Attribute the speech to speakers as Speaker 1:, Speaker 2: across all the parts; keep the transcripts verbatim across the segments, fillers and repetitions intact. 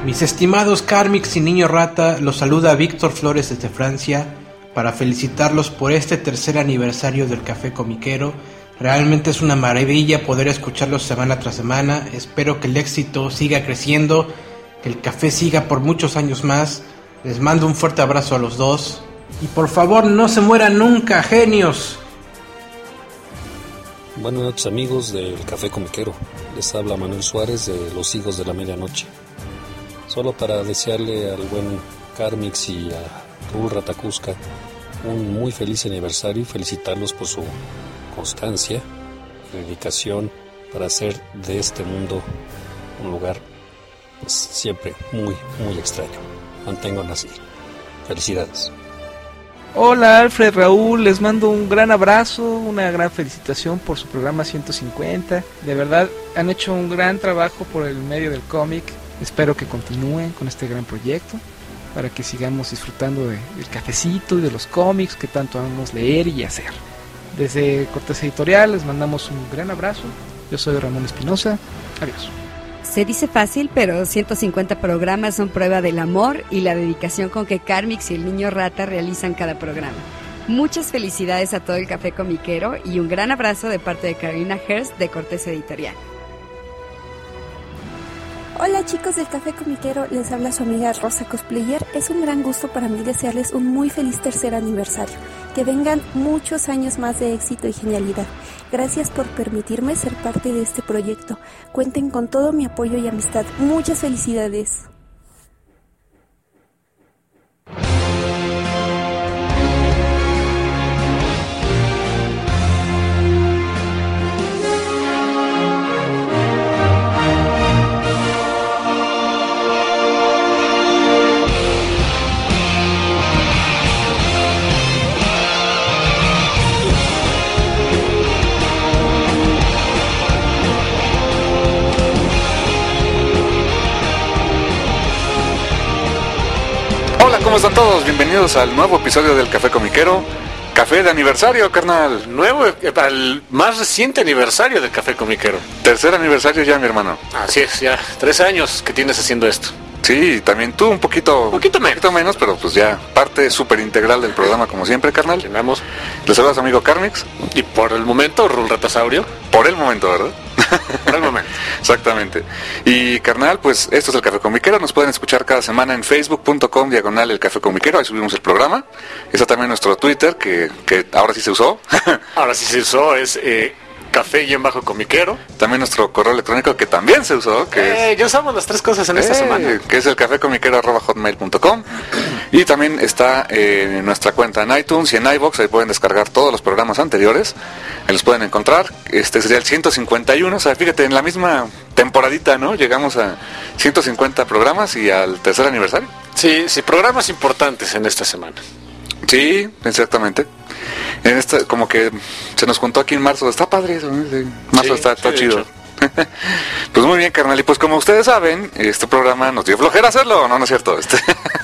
Speaker 1: Mis estimados Carmix y Niño Rata, los saluda Víctor Flores desde Francia para felicitarlos por este tercer aniversario del Café Comiquero. Realmente es una maravilla poder escucharlos semana tras semana. Espero que el éxito siga creciendo, que el café siga por muchos años más. Les mando un fuerte abrazo a los dos. Y por favor, no se mueran nunca, genios.
Speaker 2: Buenas noches, amigos del Café Comiquero. Les habla Manuel Suárez de Los Hijos de la Medianoche. Solo para desearle al buen Carmix y a Raúl Ratacusca un muy feliz aniversario y felicitarlos por su constancia y dedicación para hacer de este mundo un lugar pues, siempre muy, muy extraño. Manténganlo así. Felicidades.
Speaker 3: Hola Alfred, Raúl, les mando un gran abrazo, una gran felicitación por su programa ciento cincuenta. De verdad, han hecho un gran trabajo por el medio del cómic. Espero que continúen con este gran proyecto para que sigamos disfrutando de, del cafecito y de los cómics que tanto amamos leer y hacer. Desde Cortés Editorial les mandamos un gran abrazo. Yo soy Ramón Espinosa. Adiós.
Speaker 4: Se dice fácil, pero ciento cincuenta programas son prueba del amor y la dedicación con que Carmix y el Niño Rata realizan cada programa. Muchas felicidades a todo el Café Comiquero y un gran abrazo de parte de Carolina Hearst de Cortés Editorial.
Speaker 5: Hola chicos del Café Comiquero, les habla su amiga Rosa Cosplayer. Es un gran gusto para mí desearles un muy feliz tercer aniversario. Que vengan muchos años más de éxito y genialidad. Gracias por permitirme ser parte de este proyecto. Cuenten con todo mi apoyo y amistad. Muchas felicidades.
Speaker 6: ¿Cómo están todos? Bienvenidos al nuevo episodio del Café Comiquero. Café de aniversario, carnal.
Speaker 7: Nuevo, al más reciente aniversario del Café Comiquero.
Speaker 6: Tercer aniversario ya, mi hermano.
Speaker 7: Así es, ya tres años que tienes haciendo esto.
Speaker 6: Sí, también tú un poquito,
Speaker 7: un poquito menos,
Speaker 6: poquito menos pero pues ya parte súper integral del programa como siempre, carnal.
Speaker 7: Tenemos.
Speaker 6: Les saluda a su amigo Carmix.
Speaker 7: Y por el momento, Raúl Ratasaurio.
Speaker 6: Por el momento, ¿verdad?
Speaker 7: Por el momento.
Speaker 6: Exactamente. Y carnal, pues esto es el Café Comiquero. Nos pueden escuchar cada semana en facebook punto com diagonal el Café Comiquero. Ahí subimos el programa. Está también nuestro Twitter, que, que ahora sí se usó.
Speaker 7: Ahora sí se usó, es eh, Café-Comiquero.
Speaker 6: También nuestro correo electrónico, que también se usó. Que
Speaker 7: eh,
Speaker 6: es,
Speaker 7: ya usamos las tres cosas en eh, esta semana.
Speaker 6: Que es el cafecomiquero arroba hotmail punto com. Y también está eh, en nuestra cuenta en iTunes y en iVoox. Ahí pueden descargar todos los programas anteriores. Ahí los pueden encontrar. Este sería el ciento cincuenta y uno. O sea, fíjate, en la misma temporadita, ¿no? Llegamos a ciento cincuenta programas y al tercer aniversario.
Speaker 7: Sí, sí, programas importantes en esta semana.
Speaker 6: Sí, exactamente. En esta, como que se nos juntó aquí en marzo. Está padre eso, ¿no? Sí, marzo sí, está, está sí, chido. Pues muy bien, carnal. Y pues como ustedes saben, este programa nos dio flojera hacerlo, ¿no? ¿No es cierto? Este...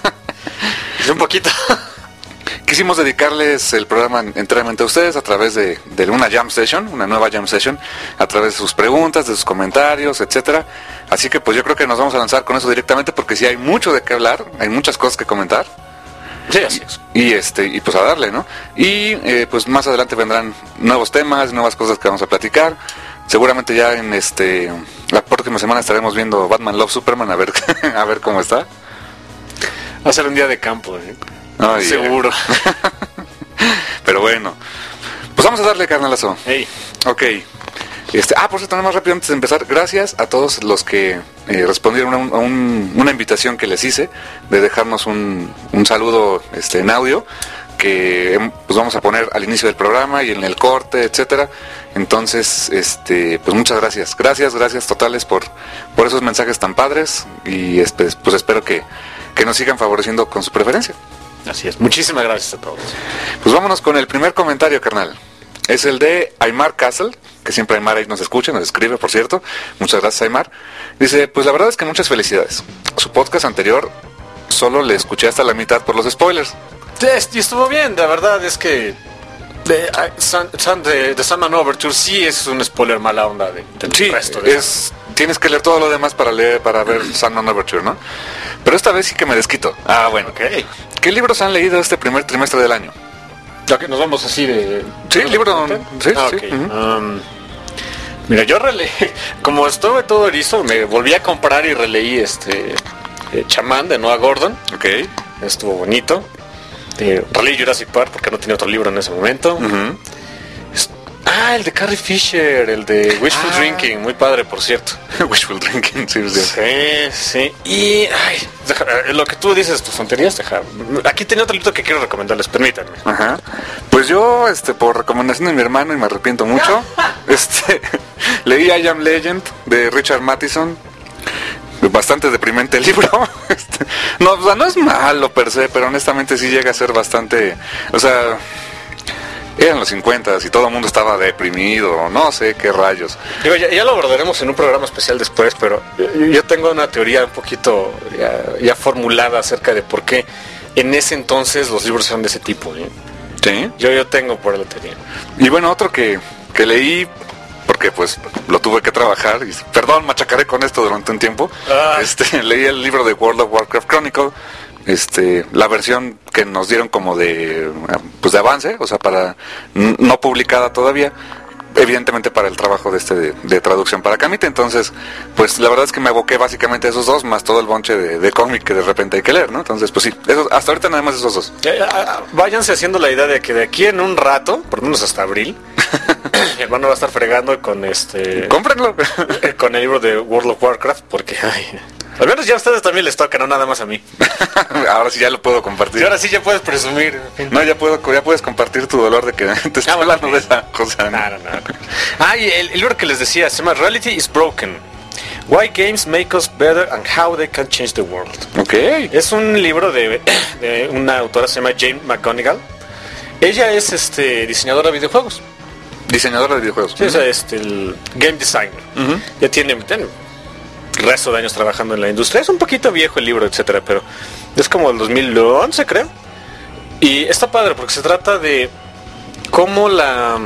Speaker 7: Es un poquito...
Speaker 6: Quisimos dedicarles el programa enteramente a ustedes a través de, de una jam session, una nueva jam session, a través de sus preguntas, de sus comentarios, etcétera. Así que pues yo creo que nos vamos a lanzar con eso directamente porque sí hay mucho de qué hablar, hay muchas cosas que comentar.
Speaker 7: Sí, así es.
Speaker 6: Y este, y pues a darle, ¿no? Y eh, pues más adelante vendrán nuevos temas, nuevas cosas que vamos a platicar. Seguramente ya en este la próxima semana estaremos viendo Batman Love Superman a ver a ver cómo está.
Speaker 7: Va a ser un día de campo, ¿eh?
Speaker 6: Oh,
Speaker 7: seguro.
Speaker 6: Yeah. Pero bueno, pues vamos a darle, carnalazo.
Speaker 7: Hey.
Speaker 6: Ok. Este, ah, por cierto, nada más rápido antes de empezar, gracias a todos los que eh, respondieron a, un, a un, una invitación que les hice de dejarnos un, un saludo este, en audio que pues vamos a poner al inicio del programa y en el corte, etcétera. Entonces, este, pues muchas gracias, gracias, gracias totales por, por esos mensajes tan padres y este, pues espero que, que nos sigan favoreciendo con su preferencia.
Speaker 7: Así es, muchísimas gracias a todos.
Speaker 6: Pues vámonos con el primer comentario, carnal. Es el de Aymar Castle, que siempre Aymar ahí nos escucha, nos escribe, por cierto. Muchas gracias, Aymar. Dice, pues la verdad es que muchas felicidades. Su podcast anterior solo le escuché hasta la mitad por los spoilers.
Speaker 7: Y estuvo bien, la verdad es que de, Sun, Sun, de, de Sandman Overture sí es un spoiler mala onda de, del
Speaker 6: sí,
Speaker 7: resto. De
Speaker 6: es tienes que leer todo lo demás para leer, para ver Sandman Overture, ¿no? Pero esta vez sí que me desquito. Ah, bueno.
Speaker 7: Ok.
Speaker 6: ¿Qué libros han leído este primer trimestre del año?
Speaker 7: Ok, nos vamos así de...
Speaker 6: Sí, libro... Sí,
Speaker 7: ah,
Speaker 6: sí.
Speaker 7: ok.
Speaker 6: Uh-huh.
Speaker 7: Um, mira, yo releí... Como estuve todo erizo, me volví a comprar y releí este... Eh, Chamán de Noah Gordon.
Speaker 6: Ok.
Speaker 7: Estuvo bonito. Eh, releí Jurassic Park porque no tenía otro libro en ese momento.
Speaker 6: Uh-huh.
Speaker 7: Es- Ah, el de Carrie Fisher, el de Wishful
Speaker 6: Ah.
Speaker 7: Drinking, muy padre, por cierto.
Speaker 6: Wishful Drinking, sí, sí.
Speaker 7: Sí, sí. Y, ay, deja- eh, lo que tú dices, tus tonterías, deja. Aquí tenía otro libro que quiero recomendarles, permítanme.
Speaker 6: Ajá. Pues yo, este, por recomendación de mi hermano, y me arrepiento mucho, este, leí I Am Legend de Richard Matheson. Bastante deprimente el libro. Este, no, o sea, no es malo per se, pero honestamente sí llega a ser bastante, o sea, eran los cincuentas y todo el mundo estaba deprimido, no sé qué rayos.
Speaker 7: Digo, ya, ya lo abordaremos en un programa especial después, pero yo, yo tengo una teoría un poquito ya, ya formulada acerca de por qué en ese entonces los libros eran de ese tipo. ¿eh?
Speaker 6: Sí.
Speaker 7: Yo, yo tengo por la teoría.
Speaker 6: Y bueno, otro que, que leí, porque pues lo tuve que trabajar, y perdón, machacaré con esto durante un tiempo.
Speaker 7: Ah.
Speaker 6: Este, leí el libro de World of Warcraft Chronicle, este, la versión que nos dieron como de, pues de avance, o sea, para n- no publicada todavía, evidentemente para el trabajo de este de, de traducción para Camite. Entonces, pues la verdad es que me aboqué básicamente a esos dos, más todo el bonche de, de cómic que de repente hay que leer, ¿no? Entonces, pues sí, esos, hasta ahorita nada más esos dos.
Speaker 7: Ya, ya, váyanse haciendo la idea de que de aquí en un rato, por lo menos hasta abril, mi hermano va a estar fregando con este
Speaker 6: Cómprenlo.
Speaker 7: con el libro de World of Warcraft, porque ay, al menos ya a ustedes también les toca, no nada más a mí.
Speaker 6: Ahora sí ya lo puedo compartir.
Speaker 7: Y ahora sí ya puedes presumir.
Speaker 6: No, ya puedo, ya puedes compartir tu dolor de que te estoy
Speaker 7: Ah, bueno,
Speaker 6: hablando
Speaker 7: sí.
Speaker 6: de esa cosa.
Speaker 7: No, no, no. Ah, y el, el libro que les decía se llama Reality is Broken. Why Games Make Us Better and How They Can Change the World.
Speaker 6: Ok.
Speaker 7: Es un libro de, de una autora, se llama Jane McGonigal. Ella es este diseñadora de videojuegos.
Speaker 6: Diseñadora de videojuegos.
Speaker 7: Sí, o sea, este, el game designer.
Speaker 6: Ujú.
Speaker 7: Ya tiene, tiene resto de años trabajando en la industria. Es un poquito viejo el libro, etcétera, pero es como el dos mil once, creo. Y está padre porque se trata de cómo la...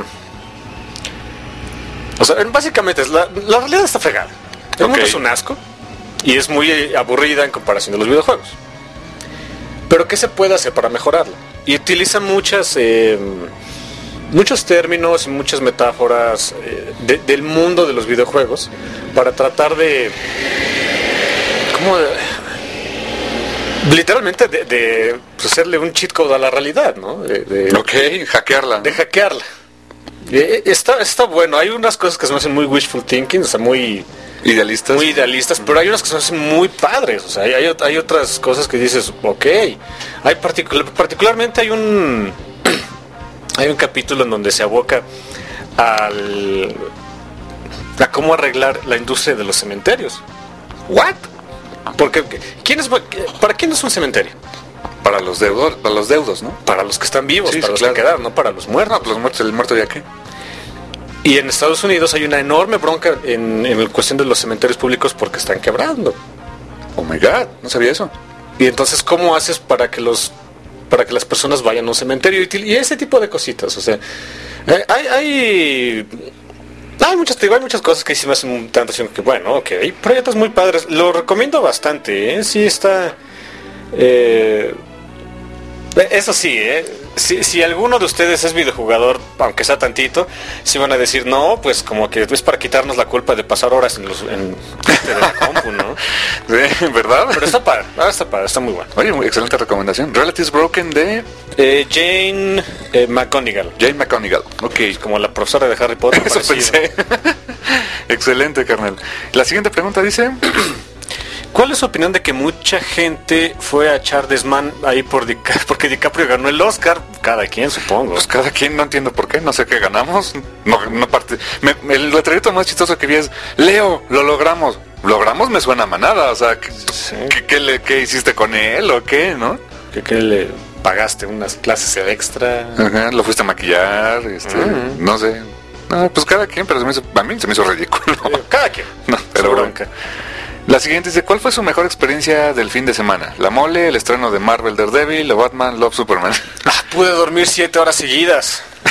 Speaker 7: O sea, básicamente es la, la realidad está fregada. El
Speaker 6: Ok.
Speaker 7: mundo es un asco y es muy aburrida en comparación de los videojuegos. Pero ¿qué se puede hacer para mejorarla? Y utiliza muchas... eh, muchos términos y muchas metáforas eh, de- del mundo de los videojuegos para tratar de... ¿Cómo? De- literalmente de, de pues, hacerle un cheat code a la realidad, ¿no? De, de-
Speaker 6: Ok, hackearla.
Speaker 7: de hackearla. Eh, Está, está bueno, hay unas cosas que se me hacen muy wishful thinking, o sea, muy,
Speaker 6: Idealistas.
Speaker 7: muy idealistas, pero hay unas que se me hacen muy padres, o sea, hay, hay, ot- hay otras cosas que dices, ok, hay particular, particularmente hay un hay un capítulo en donde se aboca al a cómo arreglar la industria de los cementerios.
Speaker 6: ¿What?
Speaker 7: Porque ¿quién es, ¿para quién es un cementerio?
Speaker 6: Para los deudos, para los deudos, ¿no?
Speaker 7: Para los que están vivos,
Speaker 6: Sí,
Speaker 7: para
Speaker 6: sí,
Speaker 7: los
Speaker 6: claro.
Speaker 7: que quedaron, no para los muertos.
Speaker 6: No, pues los muertos, el muerto ya qué.
Speaker 7: Y en Estados Unidos hay una enorme bronca en, en cuestión de los cementerios públicos porque están quebrando.
Speaker 6: Oh my god, no sabía eso.
Speaker 7: Y entonces, ¿cómo haces para que los para que las personas vayan a un cementerio? Y, y ese tipo de cositas. O sea, eh, hay hay, hay muchas te digo, hay muchas cosas que sí me hacen un tanto así que bueno, ok, hay proyectos muy padres. Lo recomiendo bastante, ¿eh? Sí está. Eh, eso sí, ¿eh? Si, si alguno de ustedes es videojugador, aunque sea tantito, si van a decir, no, pues como que es para quitarnos la culpa de pasar horas en los en, de la compu, ¿no?
Speaker 6: Sí, ¿verdad?
Speaker 7: Pero está padre, ah, está padre, está muy bueno.
Speaker 6: Oye, muy excelente recomendación. Relatives Broken de
Speaker 7: Eh, Jane eh, McGonigal,
Speaker 6: Jane McGonigal. Ok.
Speaker 7: como la profesora de Harry Potter.
Speaker 6: Eso
Speaker 7: parecido.
Speaker 6: pensé. Excelente, carnal. La siguiente pregunta dice...
Speaker 7: ¿Cuál es su opinión de que mucha gente fue a echar desmán ahí por Dica- porque DiCaprio ganó el Oscar? Cada quien, supongo.
Speaker 6: Pues cada quien, no entiendo por qué, no sé qué ganamos. No, no parte... me- me- el letrerito más chistoso que vi es, Leo, lo logramos. Logramos me suena a manada, o sea, ¿qué,
Speaker 7: Sí.
Speaker 6: qué, qué le- qué hiciste con él o qué, no?
Speaker 7: ¿Que, que le pagaste unas clases extra?
Speaker 6: Ajá, lo fuiste a maquillar, este,
Speaker 7: Ujú.
Speaker 6: no sé. No, pues cada quien, pero se me hizo- a mí se me hizo ridículo.
Speaker 7: Eh, Cada quien.
Speaker 6: No,
Speaker 7: Su
Speaker 6: pero bueno.
Speaker 7: bronca.
Speaker 6: La siguiente dice, ¿cuál fue su mejor experiencia del fin de semana? La mole, el estreno de Marvel Daredevil, o Batman Love Superman.
Speaker 7: Ah, pude dormir siete horas seguidas.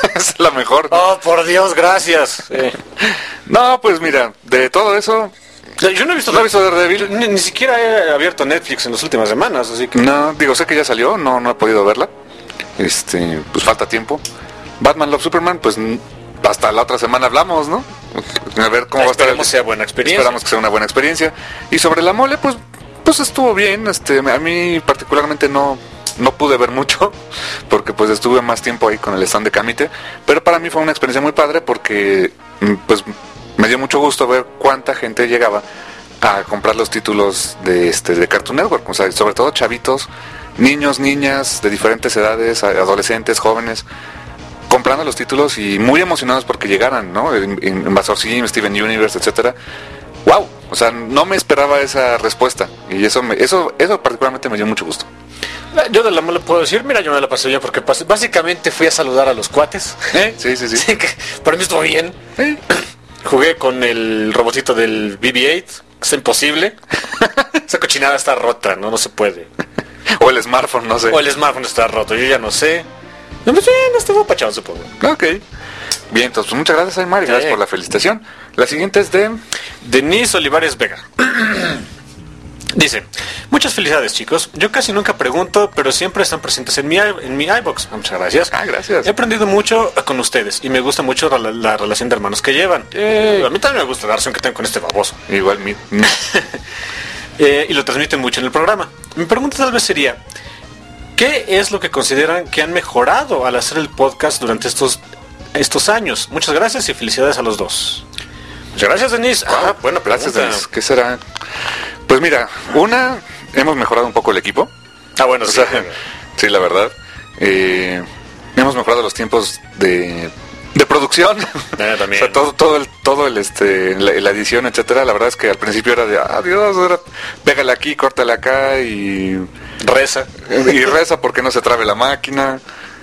Speaker 6: Es la mejor.
Speaker 7: Oh, por Dios, gracias. Sí.
Speaker 6: No, pues mira, de todo eso...
Speaker 7: Yo no he visto,
Speaker 6: ¿No he visto Daredevil?
Speaker 7: Ni, ni siquiera he abierto Netflix en las últimas semanas, así que...
Speaker 6: No, digo, sé que ya salió, no, no he podido verla. Este, pues falta tiempo. Batman Love Superman, pues hasta la otra semana hablamos, ¿no? A ver cómo va a estar.
Speaker 7: Esperemos sea buena experiencia.
Speaker 6: Esperamos que sea una buena experiencia. Y sobre la mole, pues, pues estuvo bien. Este, a mí particularmente no, no pude ver mucho, porque pues estuve más tiempo ahí con el stand de Camite. Pero para mí fue una experiencia muy padre porque, pues, me dio mucho gusto ver cuánta gente llegaba a comprar los títulos de este de Cartoon Network, o sea, sobre todo chavitos, niños, niñas de diferentes edades, adolescentes, jóvenes, comprando los títulos y muy emocionados porque llegaran, ¿no? En, en Invasor Sim, Steven Universe, etcétera. Wow, o sea, no me esperaba esa respuesta y eso me, eso eso particularmente me dio mucho gusto.
Speaker 7: Yo de la mole puedo decir, mira, yo me la pasé bien porque pas- básicamente fui a saludar a los cuates.
Speaker 6: ¿Eh? Sí, sí, sí.
Speaker 7: Sí, que para mí estuvo bien.
Speaker 6: ¿Eh?
Speaker 7: Jugué con el robotito del B B ocho, que es imposible. Esa cochinada está rota, no no se puede.
Speaker 6: O el smartphone, no sé.
Speaker 7: O el smartphone está roto, yo ya no sé. No, pues bien, estuvo pachado, supongo.
Speaker 6: Ok. Bien, entonces pues muchas gracias, Aymar, y gracias
Speaker 7: Sí.
Speaker 6: por la felicitación. La siguiente es de...
Speaker 7: Denise Olivares Vega. Dice, muchas felicidades, chicos. Yo casi nunca pregunto, pero siempre están presentes en mi, i- en mi iBox. Muchas gracias.
Speaker 6: Ah, gracias.
Speaker 7: He aprendido mucho con ustedes y me gusta mucho la, la relación de hermanos que llevan. Eh, a mí también me gusta la relación que tengo con este baboso.
Speaker 6: Igual mi... mi-
Speaker 7: Eh, y lo transmiten mucho en el programa. Mi pregunta tal vez sería, ¿qué es lo que consideran que han mejorado al hacer el podcast durante estos, estos años? Muchas gracias y felicidades a los dos. Muchas gracias, Denise. Ah, buena
Speaker 6: Gracias,
Speaker 7: pregunta.
Speaker 6: Denis. ¿Qué será? Pues mira, una, hemos mejorado un poco el equipo.
Speaker 7: Ah, bueno,
Speaker 6: O
Speaker 7: sí.
Speaker 6: sea, sí, la verdad. Eh, hemos mejorado los tiempos de, de producción.
Speaker 7: Eh, también.
Speaker 6: O sea, todo, todo el, todo el, este, la, la edición, etcétera. La verdad es que al principio era de, adiós, ahora pégale aquí, córtale acá y
Speaker 7: Reza.
Speaker 6: y reza porque no se trabe la máquina.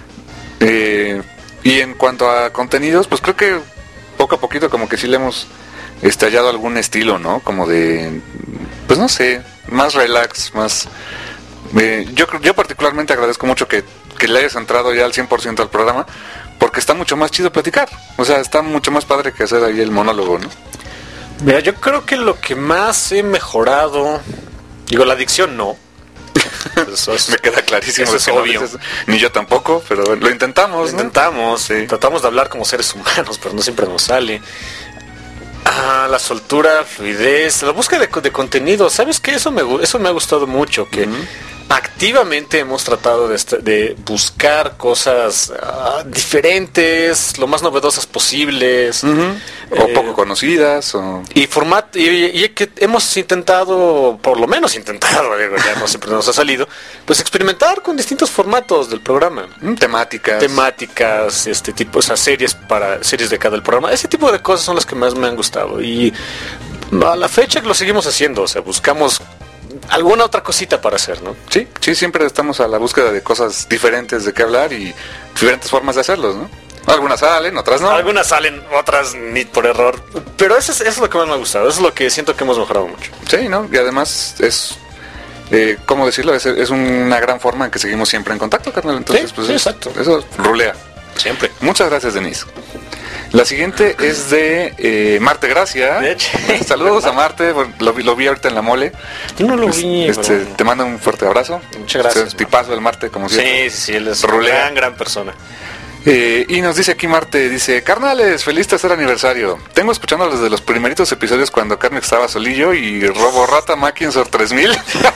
Speaker 6: Eh, y en cuanto a contenidos, pues creo que poco a poquito como que sí le hemos este, hallado algún estilo, ¿no? Como de, pues no sé, más relax, más... Eh, yo creo- yo particularmente agradezco mucho que, que le hayas entrado ya al cien por ciento al programa, porque está mucho más chido platicar. O sea, está mucho más padre que hacer ahí el monólogo, ¿no?
Speaker 7: Mira, yo creo que lo que más he mejorado, digo, la adicción no. Eso es-
Speaker 6: Me queda clarísimo.
Speaker 7: Eso
Speaker 6: de
Speaker 7: es
Speaker 6: que no
Speaker 7: obvio.
Speaker 6: dices- ni yo tampoco, pero lo intentamos,
Speaker 7: Lo
Speaker 6: ¿no?
Speaker 7: intentamos,
Speaker 6: Sí.
Speaker 7: tratamos de hablar como seres humanos, pero no siempre nos sale. Ah, la soltura, fluidez, la búsqueda de, co- de contenido. ¿Sabes qué? Eso me, gu- eso me ha gustado mucho, que activamente hemos tratado de, est- de buscar cosas ah, diferentes, lo más novedosas posibles.
Speaker 6: Ujú. O
Speaker 7: Eh,
Speaker 6: poco conocidas, o...
Speaker 7: Y format y, y que hemos intentado, por lo menos intentado, digo, ya no siempre nos ha salido, pues experimentar con distintos formatos del programa.
Speaker 6: mm, temáticas.
Speaker 7: Temáticas, este tipo, o sea, series para series de cada el programa. Ese tipo de cosas son las que más me han gustado y a la fecha lo seguimos haciendo, o sea, buscamos alguna otra cosita para hacer, ¿no?
Speaker 6: Sí, sí, siempre estamos a la búsqueda de cosas diferentes de qué hablar y diferentes formas de hacerlos, ¿no? Algunas salen, otras no.
Speaker 7: Algunas salen, otras ni por error, pero eso es, eso es lo que más me ha gustado, eso es lo que siento que hemos mejorado mucho.
Speaker 6: Sí, ¿no? Y además es, eh, ¿cómo decirlo? Es, es una gran forma en que seguimos siempre en contacto, carnal. Entonces,
Speaker 7: Sí,
Speaker 6: pues
Speaker 7: sí,
Speaker 6: es-
Speaker 7: exacto.
Speaker 6: eso rulea.
Speaker 7: Siempre.
Speaker 6: Muchas gracias, Denise. La siguiente es de eh, Marte Gracia.
Speaker 7: De hecho.
Speaker 6: Saludos a Marte, bueno, lo, vi- lo vi ahorita en la mole.
Speaker 7: Yo no lo
Speaker 6: Pues,
Speaker 7: vi,
Speaker 6: este,
Speaker 7: pero-
Speaker 6: te mando un fuerte abrazo.
Speaker 7: Muchas gracias,
Speaker 6: Este, tipazo el Marte, como siempre.
Speaker 7: Sí, sí, sí, él es una
Speaker 6: Rulea.
Speaker 7: gran, gran persona.
Speaker 6: Eh, y nos dice aquí Marte, dice, carnales, feliz tercer aniversario. Tengo escuchando desde los primeritos episodios cuando Carmen estaba solillo y Robo Rata Mackinson tres mil.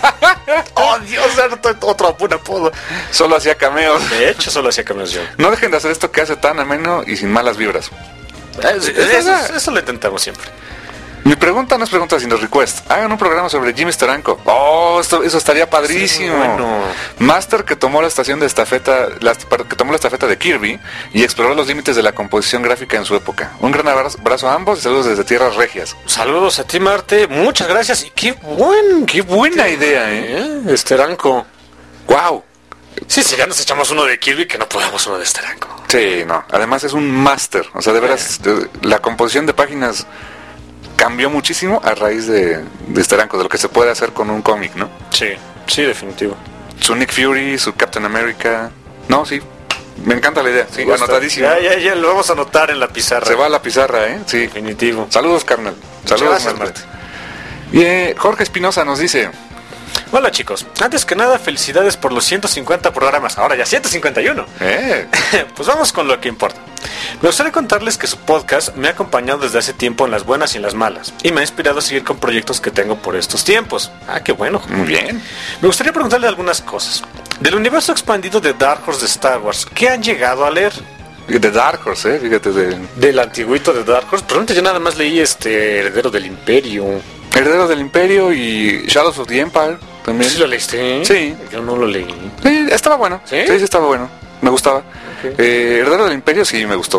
Speaker 7: Oh, Dios, otro apodo.
Speaker 6: Solo hacía cameos.
Speaker 7: De hecho, solo hacía cambios yo.
Speaker 6: No dejen de hacer esto que hace tan ameno y sin malas vibras.
Speaker 7: Eso, eso- eso lo intentamos siempre.
Speaker 6: Mi pregunta no es pregunta sino request. Hagan un programa sobre Jimmy Steranko. Oh, esto, eso estaría padrísimo.
Speaker 7: Sí, bueno.
Speaker 6: Master que tomó la estación de estafeta, la, que tomó la estafeta de Kirby y exploró los límites de la composición gráfica en su época. Un gran abrazo, abrazo a ambos y saludos desde Tierras Regias.
Speaker 7: Saludos a ti, Marte. Muchas gracias. Y qué buen,
Speaker 6: Qué buena idea, ¿eh?
Speaker 7: ¿eh? Esteranco.
Speaker 6: Wow.
Speaker 7: Sí, si ya nos echamos uno de Kirby, que no podamos uno de Esteranco.
Speaker 6: Sí, no. Además es un máster. O sea, de veras, de- la composición de páginas cambió muchísimo a raíz de, de Steranko, de lo que se puede hacer con un cómic, ¿no?
Speaker 7: Sí, sí, definitivo.
Speaker 6: Su Nick Fury, su Captain America. No, sí. Me encanta la idea, sí, anotadísimo.
Speaker 7: Ya, ya, ya lo vamos a anotar en la pizarra.
Speaker 6: Se va a la pizarra, ¿eh? Sí.
Speaker 7: Definitivo.
Speaker 6: Saludos, carnal. Saludos, Marte. Bien, Jorge Espinosa nos dice...
Speaker 7: Hola chicos, antes que nada felicidades por los ciento cincuenta programas, ahora ya ciento cincuenta y uno.
Speaker 6: Eh.
Speaker 7: Pues vamos con lo que importa. Me gustaría contarles que su podcast me ha acompañado desde hace tiempo en las buenas y en las malas, y me ha inspirado a seguir con proyectos que tengo por estos tiempos. Ah, qué bueno.
Speaker 6: Muy bien.
Speaker 7: Me gustaría preguntarle algunas cosas. Del universo expandido de Dark Horse de Star Wars, ¿qué han llegado a leer?
Speaker 6: De Dark Horse, eh, fíjate de...
Speaker 7: Del antiguito de Dark Horse, pero antes yo nada más leí este Heredero del Imperio.
Speaker 6: Heredero del Imperio y Shadows of the Empire también.
Speaker 7: ¿Sí lo leíste?
Speaker 6: Sí.
Speaker 7: Yo no lo leí.
Speaker 6: Sí, estaba bueno.
Speaker 7: ¿Sí?
Speaker 6: Sí, sí estaba bueno. Me gustaba.
Speaker 7: Okay.
Speaker 6: Eh, Heredero del Imperio sí me gustó.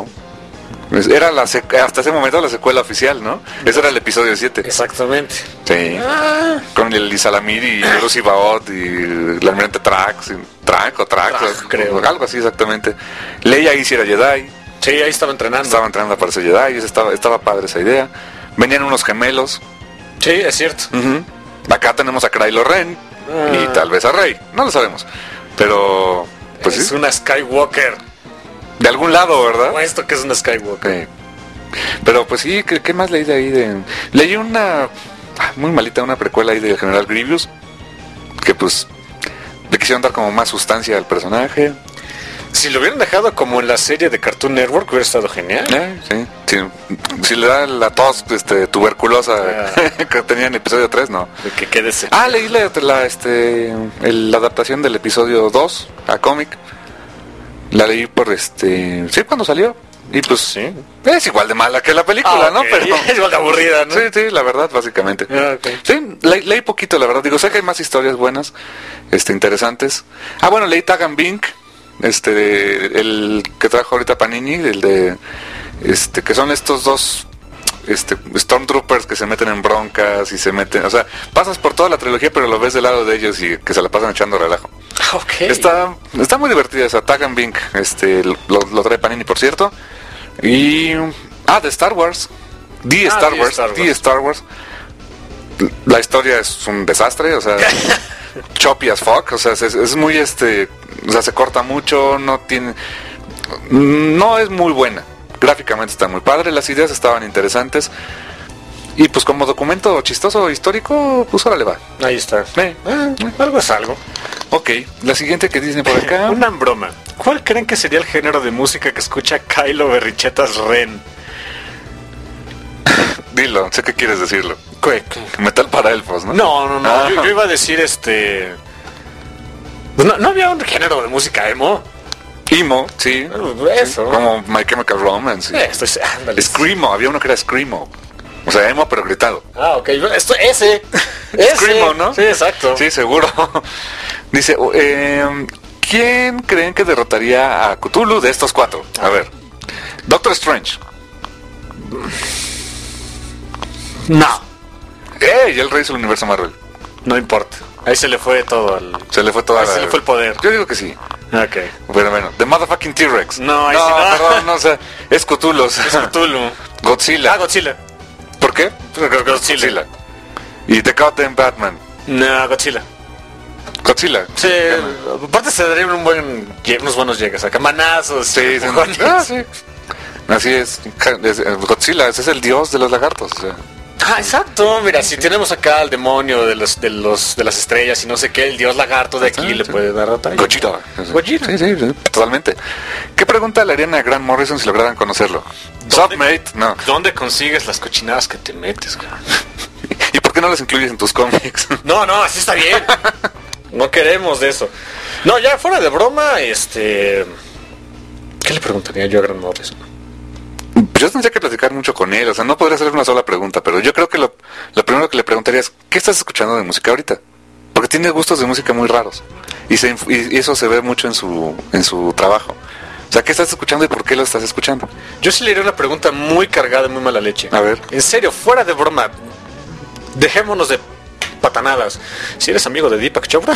Speaker 6: Era la sec- hasta ese momento la secuela oficial, ¿no? Ese era el episodio siete.
Speaker 7: Exactamente.
Speaker 6: Sí.
Speaker 7: Ah.
Speaker 6: Con el Isalamir y Lucy Baot y el almirante Trax, Trax o Trax,
Speaker 7: Trax,
Speaker 6: o,
Speaker 7: creo.
Speaker 6: o algo así exactamente. Leia ahí sí era Jedi.
Speaker 7: Sí, ahí estaba entrenando.
Speaker 6: Estaba entrenando para ser Jedi, estaba, estaba padre esa idea. Venían unos gemelos.
Speaker 7: Sí, es cierto.
Speaker 6: Uh-huh. Acá tenemos a Kylo Ren
Speaker 7: Ah.
Speaker 6: y tal vez a Rey. No lo sabemos. Pero, pues
Speaker 7: es
Speaker 6: sí.
Speaker 7: una Skywalker.
Speaker 6: De algún lado, ¿verdad?
Speaker 7: Como esto que es una Skywalker.
Speaker 6: Sí. Pero pues sí, ¿qué, qué más leí de ahí? De... Leí una ah, muy malita, una precuela ahí del General Grievous, que pues le quisieron dar como más sustancia al personaje.
Speaker 7: Si lo hubieran dejado como en la serie de Cartoon Network hubiera estado genial.
Speaker 6: Eh, sí, sí. Si le da la tos este, tuberculosa
Speaker 7: Ah.
Speaker 6: que tenía en episodio tres, no.
Speaker 7: De que quede ese.
Speaker 6: Ah, leí la, la, este, el- la adaptación del episodio dos a cómic. La leí por este... Sí, cuando salió. Y pues
Speaker 7: Sí.
Speaker 6: es igual de mala que la película,
Speaker 7: Ah,
Speaker 6: ¿no?
Speaker 7: ok.
Speaker 6: Pero
Speaker 7: Es igual de aburrida, ¿no?
Speaker 6: Sí, sí, la verdad, básicamente.
Speaker 7: Ah, ok.
Speaker 6: Sí, le- leí poquito, la verdad. Digo, sé que hay más historias buenas, este, interesantes. Ah, bueno, leí Tag and Bink, este, de- el que trajo ahorita Panini, el de, este, que son estos dos, este, Stormtroopers que se meten en broncas y se meten, o sea, pasas por toda la trilogía, pero lo ves del lado de ellos y que se la pasan echando relajo.
Speaker 7: Ok.
Speaker 6: Está, está muy divertida esa Tag and Bink, este, lo, lo trae Panini, por cierto. Y ah, de Star Wars, The
Speaker 7: Ah,
Speaker 6: Star
Speaker 7: The
Speaker 6: Wars,
Speaker 7: Star Wars.
Speaker 6: The Star Wars. La historia es un desastre, o sea, choppy as fuck, o sea, es, es muy este, o sea, se corta mucho, no tiene, no es muy buena. Gráficamente está muy padre, las ideas estaban interesantes. Y pues como documento chistoso histórico, pues ahora le va.
Speaker 7: Ahí está.
Speaker 6: Eh,
Speaker 7: Ah, algo es algo.
Speaker 6: Ok, la siguiente que dicen por acá.
Speaker 7: Una broma. ¿Cuál creen que sería el género de música que escucha Kylo Berrichetas Ren?
Speaker 6: Dilo, sé que quieres decirlo.
Speaker 7: ¿Qué?
Speaker 6: Metal para elfos, ¿no?
Speaker 7: No, no, no.
Speaker 6: Ah.
Speaker 7: Yo, yo iba a decir este. Pues no, no había un género de música emo.
Speaker 6: Emo, sí.
Speaker 7: Eso.
Speaker 6: Sí, como My Chemical Romance.
Speaker 7: Eh, estoy, ándale.
Speaker 6: Screamo, había uno que era Screamo. O sea, emo pero gritado.
Speaker 7: Ah, ok. Esto, ese. ese.
Speaker 6: Screamo, ¿no?
Speaker 7: Sí, exacto.
Speaker 6: Sí, seguro. Dice, uh, eh, ¿quién creen que derrotaría a Cthulhu de estos cuatro? A ver. Doctor Strange.
Speaker 7: No.
Speaker 6: ¡Eh! Y el rey del universo Marvel.
Speaker 7: No importa. Ahí se le fue todo al.
Speaker 6: Se le fue toda
Speaker 7: Ahí
Speaker 6: la...
Speaker 7: se le fue el poder.
Speaker 6: Yo digo que sí.
Speaker 7: Ok.
Speaker 6: Pero bueno, The Motherfucking T-Rex.
Speaker 7: No, ahí
Speaker 6: no,
Speaker 7: sí no.
Speaker 6: perdón, no, o sea, es Cthulhu. o sea,
Speaker 7: Es Cthulhu.
Speaker 6: Godzilla.
Speaker 7: Ah, Godzilla.
Speaker 6: ¿Por qué?
Speaker 7: Godzilla.
Speaker 6: Y The Goddamn Batman.
Speaker 7: No, Godzilla.
Speaker 6: Godzilla.
Speaker 7: Sí, aparte se darían un buen, unos buenos llegas acá, manazos.
Speaker 6: Sí, sí.
Speaker 7: empujones.
Speaker 6: Ah, sí. Así es. es- es Godzilla, ese es el dios de los lagartos. o sea.
Speaker 7: Ah, exacto. Mira, si tenemos acá al demonio de los de los de las estrellas y no sé qué, el dios lagarto de aquí
Speaker 6: Sí,
Speaker 7: le
Speaker 6: sí.
Speaker 7: puede dar batalla.
Speaker 6: Gojira.
Speaker 7: Gojira.
Speaker 6: Sí, sí, sí, totalmente. ¿Qué pregunta le harían a Grant Morrison si lograran conocerlo? Submate, no.
Speaker 7: ¿Dónde consigues las cochinadas que te metes, cabrón?
Speaker 6: ¿Y por qué no las incluyes en tus cómics?
Speaker 7: No, no, así está bien. No queremos de eso. No, ya fuera de broma, este... ¿Qué le preguntaría yo a Grant Morrison?
Speaker 6: Yo tendría que platicar mucho con él, o sea, no podría hacer una sola pregunta, pero yo creo que lo, lo primero que le preguntaría es, ¿qué estás escuchando de música ahorita? Porque tiene gustos de música muy raros, y, se, inf- y y eso se ve mucho en su, en su trabajo. O sea, ¿qué estás escuchando y por qué lo estás escuchando?
Speaker 7: Yo sí le haría una pregunta muy cargada y muy mala leche.
Speaker 6: A ver.
Speaker 7: En serio, fuera de broma, dejémonos de patanadas. Si eres amigo de Deepak Chopra,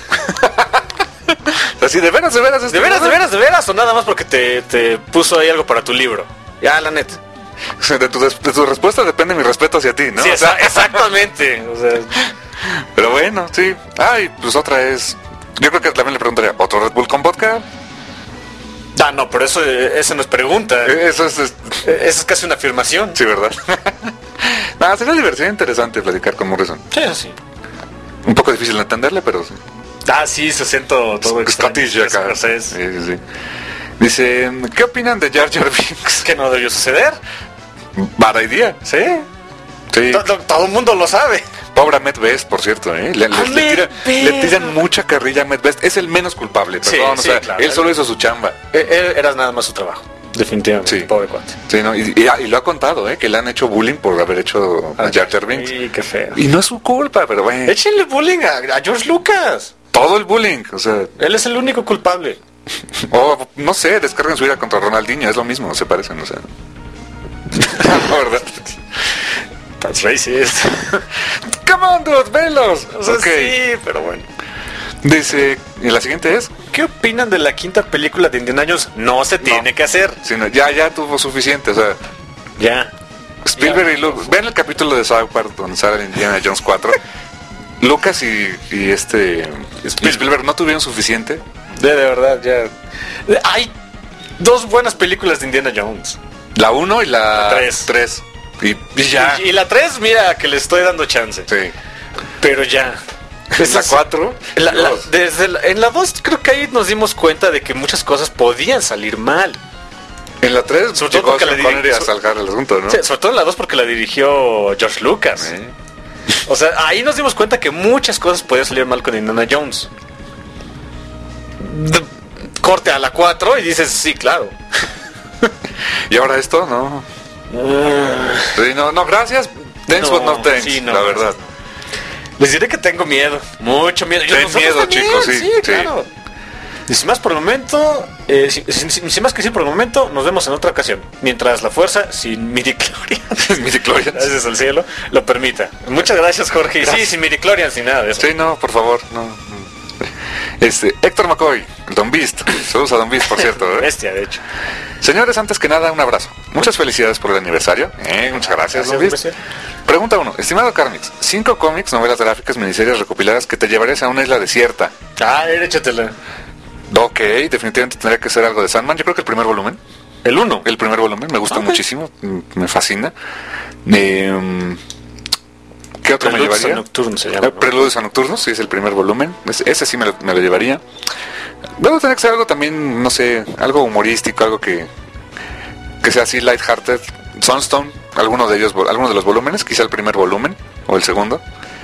Speaker 6: Así, de veras, de veras. este,
Speaker 7: ¿de veras, de veras, de veras o nada más porque te, te puso ahí algo para tu libro? Ya, la neta.
Speaker 6: De tu, des- de tu respuesta depende mi respeto hacia ti, ¿no?
Speaker 7: Sí,
Speaker 6: O sea,
Speaker 7: exa- exactamente. O sea,
Speaker 6: pero bueno, sí. Ah, y pues otra es, yo creo que también le preguntaría, ¿otro Red Bull con vodka?
Speaker 7: Ah, no, pero eso, eso no es pregunta.
Speaker 6: Eso es, es...
Speaker 7: Eso es casi una afirmación.
Speaker 6: Sí, ¿verdad? Nada, sería divertido e interesante platicar con Morrison.
Speaker 7: Sí, eso sí.
Speaker 6: Un poco difícil de entenderle, pero sí.
Speaker 7: Ah, sí, se siento todo
Speaker 6: Scottish acá.
Speaker 7: Sí,
Speaker 6: sí, sí. Dice, ¿qué opinan de Jar Jar Binks?
Speaker 7: Que no debió suceder.
Speaker 6: Bad idea.
Speaker 7: Sí.
Speaker 6: Sí.
Speaker 7: Todo, todo el mundo lo sabe.
Speaker 6: Pobre Ahmed Best, por cierto, ¿eh? Le, le, le, tira, le tiran mucha carrilla a Ahmed Best. Es el menos culpable, perdón.
Speaker 7: Sí,
Speaker 6: o sea,
Speaker 7: sí, claro.
Speaker 6: Él solo hizo su chamba.
Speaker 7: Él, él era nada más su trabajo. Definitivamente.
Speaker 6: Sí.
Speaker 7: Pobre cuate.
Speaker 6: Sí, ¿no? y, y, y lo ha contado, ¿eh? Que le han hecho bullying por haber hecho a Jar Jar Binks.
Speaker 7: Sí, qué feo.
Speaker 6: Y no es su culpa, pero bueno.
Speaker 7: Échenle bullying a, a George Lucas.
Speaker 6: Todo el bullying, o sea.
Speaker 7: Él es el único culpable.
Speaker 6: O, no sé, descarguen su ira contra Ronaldinho, es lo mismo, se parecen, o sea. La verdad.
Speaker 7: That's racist.
Speaker 6: Come on, dude, velos.
Speaker 7: O sea,
Speaker 6: Okay.
Speaker 7: sí, pero bueno.
Speaker 6: Dice, y la siguiente es,
Speaker 7: ¿Qué opinan de la quinta película de Indiana Jones? No se tiene que hacer.
Speaker 6: sí, no, ya, ya tuvo suficiente, o sea,
Speaker 7: Ya.
Speaker 6: Spielberg y Lucas, vean el capítulo de South Park donde sale Indiana Jones cuatro. Lucas y, y este y Spielberg no tuvieron suficiente.
Speaker 7: De, de verdad, ya. Hay dos buenas películas de Indiana Jones.
Speaker 6: La uno y la
Speaker 7: La tres.
Speaker 6: tres. Y, y ya.
Speaker 7: Y, y la tres, mira, que le estoy dando chance.
Speaker 6: Sí.
Speaker 7: Pero ya.
Speaker 6: La cuatro.
Speaker 7: La, la, desde la, en la dos creo que ahí nos dimos cuenta de que muchas cosas podían salir mal.
Speaker 6: En la tres
Speaker 7: Sobre todo
Speaker 6: llegó
Speaker 7: porque
Speaker 6: Sean
Speaker 7: la
Speaker 6: Connery a
Speaker 7: dirige-
Speaker 6: salgar el asunto, ¿no?
Speaker 7: Sí, sobre todo en la dos porque la dirigió George Lucas.
Speaker 6: Sí.
Speaker 7: O sea, ahí nos dimos cuenta que muchas cosas podían salir mal con Indiana Jones. D- corte a la cuatro y dices, sí, claro.
Speaker 6: Y ahora esto, no. Sí, no, no, gracias. Thanks,
Speaker 7: No,
Speaker 6: but no thanks,
Speaker 7: sí, no,
Speaker 6: la verdad.
Speaker 7: Les diré que tengo miedo, mucho miedo. Yo-
Speaker 6: Ten
Speaker 7: nosotros
Speaker 6: miedo,
Speaker 7: también,
Speaker 6: chicos, sí, sí.
Speaker 7: claro. Y sin más por el momento, eh, sin, sin- sin- sin más que decir por el momento, nos vemos en otra ocasión. Mientras la fuerza, sin midichlorians,
Speaker 6: Midichlorians.
Speaker 7: gracias al cielo, lo permita. Muchas gracias, Jorge. Y sí, sin midichlorians ni nada de eso.
Speaker 6: Sí, no, por favor, no. Este, Héctor McCoy, el Don Beast. Saludos a Don Beast, por cierto. ¿eh?
Speaker 7: Bestia, de hecho.
Speaker 6: Señores, antes que nada, un abrazo. Muchas felicidades por el aniversario. Eh, muchas gracias, Don Beast.
Speaker 7: bestia.
Speaker 6: Pregunta uno. Estimado Carmix, cinco cómics, novelas gráficas, miniseries recopiladas que te llevarías a una isla desierta.
Speaker 7: Ah, échatela.
Speaker 6: Ok, definitivamente tendría que ser algo de Sandman. Yo creo que el primer volumen.
Speaker 7: El uno.
Speaker 6: El primer volumen me gusta
Speaker 7: Ok.
Speaker 6: muchísimo, mm, me fascina. Eh, ¿Qué otro me
Speaker 7: Preludios
Speaker 6: llevaría?
Speaker 7: a Nocturno se llama,
Speaker 6: Eh,
Speaker 7: ¿no?
Speaker 6: Preludios a Nocturnos, sí, es el primer volumen. Es- ese sí me lo, me lo llevaría. Luego tendría que ser algo también, no sé, algo humorístico, algo que que sea así lighthearted. Sunstone, alguno de ellos, algunos de los volúmenes, quizá el primer volumen o el segundo.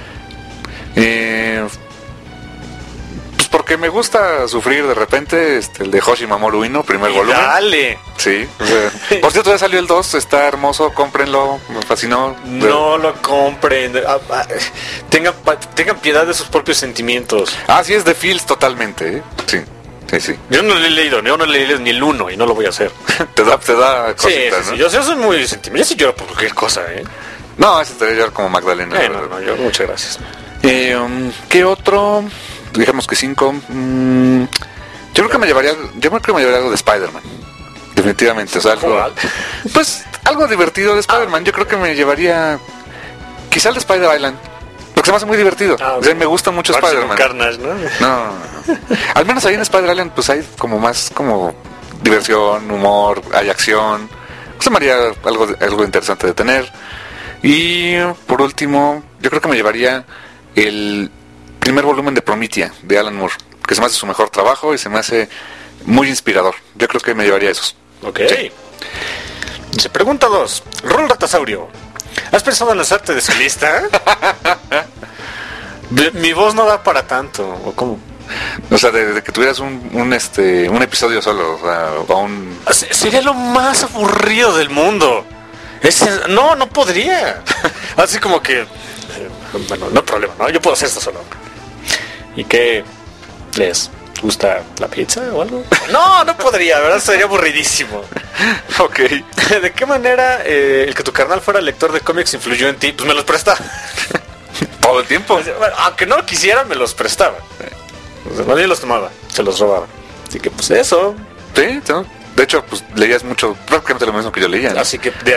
Speaker 6: Eh, pues porque me gusta sufrir de repente, este, el de Hoshi Mamoru Ueno, primer
Speaker 7: Y
Speaker 6: volumen.
Speaker 7: Dale.
Speaker 6: Sí, o sea, por cierto, ya salió el dos, está hermoso, cómprenlo, me fascinó.
Speaker 7: No lo compren. Ah, ah, Tengan, pa- tengan piedad de sus propios sentimientos.
Speaker 6: Ah, sí, es de Fields totalmente, ¿eh? Sí, sí, sí.
Speaker 7: Yo no le he leído, yo no le he leído ni el uno y no lo voy a hacer.
Speaker 6: te da, te da
Speaker 7: Sí,
Speaker 6: cositas,
Speaker 7: sí,
Speaker 6: ¿no?
Speaker 7: sí, yo, yo soy muy sentimental. Yo sí lloro por cualquier cosa, ¿eh?
Speaker 6: No, ese te debe llevar como Magdalena.
Speaker 7: Eh,
Speaker 6: la
Speaker 7: no,
Speaker 6: verdad.
Speaker 7: no, yo, muchas gracias.
Speaker 6: Eh, um, ¿Qué otro? Digamos que cinco. Mm, yo creo que me llevaría, yo creo que me llevaría algo de Spider-Man. Definitivamente, o sea, algo,
Speaker 7: ¿Cuál?
Speaker 6: pues algo divertido de Spider-Man. Yo creo que me llevaría, quizá el de Spider Island, porque se me hace muy divertido.
Speaker 7: Ah,
Speaker 6: O sea, me gusta mucho
Speaker 7: Parece
Speaker 6: Spider-Man.
Speaker 7: un Carnage, ¿no?
Speaker 6: No, no, no. Al menos ahí en Spider Island, pues hay como más como diversión, humor, hay acción. Eso me haría algo, algo interesante de tener. Y por último, yo creo que me llevaría el primer volumen de Promethea de Alan Moore, que se me hace su mejor trabajo y se me hace muy inspirador. Yo creo que me llevaría esos.
Speaker 7: Ok. Se pregunta dos. Rol Ratasaurio. ¿Has pensado en lanzarte de solista? Mi- Mi voz no da para tanto. ¿O cómo?
Speaker 6: O sea, de, de que tuvieras un, un este un episodio solo, o sea, o un...
Speaker 7: Se- Sería lo más aburrido del mundo. Es- no, no podría. Así como que... eh, Bueno, no hay problema, ¿no? Yo puedo hacer esto solo. ¿Y qué les gusta la pizza o algo? No, no podría, ¿verdad? Sería aburridísimo.
Speaker 6: Ok.
Speaker 7: ¿De qué manera eh, el que tu carnal fuera lector de cómics influyó en ti? Pues me los prestaba.
Speaker 6: Todo el tiempo.
Speaker 7: Bueno, aunque no lo quisiera, me los prestaba. O sea, nadie los tomaba, se los robaba. Así que pues eso.
Speaker 6: Sí, ¿no? De hecho, pues leías mucho, prácticamente lo mismo que yo leía, ¿no?
Speaker 7: Así que de ahí.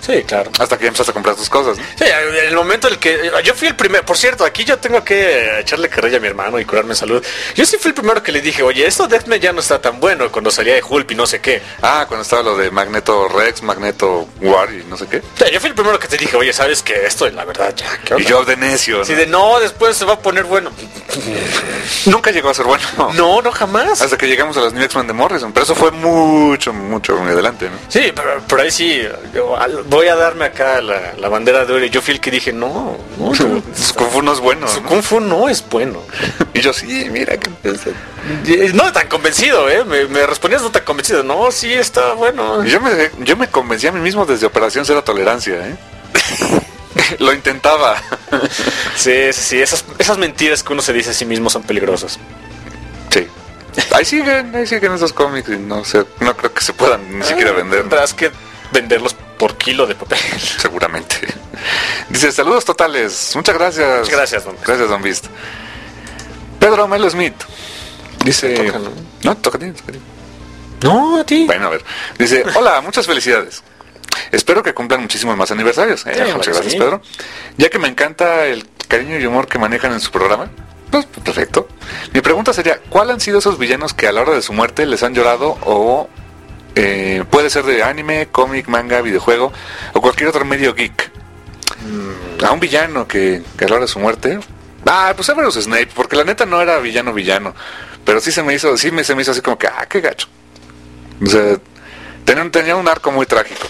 Speaker 7: Sí, claro.
Speaker 6: Hasta que ya empezaste a comprar tus cosas, ¿no?
Speaker 7: Sí, en el momento en el que... Yo fui el primero... Por cierto, aquí yo tengo que echarle carrilla a mi hermano y curarme en salud. Yo sí fui el primero que le dije, oye, esto de X-Men ya no está tan bueno cuando salía de Hulk y no sé qué.
Speaker 6: Ah, cuando estaba lo de Magneto Rex, Magneto War y no sé qué.
Speaker 7: Sí, yo fui el primero que te dije, oye, ¿sabes qué? Esto, la verdad, ya... ¿qué onda?
Speaker 6: Y yo de necio, ¿no?
Speaker 7: Sí, de no, después se va a poner bueno.
Speaker 6: Nunca llegó a ser bueno.
Speaker 7: No, no, jamás.
Speaker 6: Hasta que llegamos a los New X-Men de Morrison. Pero eso fue mucho, mucho muy adelante, ¿no?
Speaker 7: Sí, pero, pero ahí sí, yo, voy a darme acá la, la bandera de oro. Yo fui el que dije, no, no, no.
Speaker 6: Su Kung Fu no es bueno,
Speaker 7: Su
Speaker 6: ¿no?
Speaker 7: Kung Fu no es bueno.
Speaker 6: Y yo, sí, mira que...
Speaker 7: No tan convencido, ¿eh? Me, me respondías no tan convencido. No, sí, está bueno.
Speaker 6: Y yo me, yo me convencí a mí mismo desde Operación Cero Tolerancia, ¿eh? Lo intentaba.
Speaker 7: Sí, sí, sí, esas, esas mentiras que uno se dice a sí mismo son peligrosas.
Speaker 6: Sí. Ahí siguen, ahí siguen esos cómics y no sé, no creo que se puedan ni siquiera vender.
Speaker 7: Tendrás que venderlos por kilo de papel.
Speaker 6: Seguramente. Dice, saludos totales. Muchas gracias.
Speaker 7: Muchas gracias, don.
Speaker 6: Gracias, don Beast. Pedro Melo Smith. Dice...
Speaker 7: Te toca, ¿no?
Speaker 6: No, toca a ti, toca a ti.
Speaker 7: No, a ti.
Speaker 6: Bueno, a ver. Dice, hola, muchas felicidades. Espero que cumplan muchísimos más aniversarios. Eh,
Speaker 7: Sí,
Speaker 6: muchas
Speaker 7: sí.
Speaker 6: gracias, Pedro. Ya que me encanta el cariño y humor que manejan en su programa. Pues, perfecto. Mi pregunta sería, ¿cuál han sido esos villanos que a la hora de su muerte les han llorado o... Eh, puede ser de anime, cómic, manga, videojuego o cualquier otro medio geek? A un villano que, que a la hora de su muerte... Ah, pues Severus Snape, porque la neta no era villano villano, pero sí se me hizo, sí me, se me hizo así como que, ah, qué gacho. O sea, tenía, tenía un arco muy trágico.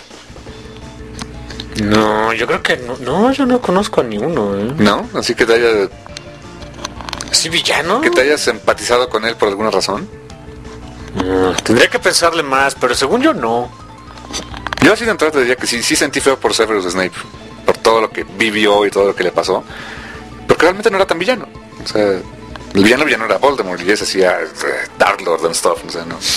Speaker 7: No, yo creo que no, no, yo no conozco a ninguno, ¿eh?
Speaker 6: ¿No? Así que te haya,
Speaker 7: ¿Sí, villano?
Speaker 6: que te hayas empatizado con él por alguna razón.
Speaker 7: Mm, tendría que pensarle más, pero según yo no.
Speaker 6: Yo así de entrada te diría que sí, sí sentí feo por Severus Snape, por todo lo que vivió y todo lo que le pasó, porque realmente no era tan villano. O sea, el villano villano era Voldemort y ese hacía eh, Dark Lord and stuff, o sea, no.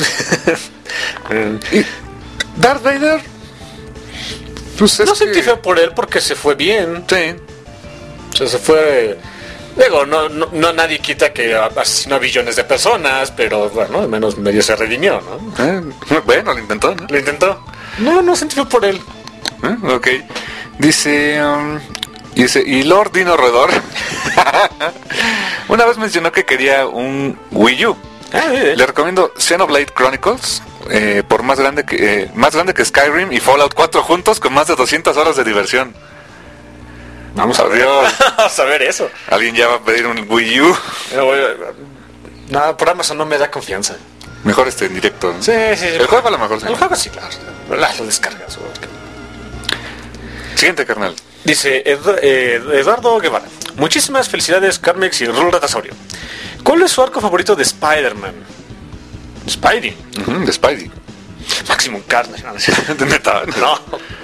Speaker 6: Y Darth Vader, pues es
Speaker 7: No sentí
Speaker 6: que-
Speaker 7: feo por él porque se fue bien.
Speaker 6: Sí,
Speaker 7: O sea, se fue... Digo, no, no, no nadie quita que asesinó a billones de personas, pero bueno, al menos medio se redimió, ¿no?
Speaker 6: eh, bueno, lo intentó, ¿no?
Speaker 7: Lo intentó. No, no sentí feo por él.
Speaker 6: ¿Eh? Ok. Dice, um, dice, y Lord Dino Roedor una vez mencionó que quería un Wii U.
Speaker 7: Ah, eh,
Speaker 6: Le recomiendo Xenoblade Chronicles, eh, por más grande que eh, más grande que Skyrim y Fallout cuatro juntos con más de doscientas horas de diversión.
Speaker 7: Vamos a ver.
Speaker 6: Adiós.
Speaker 7: Vamos a ver eso.
Speaker 6: Alguien ya va a pedir un Wii U.
Speaker 7: Pero, bueno, nada, por Amazon no me da confianza.
Speaker 6: Mejor este en directo, ¿no?
Speaker 7: Sí, sí, sí.
Speaker 6: El juego a lo mejor sí.
Speaker 7: El juego sí, claro. La- Lo descargas. o-
Speaker 6: Siguiente, carnal.
Speaker 7: Dice Edu- eh, Eduardo Guevara. Muchísimas felicidades, Carmex y Rul Ratasaurio. ¿Cuál es su arco favorito de Spider-Man? Spidey.
Speaker 6: Ujú, de Spidey.
Speaker 7: Maximum Carnage. No, no sé.
Speaker 6: De neta.
Speaker 7: No.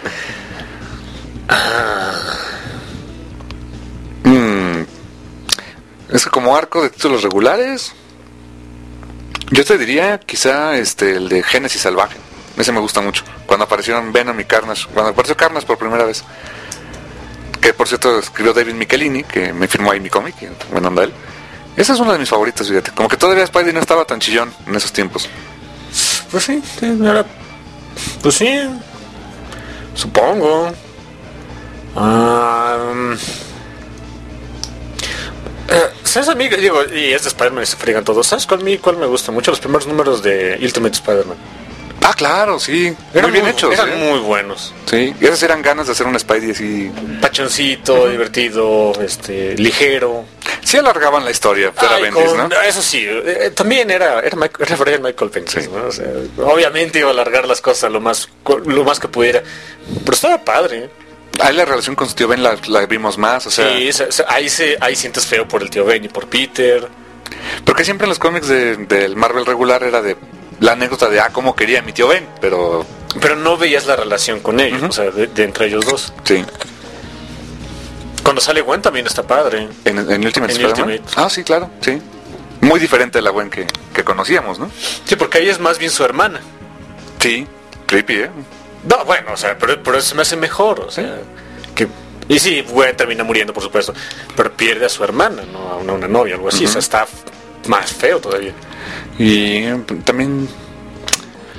Speaker 6: Mm, es que como arco de títulos regulares, yo te diría quizá este el de Génesis Salvaje. Ese me gusta mucho. Cuando aparecieron Venom y Carnage, cuando apareció Carnage por primera vez, que por cierto escribió David Michelini, que me firmó ahí mi cómic, y bueno, anda él. Ese es uno de mis favoritos, fíjate. Como que todavía Spidey no estaba tan chillón en esos tiempos.
Speaker 7: Pues sí, sí, era- pues sí. Supongo. Ah, eh, ¿Sabes a mí? Digo, y es de Spider-Man y se friegan todos. ¿Sabes cuál, a mí, cuál me gusta mucho? Los primeros números de Ultimate Spider-Man.
Speaker 6: Ah, claro, sí. Eran muy bien hechos.
Speaker 7: Eran
Speaker 6: ¿eh?
Speaker 7: muy buenos.
Speaker 6: Sí, y esas eran ganas de hacer un Spidey así.
Speaker 7: Pachoncito, divertido, este, ligero.
Speaker 6: Sí alargaban la historia, Fera
Speaker 7: Ay,
Speaker 6: Bendis,
Speaker 7: con-
Speaker 6: ¿no?
Speaker 7: Eso sí, eh, también era, era, Michael, era Brian Michael Bendis,
Speaker 6: Sí.
Speaker 7: ¿no? O sea, obviamente iba a alargar las cosas lo más, lo más que pudiera. Pero estaba padre.
Speaker 6: Ahí la relación con su tío Ben la, la vimos más, o sea...
Speaker 7: Sí, se- se- ahí, se, ahí sientes feo por el tío Ben y por Peter.
Speaker 6: Porque siempre en los cómics de- del Marvel regular era de la anécdota de, ah, cómo quería a mi tío Ben, pero
Speaker 7: Pero no veías la relación con ellos,
Speaker 6: Ujú.
Speaker 7: o sea, de, de entre ellos dos.
Speaker 6: sí.
Speaker 7: Cuando sale Gwen también está padre.
Speaker 6: En, en Ultimate
Speaker 7: En
Speaker 6: Spider-Man.
Speaker 7: Ultimate.
Speaker 6: Ah, sí, claro, sí. Muy diferente de la Gwen que, que conocíamos, ¿no?
Speaker 7: Sí, porque ahí es más bien su hermana.
Speaker 6: Sí, creepy, ¿eh?
Speaker 7: No, bueno, o sea, pero, pero se me hace mejor, o sea, que... Y sí, Gwen termina muriendo, por supuesto, pero pierde a su hermana, ¿no? A una, una novia, algo así, o sea, está f- más feo todavía.
Speaker 6: Y eh, también...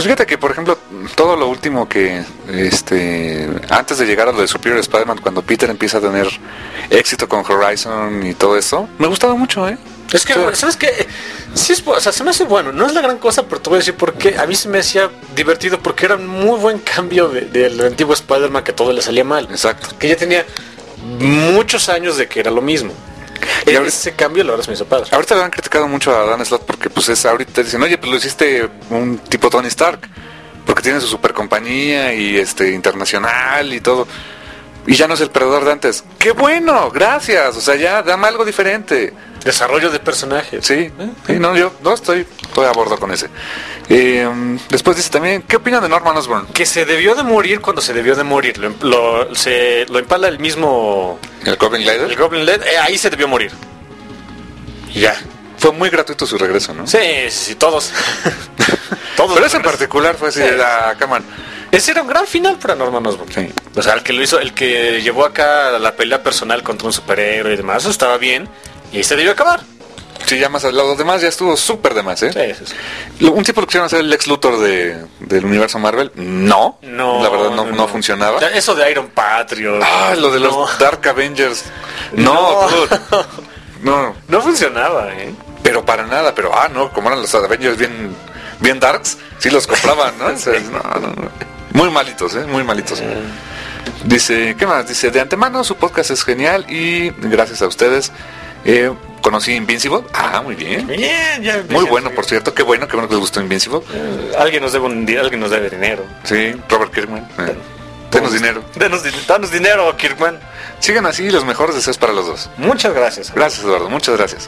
Speaker 6: Pues fíjate que, por ejemplo, todo lo último que, este, antes de llegar a lo de Superior Spider-Man, cuando Peter empieza a tener éxito con Horizon y todo eso, me gustaba mucho, ¿eh?
Speaker 7: Es que,
Speaker 6: O sea,
Speaker 7: ¿sabes qué? Sí, es, o sea, se me hace bueno. No es la gran cosa, pero te voy a decir por qué. A mí se me hacía divertido porque era un muy buen cambio de- del antiguo Spider-Man, que todo le salía mal.
Speaker 6: Exacto.
Speaker 7: Que ya tenía muchos años de que era lo mismo.
Speaker 6: Y
Speaker 7: Y
Speaker 6: ahora-
Speaker 7: ese cambio, la verdad, se me hizo padre.
Speaker 6: Ahorita le han criticado mucho a Dan Slott porque pues es ahorita dicen, oye, pues lo hiciste un tipo Tony Stark, porque tiene su super compañía y este internacional y todo. Y ya no es el perdedor de antes. ¡Qué bueno! Gracias. O sea, ya dame algo diferente.
Speaker 7: Desarrollo de personajes.
Speaker 6: Sí, sí, no, yo no estoy, estoy a bordo con ese. Eh, después dice también, ¿qué opinan de Norman Osborn?
Speaker 7: Que se debió de morir cuando se debió de morir. Lo, lo- se, lo empala el mismo...
Speaker 6: El Goblin
Speaker 7: El
Speaker 6: Glider.
Speaker 7: Goblin Led. eh, ahí se debió morir. Y ya.
Speaker 6: Fue muy gratuito su regreso, ¿no?
Speaker 7: Sí, sí, sí, todos. todos.
Speaker 6: Pero ese en particular fue así,
Speaker 7: Sí.
Speaker 6: de la cámara.
Speaker 7: Ese era un gran final para Norman Osborn.
Speaker 6: Sí.
Speaker 7: O sea, el que lo hizo, el que llevó acá la pelea personal contra un superhéroe y demás, eso estaba bien. Y ahí se debió acabar.
Speaker 6: Sí, ya más al lado, los demás ya estuvo súper de más, ¿eh?
Speaker 7: Sí, sí, sí.
Speaker 6: Lo- Un tipo lo quisieron hacer el Lex Luthor de, del universo Marvel. No,
Speaker 7: No,
Speaker 6: la verdad no, no funcionaba.
Speaker 7: Ya, eso de Iron Patriot.
Speaker 6: Ah, lo de los
Speaker 7: no,
Speaker 6: Dark Avengers. No,
Speaker 7: No.
Speaker 6: dude. no,
Speaker 7: no funcionaba, ¿eh?
Speaker 6: pero para nada, pero ah, no, como eran los Avengers bien, bien darks, sí los compraban, ¿no? O sea, no, no, no. Muy malitos, ¿eh? Muy malitos. Dice, ¿qué más? Dice, de antemano su podcast es genial y gracias a ustedes eh, conocí Invincible. Ah, muy bien.
Speaker 7: Bien, ya.
Speaker 6: Muy bueno, por cierto, qué bueno, qué bueno que les gustó Invincible.
Speaker 7: Eh, alguien nos debe un di- alguien nos debe dinero.
Speaker 6: Sí, Robert Kirkman. Eh, denos dinero.
Speaker 7: Denos, di- danos dinero, Kirkman.
Speaker 6: Sigan así, los mejores deseos para los dos.
Speaker 7: Muchas gracias.
Speaker 6: Gracias, Eduardo, muchas gracias.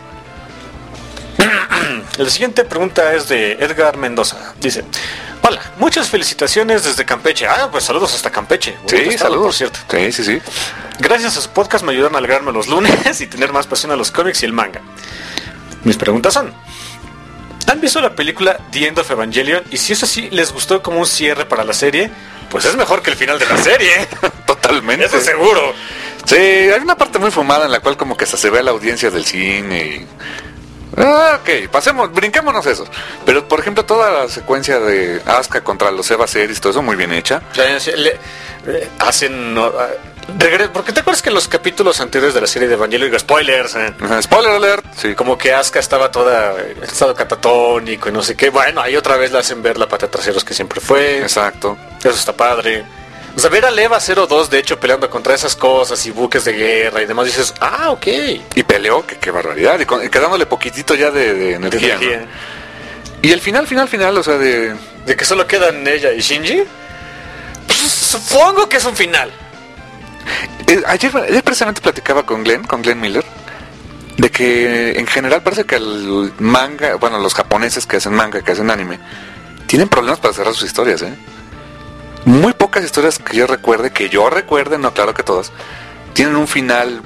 Speaker 7: La siguiente pregunta es de Edgar Mendoza. Dice, hola, muchas felicitaciones desde Campeche. Ah, pues saludos hasta Campeche. Bonito
Speaker 6: Sí,
Speaker 7: estado,
Speaker 6: saludos.
Speaker 7: por cierto.
Speaker 6: Sí, sí, sí.
Speaker 7: Gracias a su podcast me ayudaron a alegrarme los lunes y tener más pasión a los cómics y el manga. Mis preguntas son, ¿han visto la película The End of Evangelion? Y si es así, ¿les gustó como un cierre para la serie? Pues es mejor que el final de la serie.
Speaker 6: Totalmente.
Speaker 7: Eso seguro.
Speaker 6: Sí, hay una parte muy fumada en la cual como que hasta se ve a la audiencia del cine y... Ah, ok, pasemos, brinquémonos eso. Pero, por ejemplo, toda la secuencia de Asuka contra los Eva Series, todo eso muy bien hecha.
Speaker 7: Ya, ya, le- eh, hacen... no, ah, regre- porque te acuerdas que en los capítulos anteriores de la serie de Evangelion, digo, spoilers, eh,
Speaker 6: Ajá, spoiler alert. Sí,
Speaker 7: como que Asuka estaba toda en estado catatónico y no sé qué. Bueno, ahí otra vez le hacen ver la pata traseros que siempre fue.
Speaker 6: exacto.
Speaker 7: Eso está padre. O sea, ver a Leva cero dos, de hecho, peleando contra esas cosas y buques de guerra y demás, dices, ah, ok.
Speaker 6: Y peleó, que qué barbaridad. Y, con- y quedándole poquitito ya de, de energía.
Speaker 7: Energía.
Speaker 6: ¿no? Y el final, final, final, o sea, de...
Speaker 7: De que solo quedan ella y Shinji. Pues, supongo que es un final.
Speaker 6: Eh, ayer, ayer precisamente platicaba con Glenn, con Glenn Miller, de que en general parece que el manga, bueno, los japoneses que hacen manga, que hacen anime, tienen problemas para cerrar sus historias, ¿eh? Muy pocas historias que yo recuerde, que yo recuerde, no claro que todas, tienen un final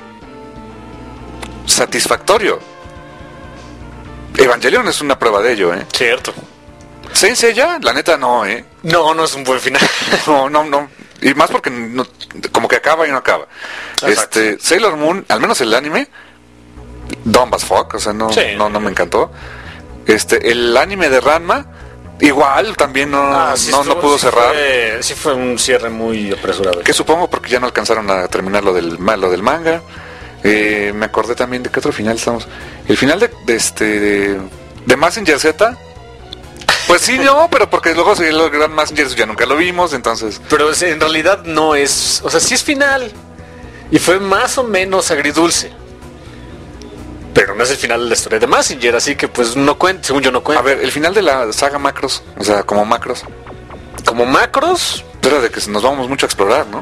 Speaker 6: satisfactorio. Evangelion es una prueba de ello, ¿eh?
Speaker 7: Cierto.
Speaker 6: Saint Seiya, la neta no, ¿eh?
Speaker 7: No, no es un buen final.
Speaker 6: No, no, no. Y más porque no- como que acaba y no acaba.
Speaker 7: Exacto.
Speaker 6: Este, Sailor Moon, al menos el anime, dumb as fuck, o sea, no,
Speaker 7: Sí.
Speaker 6: no, no me encantó. Este, el anime de Ranma, igual también no,
Speaker 7: Ah, sí
Speaker 6: no, no
Speaker 7: estuvo-
Speaker 6: pudo
Speaker 7: sí
Speaker 6: cerrar.
Speaker 7: Fue, sí fue un cierre muy apresurado.
Speaker 6: Que supongo porque ya no alcanzaron a terminar lo del, ma- lo del manga. Eh, me acordé también de qué otro final estamos. El final de, de este de, de Mazinger Z. Pues sí, no, pero porque luego se el gran Mazinger ya nunca lo vimos, entonces.
Speaker 7: Pero es- en realidad no es... O sea, sí es final. Y fue más o menos agridulce. Pero no es el final de la historia de Mazinger, así que pues no cuenta, según yo no cuenta.
Speaker 6: A ver, el final de la saga Macros, o sea, como Macros,
Speaker 7: Como macros,
Speaker 6: era de que nos vamos mucho a explorar, ¿no?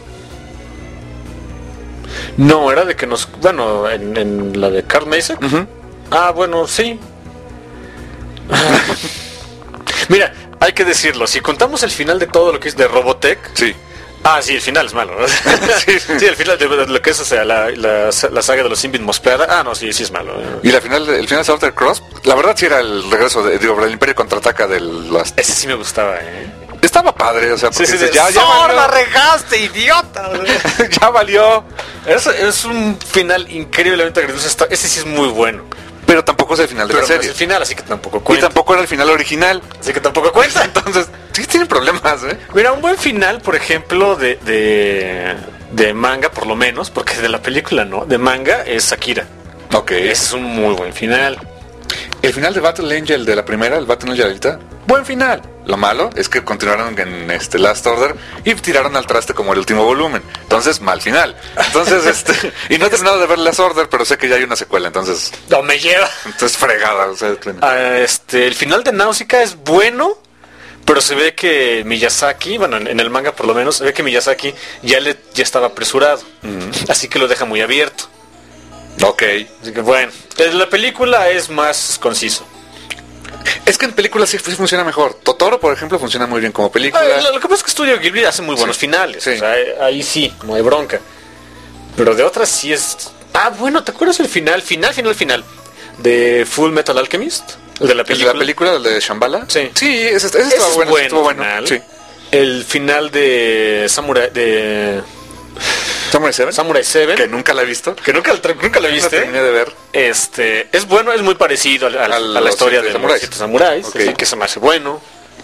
Speaker 7: no, era de que nos... Bueno, en, en la de Carl Mason.
Speaker 6: Ujú.
Speaker 7: Ah, bueno, sí. Mira, hay que decirlo, si contamos el final de todo lo que es de Robotech...
Speaker 6: Sí.
Speaker 7: Ah, sí, el final es malo.
Speaker 6: Sí.
Speaker 7: Sí, el final de lo que es, o sea, la, la, la saga de los Invit Mospeada. Ah, no, sí, sí es malo.
Speaker 6: Y la final, el final de Outer Cross, la verdad sí era el regreso de, digo, el Imperio contraataca del las...
Speaker 7: Ese sí me gustaba, ¿eh?
Speaker 6: Estaba padre, o sea, porque
Speaker 7: Sí, sí,
Speaker 6: dices,
Speaker 7: de,
Speaker 6: ya, ya
Speaker 7: ¡Sor, la
Speaker 6: valió,
Speaker 7: regaste, idiota!
Speaker 6: ya valió.
Speaker 7: Es, es un final increíblemente agridulce. está- Ese sí es muy bueno.
Speaker 6: Pero tampoco es el final de
Speaker 7: Pero
Speaker 6: la
Speaker 7: no
Speaker 6: serie.
Speaker 7: es el final, así que tampoco
Speaker 6: Y
Speaker 7: cuenta.
Speaker 6: tampoco era el final original.
Speaker 7: Así que tampoco cuenta.
Speaker 6: Entonces, sí tienen problemas, ¿eh?
Speaker 7: Mira, un buen final, por ejemplo, de, de, de manga, por lo menos, porque de la película no, de manga es Akira.
Speaker 6: Ok.
Speaker 7: Ese es un muy buen final.
Speaker 6: El final de Battle Angel de la primera, el Battle Angel ahorita, buen final. Lo malo es que continuaron en este Last Order y tiraron al traste como el último volumen. Entonces, mal final. Entonces, este, y no he terminado de ver Last Order, pero sé que ya hay una secuela, entonces,
Speaker 7: No me lleva.
Speaker 6: entonces fregada. O sea,
Speaker 7: Ah, este, el final de Náusica es bueno, pero se ve que Miyazaki, bueno, en, en el manga por lo menos, se ve que Miyazaki ya le ya estaba apresurado. Así que lo deja muy abierto.
Speaker 6: ok.
Speaker 7: Así que bueno, en la película es más conciso.
Speaker 6: Es que en películas sí, sí funciona mejor. Totoro, por ejemplo, funciona muy bien como película.
Speaker 7: Ah, lo, lo que pasa es que Studio Ghibli hace muy buenos
Speaker 6: Sí.
Speaker 7: finales.
Speaker 6: Sí.
Speaker 7: O sea, ahí sí, no hay bronca. Pero de otras sí es... Ah, bueno, ¿te acuerdas el final, final, final, final? De Full Metal Alchemist. El de la
Speaker 6: ¿El de
Speaker 7: película.
Speaker 6: la película, el de Shambhala?
Speaker 7: Sí.
Speaker 6: Sí, ese, ese
Speaker 7: Ese
Speaker 6: estaba
Speaker 7: es
Speaker 6: bueno,
Speaker 7: buen
Speaker 6: estuvo bueno.
Speaker 7: final.
Speaker 6: Sí.
Speaker 7: El final de Samurai... De
Speaker 6: Samurai Seven,
Speaker 7: Samurai Seven.
Speaker 6: que nunca la he visto.
Speaker 7: Que nunca, nunca lo
Speaker 6: No
Speaker 7: viste.
Speaker 6: terminé de ver.
Speaker 7: Este, es bueno, es muy parecido al- al-
Speaker 6: A
Speaker 7: a,
Speaker 6: los
Speaker 7: la historia
Speaker 6: siete
Speaker 7: de
Speaker 6: samuráis.
Speaker 7: los siete samuráis,
Speaker 6: Ok.
Speaker 7: así que se me hace bueno.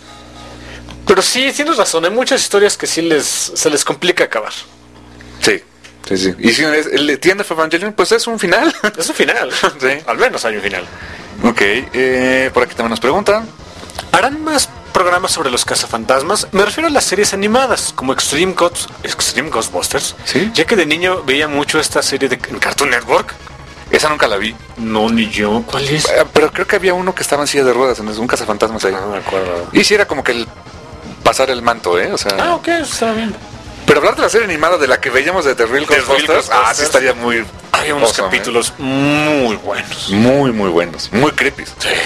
Speaker 7: Pero sí, tienes razón, hay muchas historias que sí les se les complica acabar.
Speaker 6: Sí, sí, sí. Y si es, el de Tienda of Evangelion, pues es un final.
Speaker 7: Es un final.
Speaker 6: Sí.
Speaker 7: Al menos hay un final.
Speaker 6: Ok, eh, por aquí también nos preguntan.
Speaker 7: ¿Harán más programas sobre los cazafantasmas? Me refiero a las series animadas, como Extreme, Ghost, Extreme Ghostbusters.
Speaker 6: Sí.
Speaker 7: Ya que de niño veía mucho esta serie de en Cartoon Network.
Speaker 6: Esa nunca la vi.
Speaker 7: No, ni yo. ¿Cuál es?
Speaker 6: Eh, Pero creo que había uno que estaba en silla de ruedas, en un cazafantasmas ahí.
Speaker 7: No me acuerdo.
Speaker 6: Y sí era como que el pasar el manto, ¿eh? O sea...
Speaker 7: Ah, ok, está bien.
Speaker 6: Pero hablar de la serie animada de la que veíamos de The Real
Speaker 7: The Real
Speaker 6: Ghostbusters, ah,
Speaker 7: Ghostbusters.
Speaker 6: sí estaría muy...
Speaker 7: Había unos
Speaker 6: awesome, ¿eh?
Speaker 7: capítulos muy buenos.
Speaker 6: Muy, muy buenos. Muy creepy.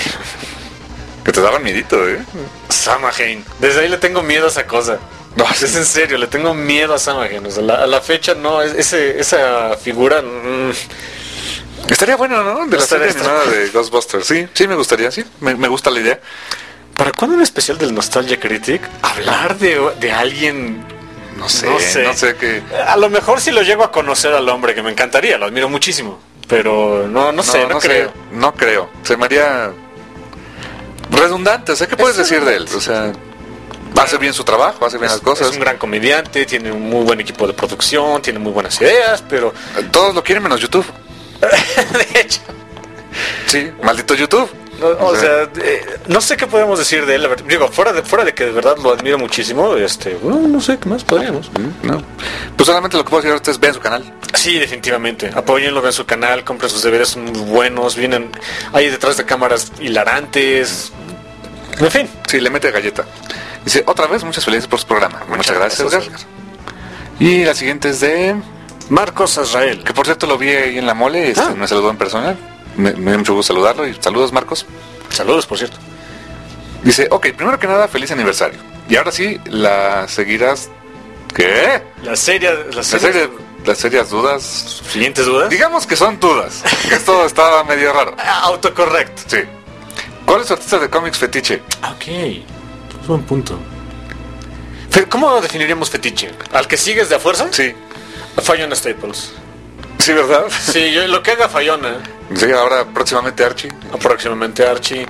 Speaker 6: Que te daban miedito, ¿eh?
Speaker 7: Samhain. Desde ahí le tengo miedo a esa cosa.
Speaker 6: No,
Speaker 7: Es en serio, le tengo miedo a Samhain. O sea, la- a la fecha no, es- ese, esa figura... mm,
Speaker 6: Estaría bueno, ¿no? De la
Speaker 7: Estaría-
Speaker 6: serie animada de Ghostbusters. Sí, sí me gustaría, sí. Me, me gusta la idea.
Speaker 7: ¿Para cuándo un especial del Nostalgia Critic? Hablar de, de alguien...
Speaker 6: No sé,
Speaker 7: No
Speaker 6: no
Speaker 7: sé.
Speaker 6: sé, qué...
Speaker 7: A lo mejor si lo llego a conocer al hombre, que me encantaría, lo admiro muchísimo. Pero no, no sé, no, creo.
Speaker 6: sé, no creo. Se me haría redundante. O sea, ¿qué puedes
Speaker 7: Es
Speaker 6: decir de él? O sea, hace bien su trabajo, hace bien las cosas.
Speaker 7: Es un gran comediante, tiene un muy buen equipo de producción, tiene muy buenas ideas, pero...
Speaker 6: Todos lo quieren menos YouTube.
Speaker 7: de hecho...
Speaker 6: Sí, maldito YouTube.
Speaker 7: No, o sea, eh, no sé qué podemos decir de él. la verdad. Digo, fuera de, fuera de que de verdad lo admiro muchísimo, este, bueno, no sé qué más podríamos.
Speaker 6: No. Pues solamente lo que puedo decir ahorita es vean su canal.
Speaker 7: Sí, definitivamente. Apóyenlo, vean su canal, compren sus D V Ds, son muy buenos, vienen ahí detrás de cámaras hilarantes. En fin.
Speaker 6: Sí, le mete galleta. Dice, otra vez, muchas felicidades por su programa. Muchas,
Speaker 7: Muchas
Speaker 6: gracias,
Speaker 7: gracias,
Speaker 6: Edgar. Y la siguiente es de...
Speaker 7: Marcos Azrael.
Speaker 6: Que por cierto lo vi ahí en la mole, este,
Speaker 7: Ah.
Speaker 6: me saludó en persona. Me, me dio mucho gusto saludarlo y saludos, Marcos.
Speaker 7: Saludos, por cierto.
Speaker 6: Dice, ok, primero que nada, feliz aniversario. Y ahora sí, la seguirás... ¿Qué?
Speaker 7: La serie, la
Speaker 6: La
Speaker 7: serie,
Speaker 6: serie, las serias dudas...
Speaker 7: siguientes dudas.
Speaker 6: Digamos que son dudas. Que esto estaba medio raro.
Speaker 7: Ah, autocorrect.
Speaker 6: Sí. ¿Cuál es su artista de cómics fetiche?
Speaker 7: Ok. Es buen punto. Fe- ¿Cómo definiríamos fetiche? ¿Al que sigues de a fuerza?
Speaker 6: Sí.
Speaker 7: A Fiona Staples.
Speaker 6: Sí, ¿verdad?
Speaker 7: Sí, yo, lo que haga Fiona.
Speaker 6: Sí, ahora próximamente Archie.
Speaker 7: Próximamente Archie.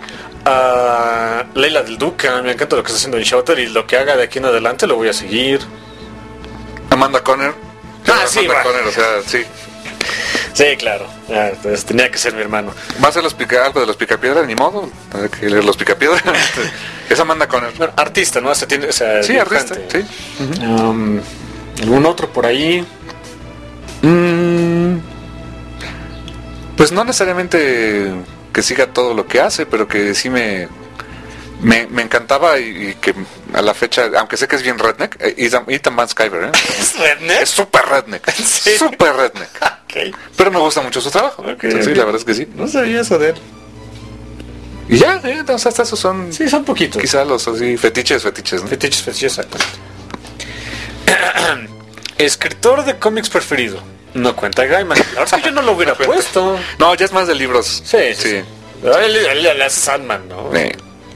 Speaker 7: A Leila del Duca. Me encanta lo que está haciendo en Shouter y lo que haga de aquí en adelante lo voy a seguir.
Speaker 6: Amanda Conner.
Speaker 7: Ah, sí,
Speaker 6: Amanda
Speaker 7: va.
Speaker 6: Conner, o sea, sí.
Speaker 7: Sí, claro. Ah, entonces tenía que ser mi hermano.
Speaker 6: ¿Va a ser los pica, algo de los picapiedra? Ni modo. Hay que leer los picapiedra. Es Amanda Conner.
Speaker 7: Bueno, artista, ¿no? O sea, tiene, o sea,
Speaker 6: Sí,
Speaker 7: dibujante.
Speaker 6: artista, sí.
Speaker 7: Um, ¿Algún otro por ahí?
Speaker 6: Mm, pues no necesariamente que siga todo lo que hace, pero que sí me me, me encantaba y, y que a la fecha, aunque sé que es bien redneck, eh, Ethan, Ethan Van Sciver, ¿eh?
Speaker 7: ¿Es redneck?
Speaker 6: Es súper redneck,
Speaker 7: serio?
Speaker 6: súper redneck.
Speaker 7: Ok.
Speaker 6: Pero me gusta mucho su trabajo.
Speaker 7: Ok,
Speaker 6: Sí,
Speaker 7: ok.
Speaker 6: la verdad es que sí.
Speaker 7: No sabía eso de él.
Speaker 6: Y ya, eh, entonces hasta esos son
Speaker 7: Sí, son poquitos.
Speaker 6: quizá los así fetiches, fetiches, ¿no?
Speaker 7: Fetiches, fetiches, exactamente. Escritor de cómics preferido. No cuenta Gaiman. Ahora sí yo no lo hubiera
Speaker 6: cuenta.
Speaker 7: puesto.
Speaker 6: No, ya es más de libros.
Speaker 7: Sí, sí. sí. Él, él, él es Sandman, ¿no?
Speaker 6: Sí.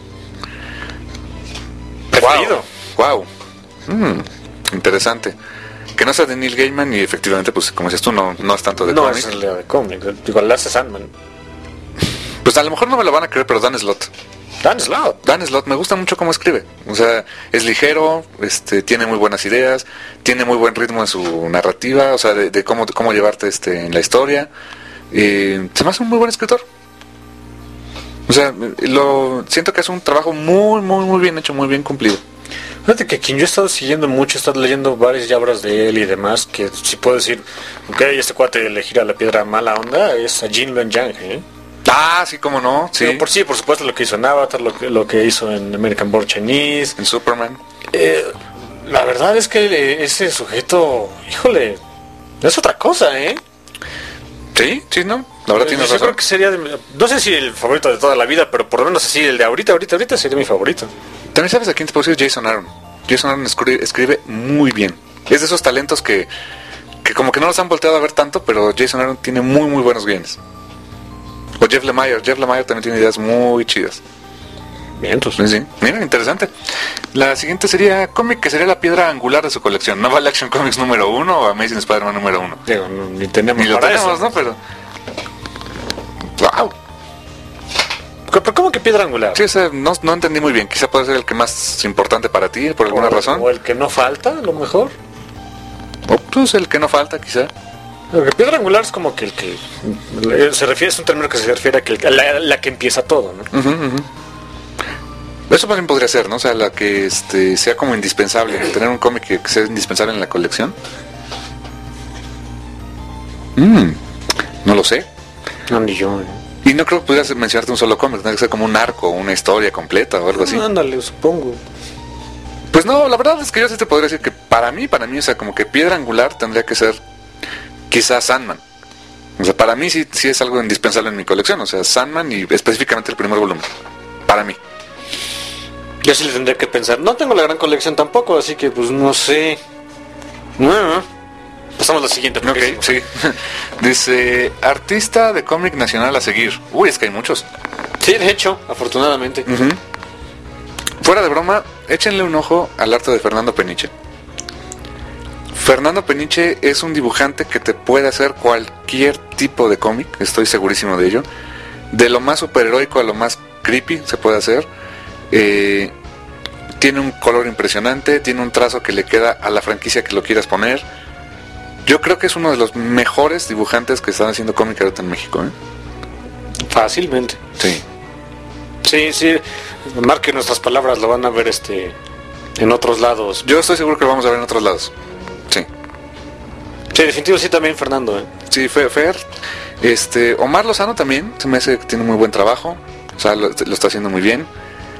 Speaker 7: Preferido.
Speaker 6: Wow. Mm, interesante. Que no sea de Neil Gaiman y efectivamente, pues como dices tú, no, no es tanto de
Speaker 7: No,
Speaker 6: cómics.
Speaker 7: es el de cómics. Digo, él hace Sandman.
Speaker 6: Pues a lo mejor no me lo van a creer, pero Dan Slott.
Speaker 7: Dan Slott.
Speaker 6: Dan Slott, me gusta mucho cómo escribe. O sea, es ligero, este, tiene muy buenas ideas, tiene muy buen ritmo en su narrativa, o sea, de, de cómo, cómo llevarte este, en la historia. Eh, se me hace un muy buen escritor. O sea, lo siento que es un trabajo muy, muy, muy bien hecho, muy bien cumplido.
Speaker 7: Fíjate que quien yo he estado siguiendo mucho, he estado leyendo varias obras de él y demás, que si puedo decir, ok, este cuate le gira la piedra mala onda, es a Jin Luen Yang, ¿eh?
Speaker 6: Ah, sí, cómo no, sí.
Speaker 7: Pero por sí, por supuesto, lo que hizo en Avatar, lo que, lo que hizo en American Born Chinese,
Speaker 6: en Superman.
Speaker 7: Eh, la verdad es que ese sujeto, híjole, es otra cosa, ¿eh?
Speaker 6: Sí, sí, no, la verdad
Speaker 7: eh,
Speaker 6: tienes
Speaker 7: yo
Speaker 6: razón.
Speaker 7: creo que sería, de, no sé si el favorito de toda la vida, pero por lo menos así, el de ahorita, ahorita, ahorita sería mi favorito.
Speaker 6: También sabes a quién te puedo decir, Jason Aaron. Jason Aaron escribe, escribe muy bien. Es de esos talentos que, que como que no los han volteado a ver tanto, pero Jason Aaron tiene muy, muy buenos guiones. O Jeff Lemire, Jeff Lemire también tiene ideas muy chidas.
Speaker 7: Bien, entonces.
Speaker 6: Sí, sí. Mira, interesante. La siguiente sería cómic que sería la piedra angular de su colección. Naval Action Comics número uno o Amazing Spider-Man número uno.
Speaker 7: Digo, no, ni tenemos
Speaker 6: Ni lo
Speaker 7: para
Speaker 6: tenemos,
Speaker 7: eso.
Speaker 6: ¿no? Pero... ¡Wow!
Speaker 7: ¿Pero cómo que piedra angular?
Speaker 6: Sí, o sea, no, no entendí muy bien. Quizá puede ser el que más importante para ti, por alguna
Speaker 7: o,
Speaker 6: razón.
Speaker 7: O el que no falta, a lo mejor.
Speaker 6: O pues el que no falta, quizá.
Speaker 7: Porque piedra angular es como que el que se refiere, es un término que se refiere a, que el, a la, la que empieza todo, ¿no?
Speaker 6: Uh-huh, uh-huh. Eso más bien podría ser, ¿no? O sea, la que este, sea como indispensable, tener un cómic que, que sea indispensable en la colección. Mm, no lo sé.
Speaker 7: No, ni yo. ¿eh?
Speaker 6: Y no creo que pudieras mencionarte un solo cómic, tendría que ser como un arco, una historia completa o algo así.
Speaker 7: No, ándale, supongo.
Speaker 6: Pues no, la verdad es que yo sí te podría decir que para mí, para mí, o sea, como que piedra angular tendría que ser quizás Sandman. O sea, para mí sí, sí es algo indispensable en mi colección, o sea, Sandman y específicamente el primer volumen. Para mí.
Speaker 7: Yo sí le tendría que pensar. No tengo la gran colección tampoco, así que pues no sé. No, pasamos a la siguiente.
Speaker 6: Ok, sí. Dice, artista de cómic nacional a seguir. Uy, es que hay muchos.
Speaker 7: Sí, de hecho, afortunadamente.
Speaker 6: Uh-huh. Fuera de broma, échenle un ojo al arte de Fernando Peniche. Fernando Peniche es un dibujante que te puede hacer cualquier tipo de cómic, estoy segurísimo de ello. De lo más superheroico a lo más creepy se puede hacer. Eh, tiene un color impresionante, tiene un trazo que le queda a la franquicia que lo quieras poner. Yo creo que es uno de los mejores dibujantes que están haciendo cómic ahorita en México, ¿eh?
Speaker 7: Fácilmente.
Speaker 6: Sí.
Speaker 7: Sí, sí. Marquen nuestras palabras, lo van a ver este en otros lados.
Speaker 6: Yo estoy seguro que lo vamos a ver en otros lados. Sí.
Speaker 7: Sí, definitivo sí también Fernando, ¿eh?
Speaker 6: Sí, Fer, Fer. Este, Omar Lozano también, se me hace que tiene muy buen trabajo. O sea, lo, lo está haciendo muy bien.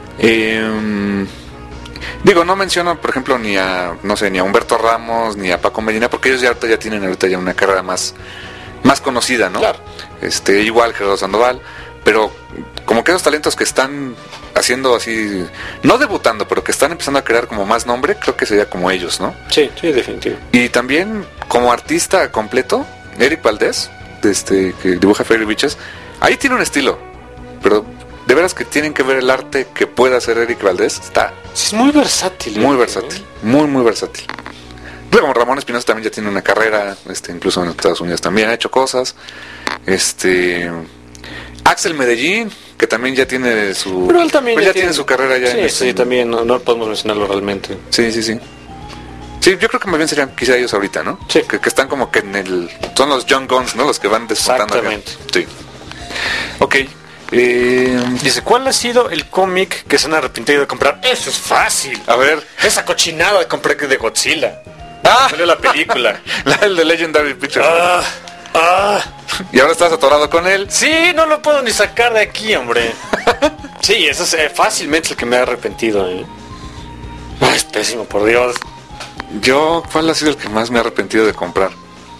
Speaker 6: Eh, digo, no menciono, por ejemplo, ni a, no sé, ni a Humberto Ramos, ni a Paco Medina, porque ellos ya ahorita ya tienen ahorita ya una carrera más, más conocida, ¿no?
Speaker 7: Claro.
Speaker 6: Este, igual Gerardo Sandoval, pero como que esos talentos que están haciendo así, no debutando, pero que están empezando a crear como más nombre, creo que sería como ellos, ¿no?
Speaker 7: Sí, sí, definitivo.
Speaker 6: Y también como artista completo, Eric Valdés, este, que dibuja Fairy Witches, ahí tiene un estilo, pero de veras que tienen que ver el arte que puede hacer Eric Valdés, está
Speaker 7: Sí, es muy versátil.
Speaker 6: muy
Speaker 7: ¿eh?
Speaker 6: versátil, muy muy versátil. Luego Ramón Espinosa también ya tiene una carrera, este, incluso en Estados Unidos también ha hecho cosas. Este Axel Medellín, que también ya tiene su
Speaker 7: Pero él también
Speaker 6: pues
Speaker 7: ya
Speaker 6: ya tiene,
Speaker 7: tiene
Speaker 6: su carrera ya.
Speaker 7: Sí,
Speaker 6: en
Speaker 7: sí,
Speaker 6: este-
Speaker 7: también, no, no podemos mencionarlo realmente.
Speaker 6: Sí, sí, sí. Sí, yo creo que más bien serían quizá ellos ahorita, ¿no?
Speaker 7: Sí.
Speaker 6: Que, que están como que en el... Son los Young Guns, ¿no? Los que van despuntando acá.
Speaker 7: Exactamente.
Speaker 6: Sí. Ok. Eh,
Speaker 7: Dice, ¿cuál ha sido el cómic que se han arrepentido de comprar? Eso es fácil.
Speaker 6: a ver.
Speaker 7: Esa cochinada de comprar de Godzilla.
Speaker 6: ¡Ah!
Speaker 7: Salió la película.
Speaker 6: La, el de Legendary Pictures.
Speaker 7: ah, ah.
Speaker 6: Y ahora estás atorado con él.
Speaker 7: Sí, no lo puedo ni sacar de aquí, hombre. Sí, eso es eh, fácilmente el que me ha arrepentido. ¿eh? Ah, es pésimo, por Dios.
Speaker 6: Yo, ¿cuál ha sido el que más me he arrepentido de comprar?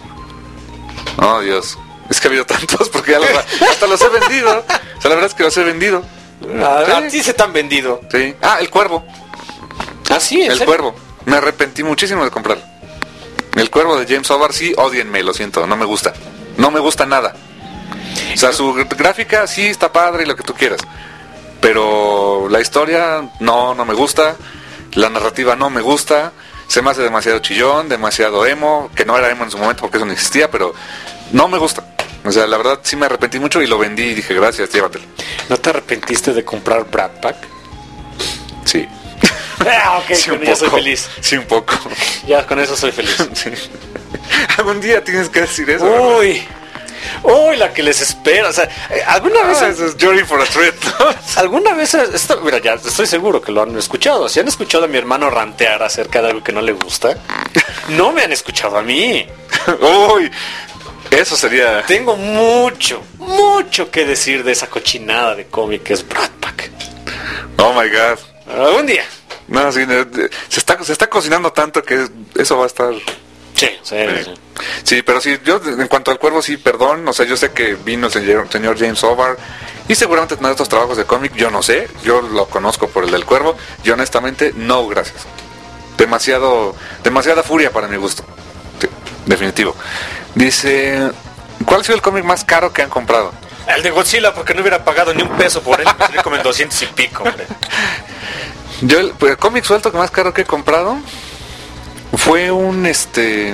Speaker 6: Oh, Dios. Es que ha habido tantos porque ya los, hasta los he vendido. O sea, la verdad es que los he vendido.
Speaker 7: A,
Speaker 6: Sí.
Speaker 7: a ti se te han vendido.
Speaker 6: Sí. Ah, el Cuervo.
Speaker 7: Ah, sí, ¿en
Speaker 6: El
Speaker 7: serio?
Speaker 6: Cuervo. Me arrepentí muchísimo de comprar. El Cuervo de James O'Barr, sí, ódienme, lo siento, no me gusta. No me gusta nada. O sea, su gráfica sí está padre y lo que tú quieras. Pero la historia no, no me gusta. La narrativa no me gusta. Se me hace demasiado chillón, demasiado emo, que no era emo en su momento porque eso no existía, pero no me gusta. O sea, la verdad sí me arrepentí mucho y lo vendí y dije, gracias, llévatelo.
Speaker 7: ¿No te arrepentiste de comprar Brad Pack?
Speaker 6: Sí.
Speaker 7: Ah, ok,
Speaker 6: Sí,
Speaker 7: con
Speaker 6: un
Speaker 7: ya soy
Speaker 6: poco.
Speaker 7: feliz.
Speaker 6: Sí, un poco.
Speaker 7: Ya con eso soy feliz.
Speaker 6: Sí. Algún día tienes que decir eso.
Speaker 7: Uy. Uy, la que les espera. O sea, eh, ¿alguna vez...
Speaker 6: Ah, eso es Journey for a Treat.
Speaker 7: ¿Alguna vez... Esto, mira, ya estoy seguro que lo han escuchado. Si han escuchado a mi hermano rantear acerca de algo que no le gusta, no me han escuchado a mí.
Speaker 6: Uy, eso sería...
Speaker 7: Tengo mucho, mucho que decir de esa cochinada de cómic que es Brad Pack.
Speaker 6: Oh my god.
Speaker 7: Algún día.
Speaker 6: No, sí, no, se está, se está cocinando tanto que eso va a estar...
Speaker 7: Sí, sí,
Speaker 6: Eh,
Speaker 7: sí.
Speaker 6: Sí, pero sí, yo en cuanto al Cuervo sí, perdón, o sea, yo sé que vino el señor, señor James O'Barr y seguramente tendrá otros trabajos de cómic, yo no sé, yo lo conozco por el del Cuervo y honestamente no, gracias. Demasiado, demasiada furia para mi gusto. Sí, definitivo. Dice, ¿cuál ha sido el cómic más caro que han comprado?
Speaker 7: El de Godzilla, porque no hubiera pagado ni un peso por él, me salió como en doscientos y pico, hombre.
Speaker 6: Yo el, pues, el cómic suelto que más caro que he comprado fue un este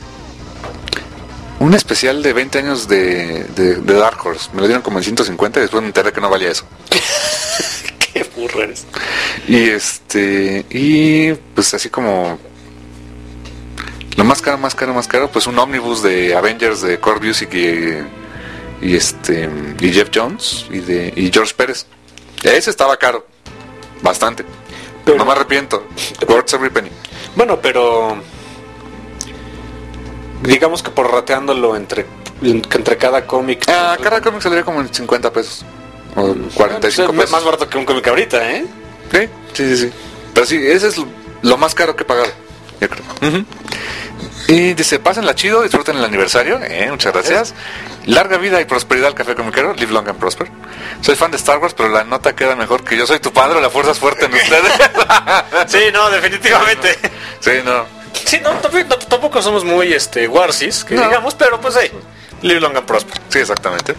Speaker 6: un especial de veinte años de, de, de Dark Horse. Me lo dieron como en ciento cincuenta y después me enteré que no valía eso.
Speaker 7: Qué burro eres.
Speaker 6: Y este y pues así como lo más caro, más caro, más caro, pues un ómnibus de Avengers de Core Music y, y este y Jeff Jones y de y George Pérez. Ese estaba caro, bastante.
Speaker 7: Pero-
Speaker 6: no me arrepiento. Worth every penny.
Speaker 7: Bueno, pero digamos que por rateándolo entre entre cada cómic.
Speaker 6: Ah, cada cómic saldría como en cincuenta pesos. O cuarenta y cinco
Speaker 7: Es
Speaker 6: pesos.
Speaker 7: más barato que un cómic ahorita, ¿eh?
Speaker 6: Sí, sí, sí, sí. Pero sí, ese es lo, lo más caro que he pagado, yo creo. Y dice, pásenla chido, disfruten el aniversario. Eh, muchas gracias. Larga vida y prosperidad al Café Comiquero. Live long and prosper. Soy fan de Star Wars, pero la nota queda mejor que yo soy tu padre, la fuerza es fuerte en ustedes.
Speaker 7: Sí, no, definitivamente.
Speaker 6: Sí, no.
Speaker 7: Sí, no, tampoco, tampoco somos muy este Warsis, que
Speaker 6: No.
Speaker 7: digamos, pero pues hey, live long and prosper.
Speaker 6: Sí, exactamente.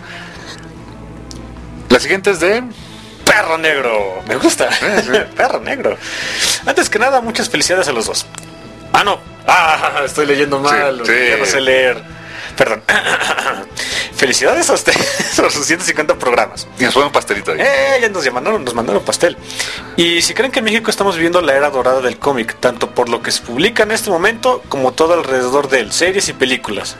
Speaker 6: La siguiente es de...
Speaker 7: Perro negro, me gusta.
Speaker 6: sí.
Speaker 7: Perro negro. Antes que nada, muchas felicidades a los dos. Ah, no. Ah, estoy leyendo mal.
Speaker 6: Sí, sí.
Speaker 7: Ya no sé leer. Perdón. Felicidades a ustedes por sus ciento cincuenta programas.
Speaker 6: Y nos fue un pastelito ahí.
Speaker 7: Eh, ya nos mandaron, nos mandaron pastel. Y si creen que en México estamos viviendo la era dorada del cómic, tanto por lo que se publica en este momento, como todo alrededor de él, series y películas.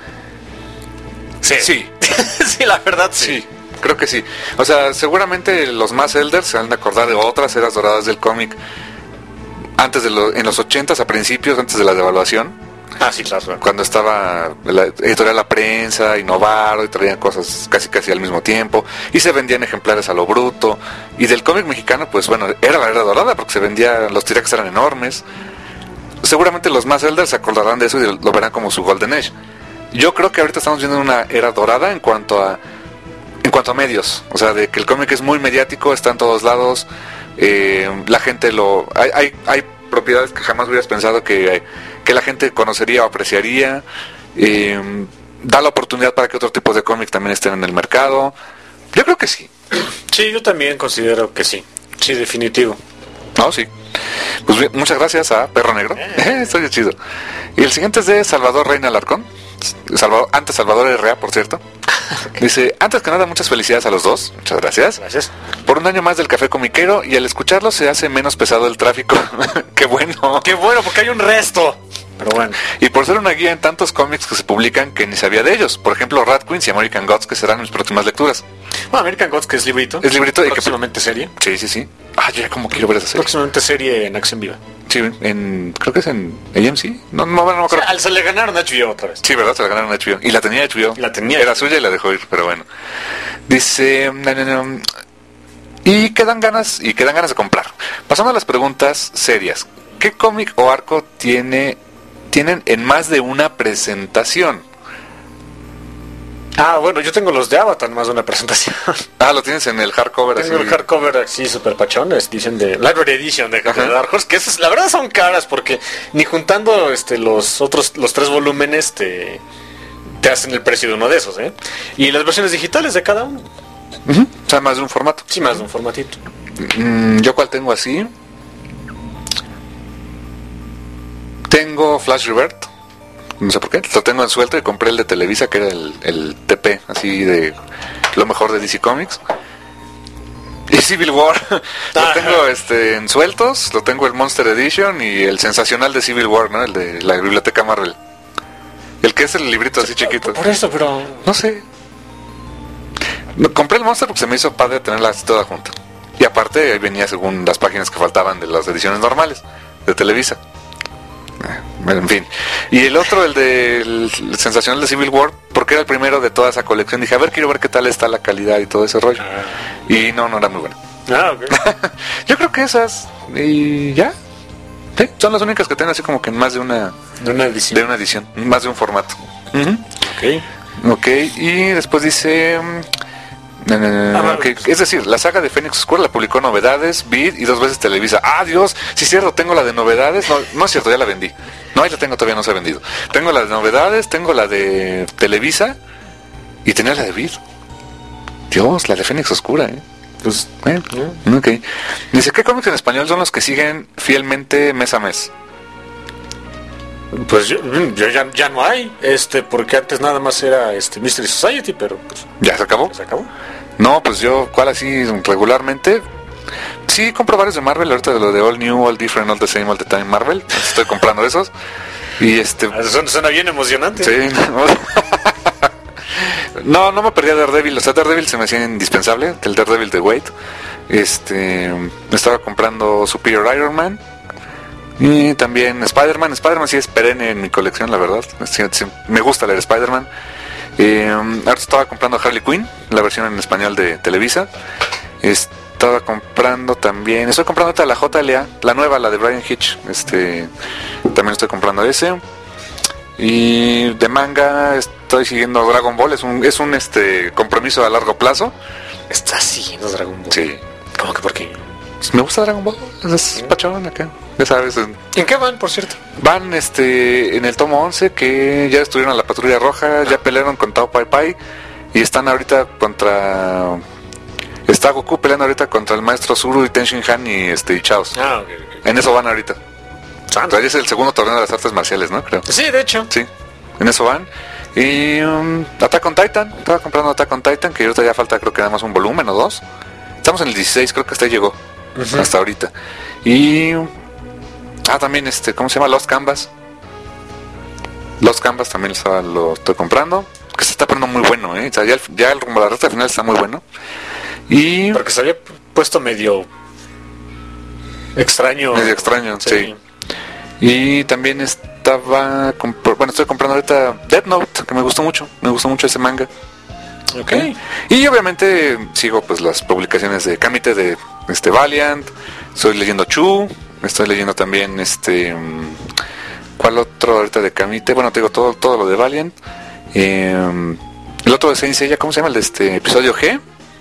Speaker 7: Sí.
Speaker 6: Sí.
Speaker 7: Sí, la verdad sí.
Speaker 6: Sí, creo que sí. O sea, seguramente los más elders se van a acordar de otras eras doradas del cómic. Antes de lo, en los ochentas, a principios, antes de la devaluación.
Speaker 7: Ah, sí, claro.
Speaker 6: Cuando estaba la editorial La Prensa, Innovar, y traían cosas casi casi al mismo tiempo, y se vendían ejemplares a lo bruto. Y del cómic mexicano, pues bueno, era la era dorada porque se vendía, los T-Rex eran enormes. Seguramente los más elders se acordarán de eso y lo verán como su Golden Age. Yo creo que ahorita estamos viendo una era dorada en cuanto a en cuanto a medios, o sea, de que el cómic es muy mediático, está en todos lados, eh, la gente lo hay, hay hay propiedades que jamás hubieras pensado que, que la gente conocería o apreciaría, eh, da la oportunidad para que otro tipo de cómics también estén en el mercado. Yo creo que sí.
Speaker 7: Sí, yo también considero que sí. Sí, definitivo.
Speaker 6: No, sí. Pues bien, muchas gracias a Perro Negro. Estoy chido. Y el siguiente es de Salvador Reina Alarcón. Salvador, antes Salvador R A, por cierto. Dice, antes que nada, muchas felicidades a los dos. Muchas gracias.
Speaker 7: Gracias.
Speaker 6: Por un año más del Café Comiquero, y al escucharlo se hace menos pesado el tráfico. Qué bueno.
Speaker 7: Qué bueno, porque hay un resto. Pero bueno.
Speaker 6: Y por ser una guía en tantos cómics que se publican que ni sabía de ellos. Por ejemplo, Rat Queens y American Gods, que serán mis próximas lecturas.
Speaker 7: Bueno, American Gods, que es librito.
Speaker 6: Es librito y que-
Speaker 7: próximamente serie.
Speaker 6: Sí, sí, sí. Ah, yo ya como quiero ver esa serie.
Speaker 7: Próximamente serie en acción viva.
Speaker 6: Sí, en, creo que es en A M C. No, no, no me
Speaker 7: O
Speaker 6: acuerdo.
Speaker 7: sea, se le ganaron a H B O otra vez.
Speaker 6: Sí, ¿verdad? Se la ganaron a H B O. Y la tenía H B O.
Speaker 7: La tenía.
Speaker 6: Era suya y la dejó ir, pero bueno. Dice... no, no, no. Y quedan ganas, y quedan ganas de comprar. Pasando a las preguntas serias. ¿Qué cómic o arco tiene, tienen en más de una presentación?
Speaker 7: Ah, bueno, yo tengo los de Avatar, más de una presentación.
Speaker 6: Ah, lo tienes en el hardcover.
Speaker 7: Tengo
Speaker 6: así.
Speaker 7: el hardcover así super pachón, es dicen de Library Edition de, de
Speaker 6: Ajá.
Speaker 7: Dark Horse, que esas, la verdad son caras porque ni juntando este los otros los tres volúmenes te te hacen el precio de uno de esos, ¿eh? Y las versiones digitales de cada uno.
Speaker 6: Ujú. O sea, más de un formato.
Speaker 7: Sí, más de un formatito.
Speaker 6: Mm, ¿Yo cuál tengo así? Tengo Flash Revert, no sé por qué, lo tengo en suelto y compré el de Televisa, que era el, el T P, así de lo mejor de D C Comics. Y Civil War, lo tengo este en sueltos, lo tengo el Monster Edition y el sensacional de Civil War, ¿no? El de la biblioteca Marvel. El que es el librito así chiquito.
Speaker 7: Por eso, pero...
Speaker 6: No sé. No, compré el Monster porque se me hizo padre tenerla así toda junta. Y aparte ahí venía según las páginas que faltaban de las ediciones normales de Televisa. En fin. Y el otro, el del de, sensacional de Civil War, porque era el primero de toda esa colección. Dije, a ver, quiero ver qué tal está la calidad y todo ese rollo. Ah. Y no, no era muy bueno.
Speaker 7: Ah, ok.
Speaker 6: Yo creo que esas. Y ya. Sí, son las únicas que tengo así como que en más de una,
Speaker 7: de una edición.
Speaker 6: De una edición, más de un formato. Uh-huh.
Speaker 7: Ok.
Speaker 6: Ok, y después dice... No, no, no, no, okay. Es decir, la saga de Fénix Oscura la publicó Novedades, Vid y dos veces Televisa. ¡Ah, Dios! Sí, cierto, tengo la de Novedades. No, no es cierto, ya la vendí. No, ahí la tengo, todavía no se ha vendido. Tengo la de Novedades, tengo la de Televisa y tenía la de Vid. Dios, la de Fénix Oscura, ¿eh? Pues, eh, yeah. Ok. Dice, ¿qué cómics en español son los que siguen fielmente mes a mes?
Speaker 7: Pues yo, yo ya, ya no hay, este, porque antes nada más era este Mystery Society, pero pues,
Speaker 6: ¿ya se acabó?
Speaker 7: ¿Se acabó?
Speaker 6: No, pues yo, ¿cuál así regularmente? Sí, compro varios de Marvel, ahorita de lo de All New, All Different, All the Same, All the Time Marvel. Estoy comprando esos. Y este...
Speaker 7: Suena, suena bien emocionante.
Speaker 6: Sí. No, no me perdí a Daredevil. O sea, Daredevil se me hacía indispensable, el Daredevil de Wade. Este... Me estaba comprando Superior Iron Man. Y también Spider-Man. Spider-Man sí es perenne en mi colección, la verdad. Sí, sí, me gusta leer Spider-Man. Eh, ahora estaba comprando Harley Quinn, la versión en español de Televisa. Estaba comprando también... Estoy comprando ahorita la J L A, la nueva, la de Brian Hitch. Este, también estoy comprando ese. Y de manga estoy siguiendo Dragon Ball. Es un, es un este compromiso a largo plazo.
Speaker 7: ¿Estás siguiendo Dragon Ball?
Speaker 6: Sí.
Speaker 7: ¿Cómo que por qué?
Speaker 6: Me gusta Dragon Ball. Es pachón acá. Ya sabes. En,
Speaker 7: ¿En qué van, por cierto?
Speaker 6: Van este en el tomo once, que ya estuvieron a la Patrulla Roja, ya pelearon con Tao Pai Pai y están ahorita contra... Está Goku peleando ahorita contra el maestro Zuru y Tenshin Han y este y Chaos.
Speaker 7: Ah, ok, okay.
Speaker 6: En eso van ahorita. O sea, es el segundo torneo de las artes marciales, ¿no? Creo.
Speaker 7: Sí, de hecho.
Speaker 6: Sí, en eso van. Y um, Attack on Titan. Estaba comprando Attack on Titan, que ahorita ya falta creo que nada más un volumen o dos. Estamos en el dieciséis, creo que hasta ahí llegó. Uh-huh. Hasta ahorita. Y... Ah, también este, ¿cómo se llama? Lost Canvas. Lost Canvas también lo, lo estoy comprando. Que se está poniendo muy bueno, ¿eh? O sea, ya, ya el rumbo a la recta final está muy bueno. Y...
Speaker 7: Porque se había puesto medio... Extraño.
Speaker 6: Medio extraño, sí. sí. Y también estaba... Comp- bueno, estoy comprando ahorita Death Note, que me gustó mucho. Me gustó mucho ese manga.
Speaker 7: Ok.
Speaker 6: ¿Eh? Y obviamente sigo pues las publicaciones de Kamite de este Valiant. Estoy leyendo Chu. Estoy leyendo también este... ¿Cuál otro ahorita de Kamite? Bueno, te digo todo, todo lo de Valiant. Eh, el otro de Saint Seiya, ¿cómo se llama? El de este episodio G.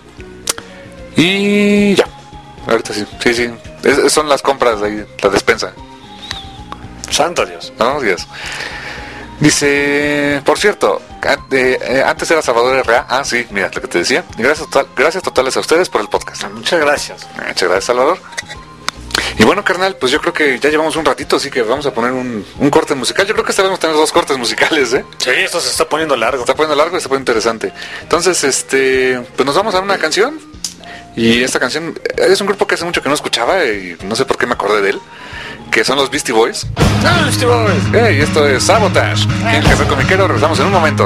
Speaker 6: Y ya. Ahorita sí, sí, sí. Es, son las compras de ahí, la despensa.
Speaker 7: Santo Dios.
Speaker 6: No, Dios. Dice, por cierto, eh, eh, antes era Salvador R A. Ah, sí, mira lo que te decía. Gracias, total, gracias totales a ustedes por el podcast.
Speaker 7: Muchas gracias.
Speaker 6: Muchas gracias, Salvador. Y bueno, carnal, pues yo creo que ya llevamos un ratito, así que vamos a poner un, un corte musical. Yo creo que esta vez vamos a tener dos cortes musicales, ¿eh?
Speaker 7: Sí, esto se está poniendo largo.
Speaker 6: Se está poniendo largo y se pone interesante. Entonces, este, pues nos vamos a una canción. Y esta canción es un grupo que hace mucho que no escuchaba y no sé por qué me acordé de él, que son los Beastie Boys.
Speaker 7: ¡Ah, Beastie Boys!
Speaker 6: Hey, esto es Sabotage. En el Café Comiquero regresamos en un momento.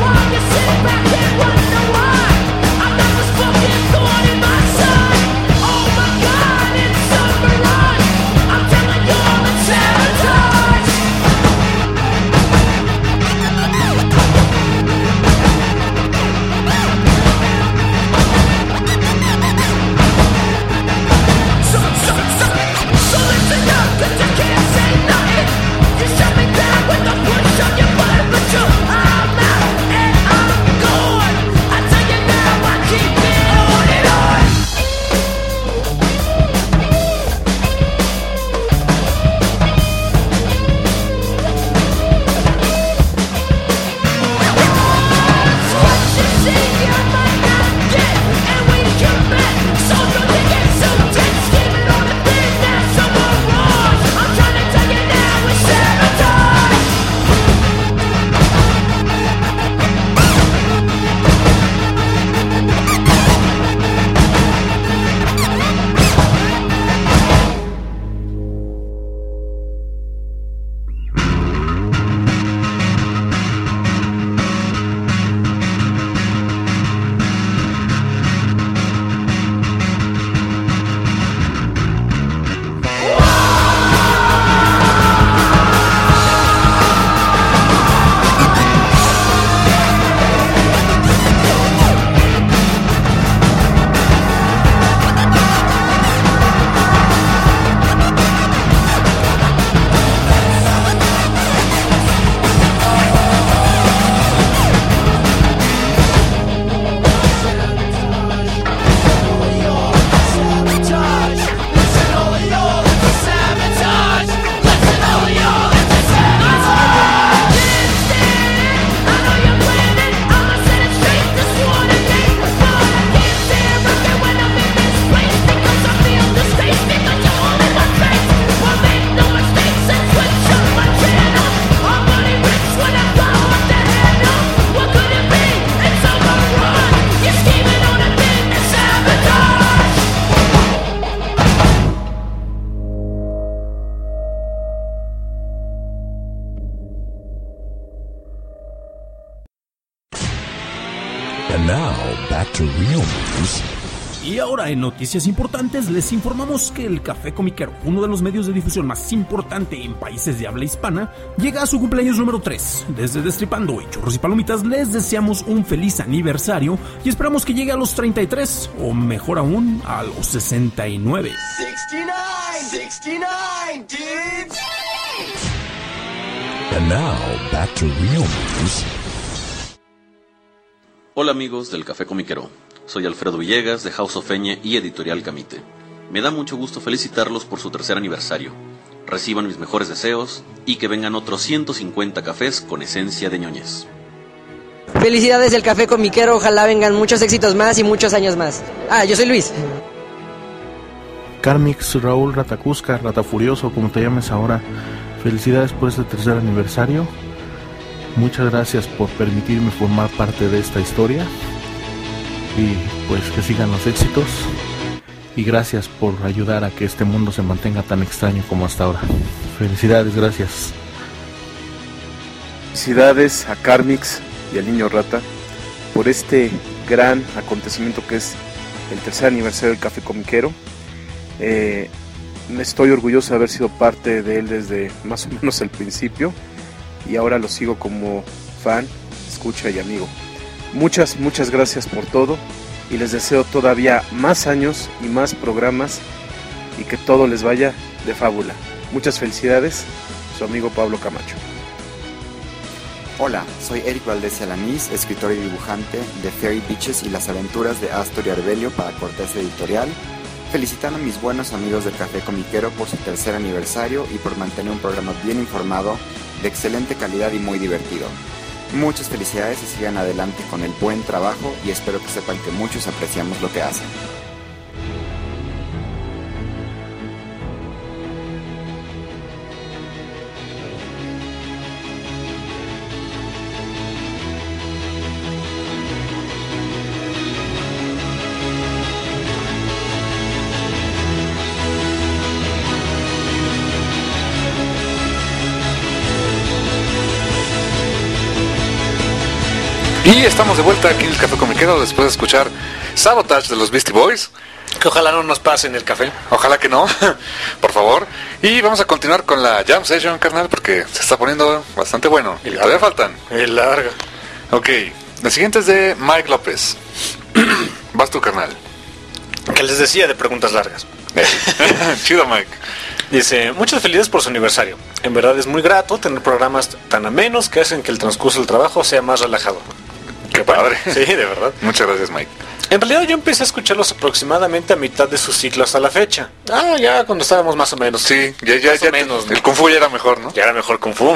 Speaker 8: Back and wonder why I'm not this fucking thorn in my side. And now, back to real news.
Speaker 9: Y ahora en Noticias Importantes les informamos que el Café Comiquero, uno de los medios de difusión más importante en países de habla hispana, llega a su cumpleaños número tres. Desde Destripando y Churros y Palomitas les deseamos un feliz aniversario y esperamos que llegue a los treinta y tres, o mejor aún, a los sesenta y nueve.
Speaker 8: sesenta y nueve, sesenta y nueve, dudes. And now, back to real news.
Speaker 10: Hola amigos del Café Comiquero. Soy Alfredo Villegas de House of Eñe y Editorial Camite. Me da mucho gusto felicitarlos por su tercer aniversario. Reciban mis mejores deseos y que vengan otros ciento cincuenta cafés con esencia de ñoñez.
Speaker 11: Felicidades del Café Comiquero, ojalá vengan muchos éxitos más y muchos años más. Ah, yo soy Luis.
Speaker 12: Carmix, Raúl, Ratacusca, Ratafurioso, como te llames ahora, felicidades por este tercer aniversario. Muchas gracias por permitirme formar parte de esta historia. Y pues que sigan los éxitos. Y gracias por ayudar a que este mundo se mantenga tan extraño como hasta ahora. Felicidades, gracias.
Speaker 13: Felicidades a Carmix y al Niño Rata por este gran acontecimiento que es el tercer aniversario del Café Comiquero. Eh, estoy orgulloso de haber sido parte de él desde más o menos el principio. Y ahora lo sigo como fan, escucha y amigo. Muchas, muchas gracias por todo y les deseo todavía más años y más programas y que todo les vaya de fábula. Muchas felicidades, su amigo Pablo Camacho.
Speaker 14: Hola, soy Eric Valdés Alanís, escritor y dibujante de Fairy Beaches y las aventuras de Astor y Arbelio para Cortés Editorial, felicitando a mis buenos amigos del Café Comiquero por su tercer aniversario y por mantener un programa bien informado, de excelente calidad y muy divertido. Muchas felicidades y sigan adelante con el buen trabajo y espero que sepan que muchos apreciamos lo que hacen.
Speaker 6: Y estamos de vuelta aquí en el Café Comiquero después de escuchar Sabotage de los Beastie Boys.
Speaker 7: Que ojalá no nos pase en el café.
Speaker 6: Ojalá que no, por favor. Y vamos a continuar con la Jam Session, carnal, porque se está poniendo bastante bueno. Y todavía faltan.
Speaker 7: Es larga.
Speaker 6: Ok, la siguiente es de Mike López. Vas tú, carnal.
Speaker 7: Que les decía de preguntas largas.
Speaker 6: Chido, Mike.
Speaker 7: Dice, muchas felicidades por su aniversario. En verdad es muy grato tener programas tan amenos que hacen que el transcurso del trabajo sea más relajado.
Speaker 6: Qué padre.
Speaker 7: Sí, de verdad.
Speaker 6: Muchas gracias, Mike.
Speaker 7: En realidad yo empecé a escucharlos aproximadamente a mitad de su ciclo hasta la fecha. Ah, ya cuando estábamos más o menos.
Speaker 6: Sí, ya, ya, ya menos, ¿no? El Kung Fu ya era mejor, ¿no?
Speaker 7: Ya era mejor Kung Fu.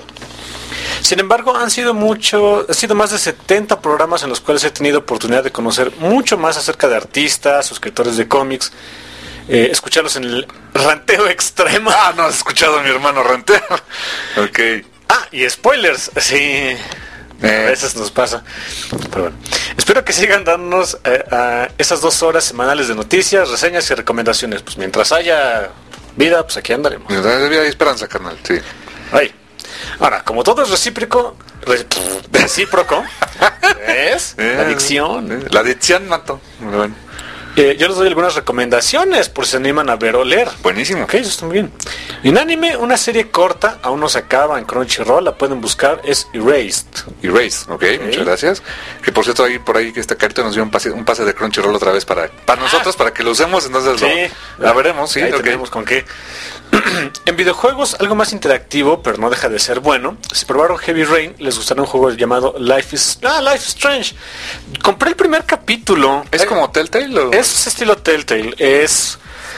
Speaker 7: Sin embargo, han sido mucho, han sido más de setenta programas en los cuales he tenido oportunidad de conocer mucho más acerca de artistas, suscriptores de cómics, eh, escucharlos en el ranteo extremo.
Speaker 6: Ah, no has escuchado a mi hermano ranteo. Ok.
Speaker 7: Ah, y spoilers, sí. A veces nos pasa. Pero bueno, espero que sigan dándonos eh, a esas dos horas semanales de noticias, reseñas y recomendaciones. Pues mientras haya vida, pues aquí andaremos.
Speaker 6: Mientras haya vida hay esperanza, carnal. Sí.
Speaker 7: Ay. Ahora, como todo es recíproco, re, recíproco, ¿ves?
Speaker 6: Eh,
Speaker 7: la adicción.
Speaker 6: Eh, la adicción mató. Bueno.
Speaker 7: Eh, yo les doy algunas recomendaciones por si se animan a ver o leer.
Speaker 6: Buenísimo.
Speaker 7: Ok, eso está muy bien. En anime, una serie corta, aún no se acaba en Crunchyroll, la pueden buscar, es Erased.
Speaker 6: Erased, ok, okay. Muchas gracias. Que por cierto, ahí por ahí que esta carita nos dio un pase, un pase de Crunchyroll otra vez para, para ah. nosotros, para que lo usemos, entonces
Speaker 7: sí,
Speaker 6: lo, la veremos, sí.
Speaker 7: Ahí
Speaker 6: okay.
Speaker 7: tenemos con qué. En videojuegos, algo más interactivo, pero no deja de ser bueno. Si probaron Heavy Rain, les gustará un juego llamado Life is ah, Life is Strange. Compré el primer capítulo.
Speaker 6: ¿Es eh, como Telltale? O?
Speaker 7: Es estilo Telltale. Es...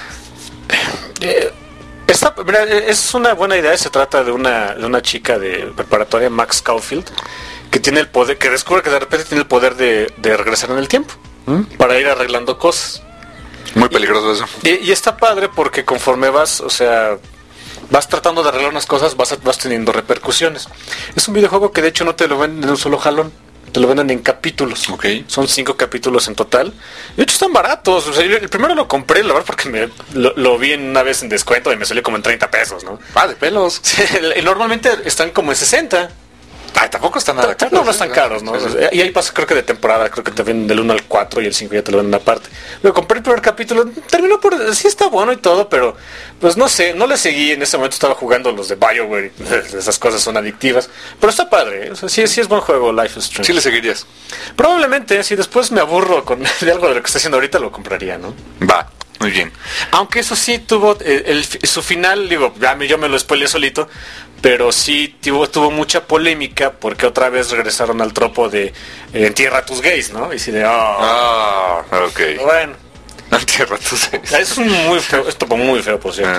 Speaker 7: Eh, esta, mira, es una buena idea. Se trata de una, de una chica de preparatoria, Max Caulfield, que tiene el poder, que descubre que de repente tiene el poder de, de regresar en el tiempo, ¿Mm? para ir arreglando cosas.
Speaker 6: Muy peligroso eso.
Speaker 7: Y, y está padre porque conforme vas, o sea, vas tratando de arreglar unas cosas, vas, vas teniendo repercusiones. Es un videojuego que de hecho no te lo venden en un solo jalón, te lo venden en capítulos.
Speaker 6: Okay.
Speaker 7: Son cinco capítulos en total. De hecho están baratos. O sea, yo el primero lo compré, la verdad, porque me lo, lo vi en una vez en descuento y me salió como en treinta pesos, ¿no?
Speaker 6: Ah, de pelos.
Speaker 7: Sí, y normalmente están como en sesenta.
Speaker 6: Ay, tampoco están nada caros.
Speaker 7: No, no están caros, ¿no? Sí, sí. Y ahí pasa, creo que de temporada, creo que te vienen del uno al cuatro y el cinco ya te lo venden aparte. Pero compré el primer capítulo, terminó por... Sí está bueno y todo, pero pues no sé, no le seguí. En ese momento estaba jugando los de BioWare. Esas cosas son adictivas. Pero está padre, ¿eh? O sea, sí, sí es buen juego Life is Strange.
Speaker 6: ¿Sí le seguirías?
Speaker 7: Probablemente, si después me aburro con, de algo de lo que está haciendo ahorita, lo compraría, ¿no?
Speaker 6: Va. Muy bien.
Speaker 7: Aunque eso sí tuvo el, el, su final, digo, ya me, yo me lo spoileé solito, pero sí tuvo, tuvo mucha polémica porque otra vez regresaron al tropo de eh, entierra a tus gays, ¿no? Y sí de, oh,
Speaker 6: ah, ok.
Speaker 7: Bueno.
Speaker 6: Entierra a tus gays.
Speaker 7: Es un muy feo, es topo muy feo, por cierto.
Speaker 6: Ah,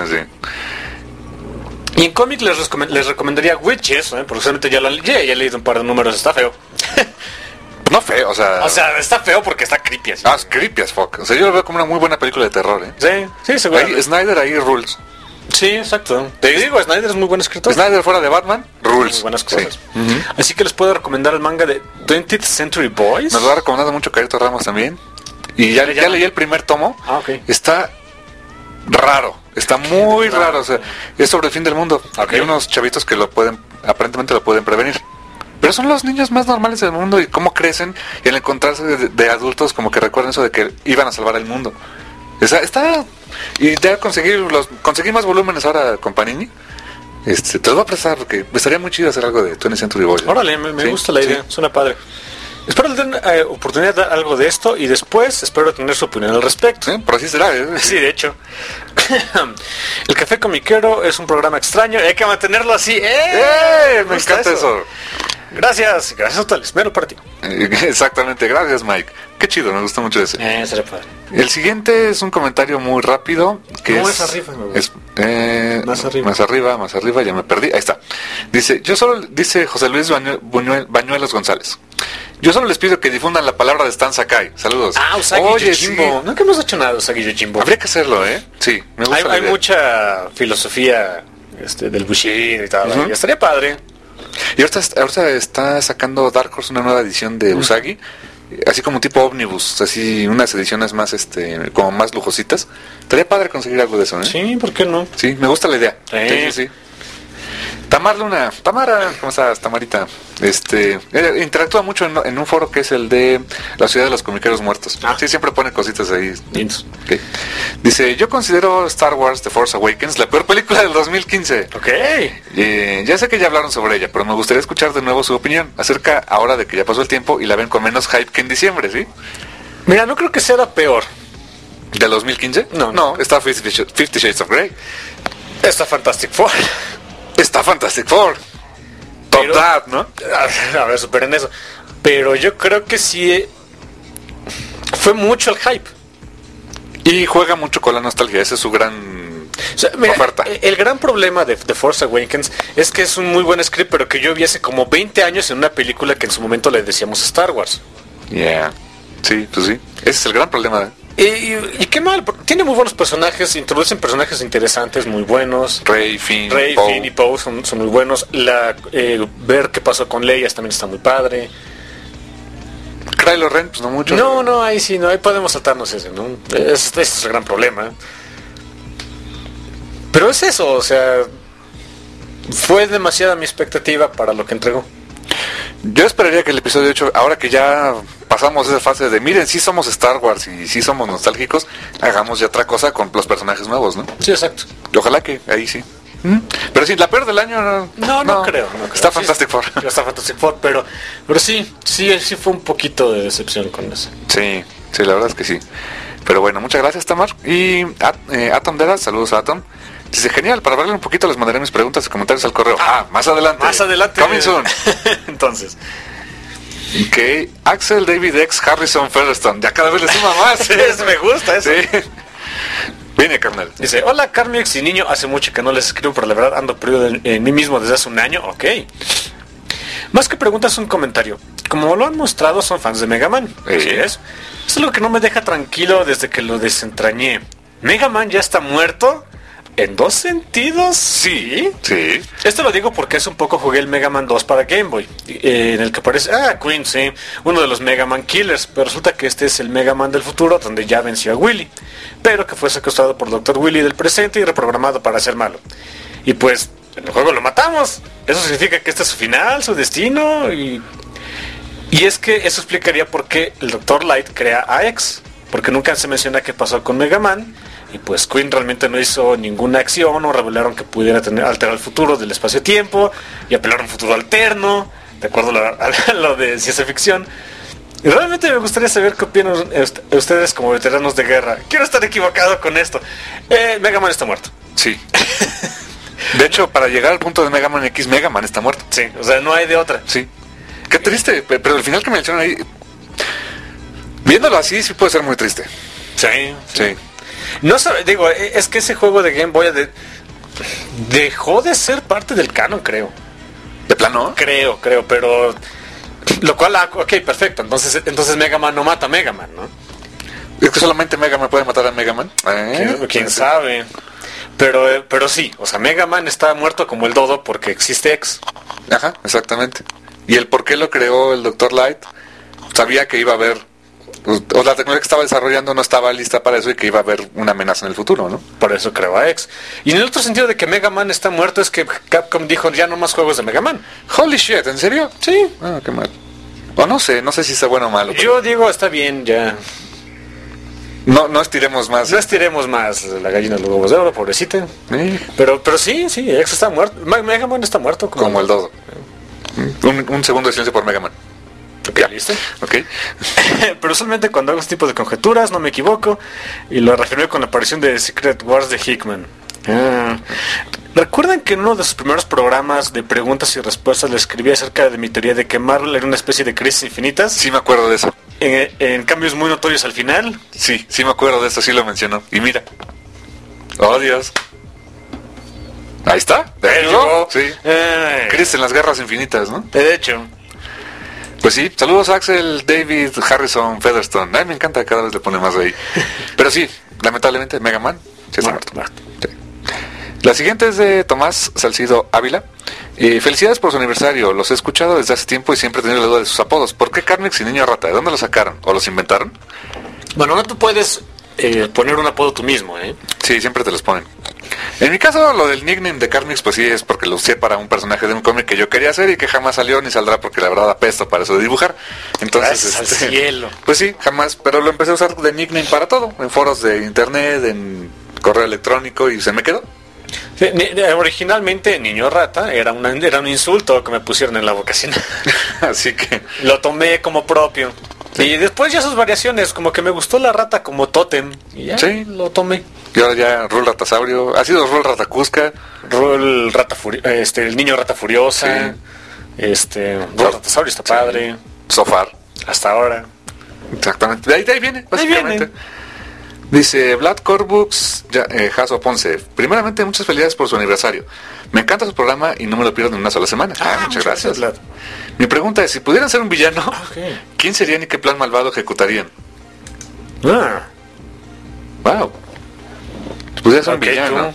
Speaker 6: sí.
Speaker 7: Y en cómic les, recomend, les recomendaría Witches, ¿eh? Porque solamente ya lo ya, ya he leído un par de números, está feo.
Speaker 6: No feo, o sea...
Speaker 7: O sea, está feo porque está creepy así.
Speaker 6: Ah, es creepy as fuck. O sea, yo lo veo como una muy buena película de terror, ¿eh?
Speaker 7: Sí, sí, seguro.
Speaker 6: Snyder ahí rules.
Speaker 7: Sí, exacto. Te digo, Snyder es muy buen escritor.
Speaker 6: Snyder fuera de Batman, rules.
Speaker 7: Muy buenas cosas.
Speaker 6: Sí. Uh-huh.
Speaker 7: Así que les puedo recomendar el manga de twentieth Century Boys.
Speaker 6: Nos lo ha recomendado mucho Carito Ramos también. Y ya, ya, ya leí el primer tomo.
Speaker 7: Ah, ok.
Speaker 6: Está raro. Está muy raro. raro. O sea, es sobre el fin del mundo.
Speaker 7: Okay.
Speaker 6: Hay unos chavitos que lo pueden, aparentemente lo pueden prevenir. Pero son los niños más normales del mundo y cómo crecen y al encontrarse de, de adultos como que recuerdan eso de que iban a salvar el mundo. Está, está y ya conseguir los conseguir más volúmenes ahora con Panini. Este, te los voy a prestar porque estaría muy chido hacer algo de twentieth Century Boys.
Speaker 7: Órale, me, me
Speaker 6: ¿Sí?
Speaker 7: gusta la idea,
Speaker 6: sí.
Speaker 7: Suena padre. Espero tener eh, oportunidad de algo de esto y después espero tener su opinión al respecto.
Speaker 6: Sí, por así será. ¿eh?
Speaker 7: Sí, de hecho. El Café Comiquero es un programa extraño y hay que mantenerlo así. ¡Eh!
Speaker 6: ¡Eh! Me encanta eso. eso.
Speaker 7: Gracias, gracias a tal esmero para ti.
Speaker 6: Exactamente, gracias Mike. Qué chido, me gusta mucho ese.
Speaker 7: Eh, será padre.
Speaker 6: El siguiente es un comentario muy rápido. Que
Speaker 7: no,
Speaker 6: es,
Speaker 7: es arriba, me
Speaker 6: es eh,
Speaker 7: más arriba.
Speaker 6: Más arriba, más arriba, ya me perdí. Ahí está. Dice, yo solo, dice José Luis Bañuel, Bañuel, Bañuelos González. Yo solo les pido que difundan la palabra de Stan Sakai. Saludos.
Speaker 7: Ah, Usagi
Speaker 6: Oye,
Speaker 7: Yojimbo.
Speaker 6: sí.
Speaker 7: Nunca hemos hecho nada de Usagi Yojimbo.
Speaker 6: Habría que hacerlo, ¿eh? Sí, me gusta
Speaker 7: Hay,
Speaker 6: la
Speaker 7: hay
Speaker 6: idea.
Speaker 7: mucha filosofía este, del Bushido y tal.
Speaker 6: Uh-huh.
Speaker 7: Y estaría padre.
Speaker 6: Y ahorita, ahorita está sacando Dark Horse una nueva edición de Usagi, así como tipo ómnibus, así unas ediciones más, este, como más lujositas. Estaría padre conseguir algo de eso, ¿eh?
Speaker 7: Sí, ¿por qué no?
Speaker 6: Sí, me gusta la idea.
Speaker 7: Sí,
Speaker 6: sí, sí. sí. Tamar Luna, Tamara, ¿cómo estás, Tamarita? Este, eh, interactúa mucho en, en un foro que es el de la ciudad de los comiqueros muertos.
Speaker 7: Ah.
Speaker 6: Sí, siempre pone cositas ahí.
Speaker 7: Okay.
Speaker 6: Dice, yo considero Star Wars The Force Awakens la peor película del dos mil quince.
Speaker 7: Ok.
Speaker 6: Eh, ya sé que ya hablaron sobre ella, pero me gustaría escuchar de nuevo su opinión acerca ahora de que ya pasó el tiempo y la ven con menos hype que en diciembre, ¿sí?
Speaker 7: Mira, no creo que sea la peor.
Speaker 6: ¿Del dos mil quince?
Speaker 7: No.
Speaker 6: No, está Fifty Shades of Grey.
Speaker 7: Está Fantastic Four.
Speaker 6: Está Fantastic Four. Top
Speaker 7: Pero,
Speaker 6: that, ¿no?
Speaker 7: A ver, superen eso. Pero yo creo que sí fue mucho el hype.
Speaker 6: Y juega mucho con la nostalgia, esa es su gran
Speaker 7: o sea, mira,
Speaker 6: oferta.
Speaker 7: El gran problema de The Force Awakens es que es un muy buen script, pero que yo vi hace como veinte años en una película que en su momento le decíamos Star Wars.
Speaker 6: Yeah. Sí, pues sí. Ese es el gran problema.
Speaker 7: Y, y, y qué mal, tiene muy buenos personajes, introducen personajes interesantes, muy buenos.
Speaker 6: Rey, Finn,
Speaker 7: Rey,
Speaker 6: Poe.
Speaker 7: Finn y Poe son, son muy buenos. La, eh, ver qué pasó con Leia también está muy padre.
Speaker 6: Kylo Ren, pues no mucho.
Speaker 7: No, no, ahí sí, no, ahí podemos saltarnos ese, ¿no? Ese es el gran problema. Pero es eso, o sea, fue demasiada mi expectativa para lo que entregó.
Speaker 6: Yo esperaría que el episodio ocho, ahora que ya pasamos esa fase de miren, sí somos Star Wars y sí somos nostálgicos, hagamos ya otra cosa con los personajes nuevos, ¿no?
Speaker 7: Sí, exacto.
Speaker 6: Y ojalá que ahí sí. ¿Mm? Pero sí, la peor del año no,
Speaker 7: no, no, no creo, no creo.
Speaker 6: Está
Speaker 7: sí,
Speaker 6: Fantastic Four.
Speaker 7: Está Fantastic Four, pero, pero sí, sí, sí fue un poquito de decepción con eso.
Speaker 6: Sí, sí, la verdad es que sí. Pero bueno, muchas gracias, Tamar. Y At, eh, Atom Dera, saludos a Atom. Dice, genial, para verle un poquito les mandaré mis preguntas y comentarios al correo. Ah, más adelante.
Speaker 7: Más adelante.
Speaker 6: Coming soon.
Speaker 7: Entonces.
Speaker 6: Ok, Axel David X Harrison Featherstone. Ya cada vez le suma más.
Speaker 7: Sí, me gusta eso.
Speaker 6: Sí. Viene, carnal.
Speaker 7: Dice, hola Carmix y niño, hace mucho que no les escribo, pero la verdad ando perdido en, en mí mismo desde hace un año. Ok. Más que preguntas, un comentario. Como lo han mostrado, son fans de Mega Man.
Speaker 6: Sí.
Speaker 7: Así es. Es algo que no me deja tranquilo desde que lo desentrañé. ¿Mega Man ya está muerto? ¿En dos sentidos? Sí.
Speaker 6: Sí.
Speaker 7: Esto lo digo porque hace un poco jugué el Mega Man dos para Game Boy, eh, en el que aparece, ah, Queen, sí, uno de los Mega Man Killers, pero resulta que este es el Mega Man del futuro, donde ya venció a Willy, pero que fue secuestrado por doctor Willy del presente y reprogramado para ser malo. Y pues en el juego lo matamos. Eso significa que este es su final, su destino. Y, y es que eso explicaría por qué el doctor Light crea a X. Porque nunca se menciona qué pasó con Mega Man. Y pues Queen realmente no hizo ninguna acción o revelaron que pudiera tener, alterar el futuro del espacio-tiempo y apelar a un futuro alterno, de acuerdo a, a, a lo de ciencia ficción. Y realmente me gustaría saber qué opinan ustedes como veteranos de guerra. Quiero estar equivocado con esto. Eh, Mega Man está muerto.
Speaker 6: Sí. De hecho, para llegar al punto de Mega Man X, Mega Man está muerto.
Speaker 7: Sí, o sea, no hay de otra.
Speaker 6: Sí. Qué triste, pero al final que mencionan ahí, viéndolo así, sí puede ser muy triste.
Speaker 7: Sí.
Speaker 6: Sí. sí.
Speaker 7: No sabe, digo, es que ese juego de Game Boy de, dejó de ser parte del canon, creo.
Speaker 6: ¿De plano?
Speaker 7: Creo, creo, pero... Lo cual, ok, perfecto. Entonces, entonces Mega Man no mata a Mega Man, ¿no?
Speaker 6: ¿Es que solamente Mega Man puede matar a Mega Man? ¿Eh?
Speaker 7: ¿Quién, quién sabe? Pero, pero sí, o sea, Mega Man está muerto como el dodo porque existe X.
Speaker 6: Ajá, exactamente. Y el por qué lo creó el doctor Light, sabía que iba a haber, o la tecnología que estaba desarrollando no estaba lista para eso y que iba a haber una amenaza en el futuro, ¿no?
Speaker 7: Por eso creó a X. Y en el otro sentido de que Mega Man está muerto es que Capcom dijo ya no más juegos de Mega Man.
Speaker 6: Holy shit, ¿en serio?
Speaker 7: Sí.
Speaker 6: Ah, qué mal. O no sé, no sé si está bueno o malo.
Speaker 7: Pero... Yo digo, está bien, ya.
Speaker 6: No, no estiremos más.
Speaker 7: No estiremos más la gallina de los huevos de oro, pobrecita.
Speaker 6: ¿Sí?
Speaker 7: Pero, pero sí, sí, X está muerto. Mega Man está muerto.
Speaker 6: Como, como el dodo. Un, un segundo de silencio por Mega Man.
Speaker 7: Okay, ¿listo?
Speaker 6: Ok.
Speaker 7: Pero usualmente cuando hago este tipo de conjeturas no me equivoco. Y lo reafirmé con la aparición de Secret Wars de Hickman. Ah. ¿Recuerdan que en uno de sus primeros programas de preguntas y respuestas le escribí acerca de mi teoría de que Marvel era una especie de crisis infinitas?
Speaker 6: Sí, me acuerdo de eso.
Speaker 7: En, en cambios muy notorios al final.
Speaker 6: Sí, sí me acuerdo de eso, sí lo mencionó. Y mira. Oh, Dios. Ahí está.
Speaker 7: De hecho,
Speaker 6: sí. Eh. Crisis en las guerras infinitas, ¿no?
Speaker 7: De hecho.
Speaker 6: Pues sí, saludos a Axel, David, Harrison, Featherstone. Ay, me encanta, cada vez le pone más ahí. Pero sí, lamentablemente, Mega Man sí está muerto. muerto. Sí. La siguiente es de Tomás Salcido Ávila. Eh, felicidades por su aniversario. Los he escuchado desde hace tiempo y siempre he tenido la duda de sus apodos. ¿Por qué Carmix y Niño Rata? ¿De dónde los sacaron? ¿O los inventaron?
Speaker 7: Bueno, no tú puedes eh, poner un apodo tú mismo, ¿eh?
Speaker 6: Sí, siempre te los ponen. En mi caso, lo del nickname de Carmix, pues sí, es porque lo usé para un personaje de un cómic que yo quería hacer y que jamás salió ni saldrá porque la verdad apesto para eso de dibujar. Entonces,
Speaker 7: Gracias
Speaker 6: este,
Speaker 7: al cielo.
Speaker 6: Pues sí, jamás, pero lo empecé a usar de nickname para todo, en foros de internet, en correo electrónico y se me quedó.
Speaker 7: Sí, ni, originalmente Niño Rata era, una, era un insulto que me pusieron en la vocación.
Speaker 6: Así que
Speaker 7: lo tomé como propio. Sí. Y después ya sus variaciones, como que me gustó la rata como tótem. Y ya
Speaker 6: sí.
Speaker 7: Lo tomé.
Speaker 6: Y ahora ya Rul Ratasaurio, ha sido Rul Ratacusca,
Speaker 7: Rul Rata Furi este, el Niño Rata Furiosa, sí. este, Rul Ratasaurio está sí. padre.
Speaker 6: Sofar.
Speaker 7: Hasta ahora.
Speaker 6: Exactamente. De ahí, de ahí viene, básicamente.
Speaker 7: Ahí viene.
Speaker 6: Dice Vlad Corbux, ya, eh, Jaso Ponce. Primeramente, muchas felicidades por su aniversario. Me encanta su programa y no me lo pierdo en una sola semana. Ah, ah muchas gracias. gracias. Mi pregunta es, si pudieran ser un villano, okay. ¿quién serían y qué plan malvado ejecutarían?
Speaker 7: Ah.
Speaker 6: Wow. Si pudieran ser okay, un villano.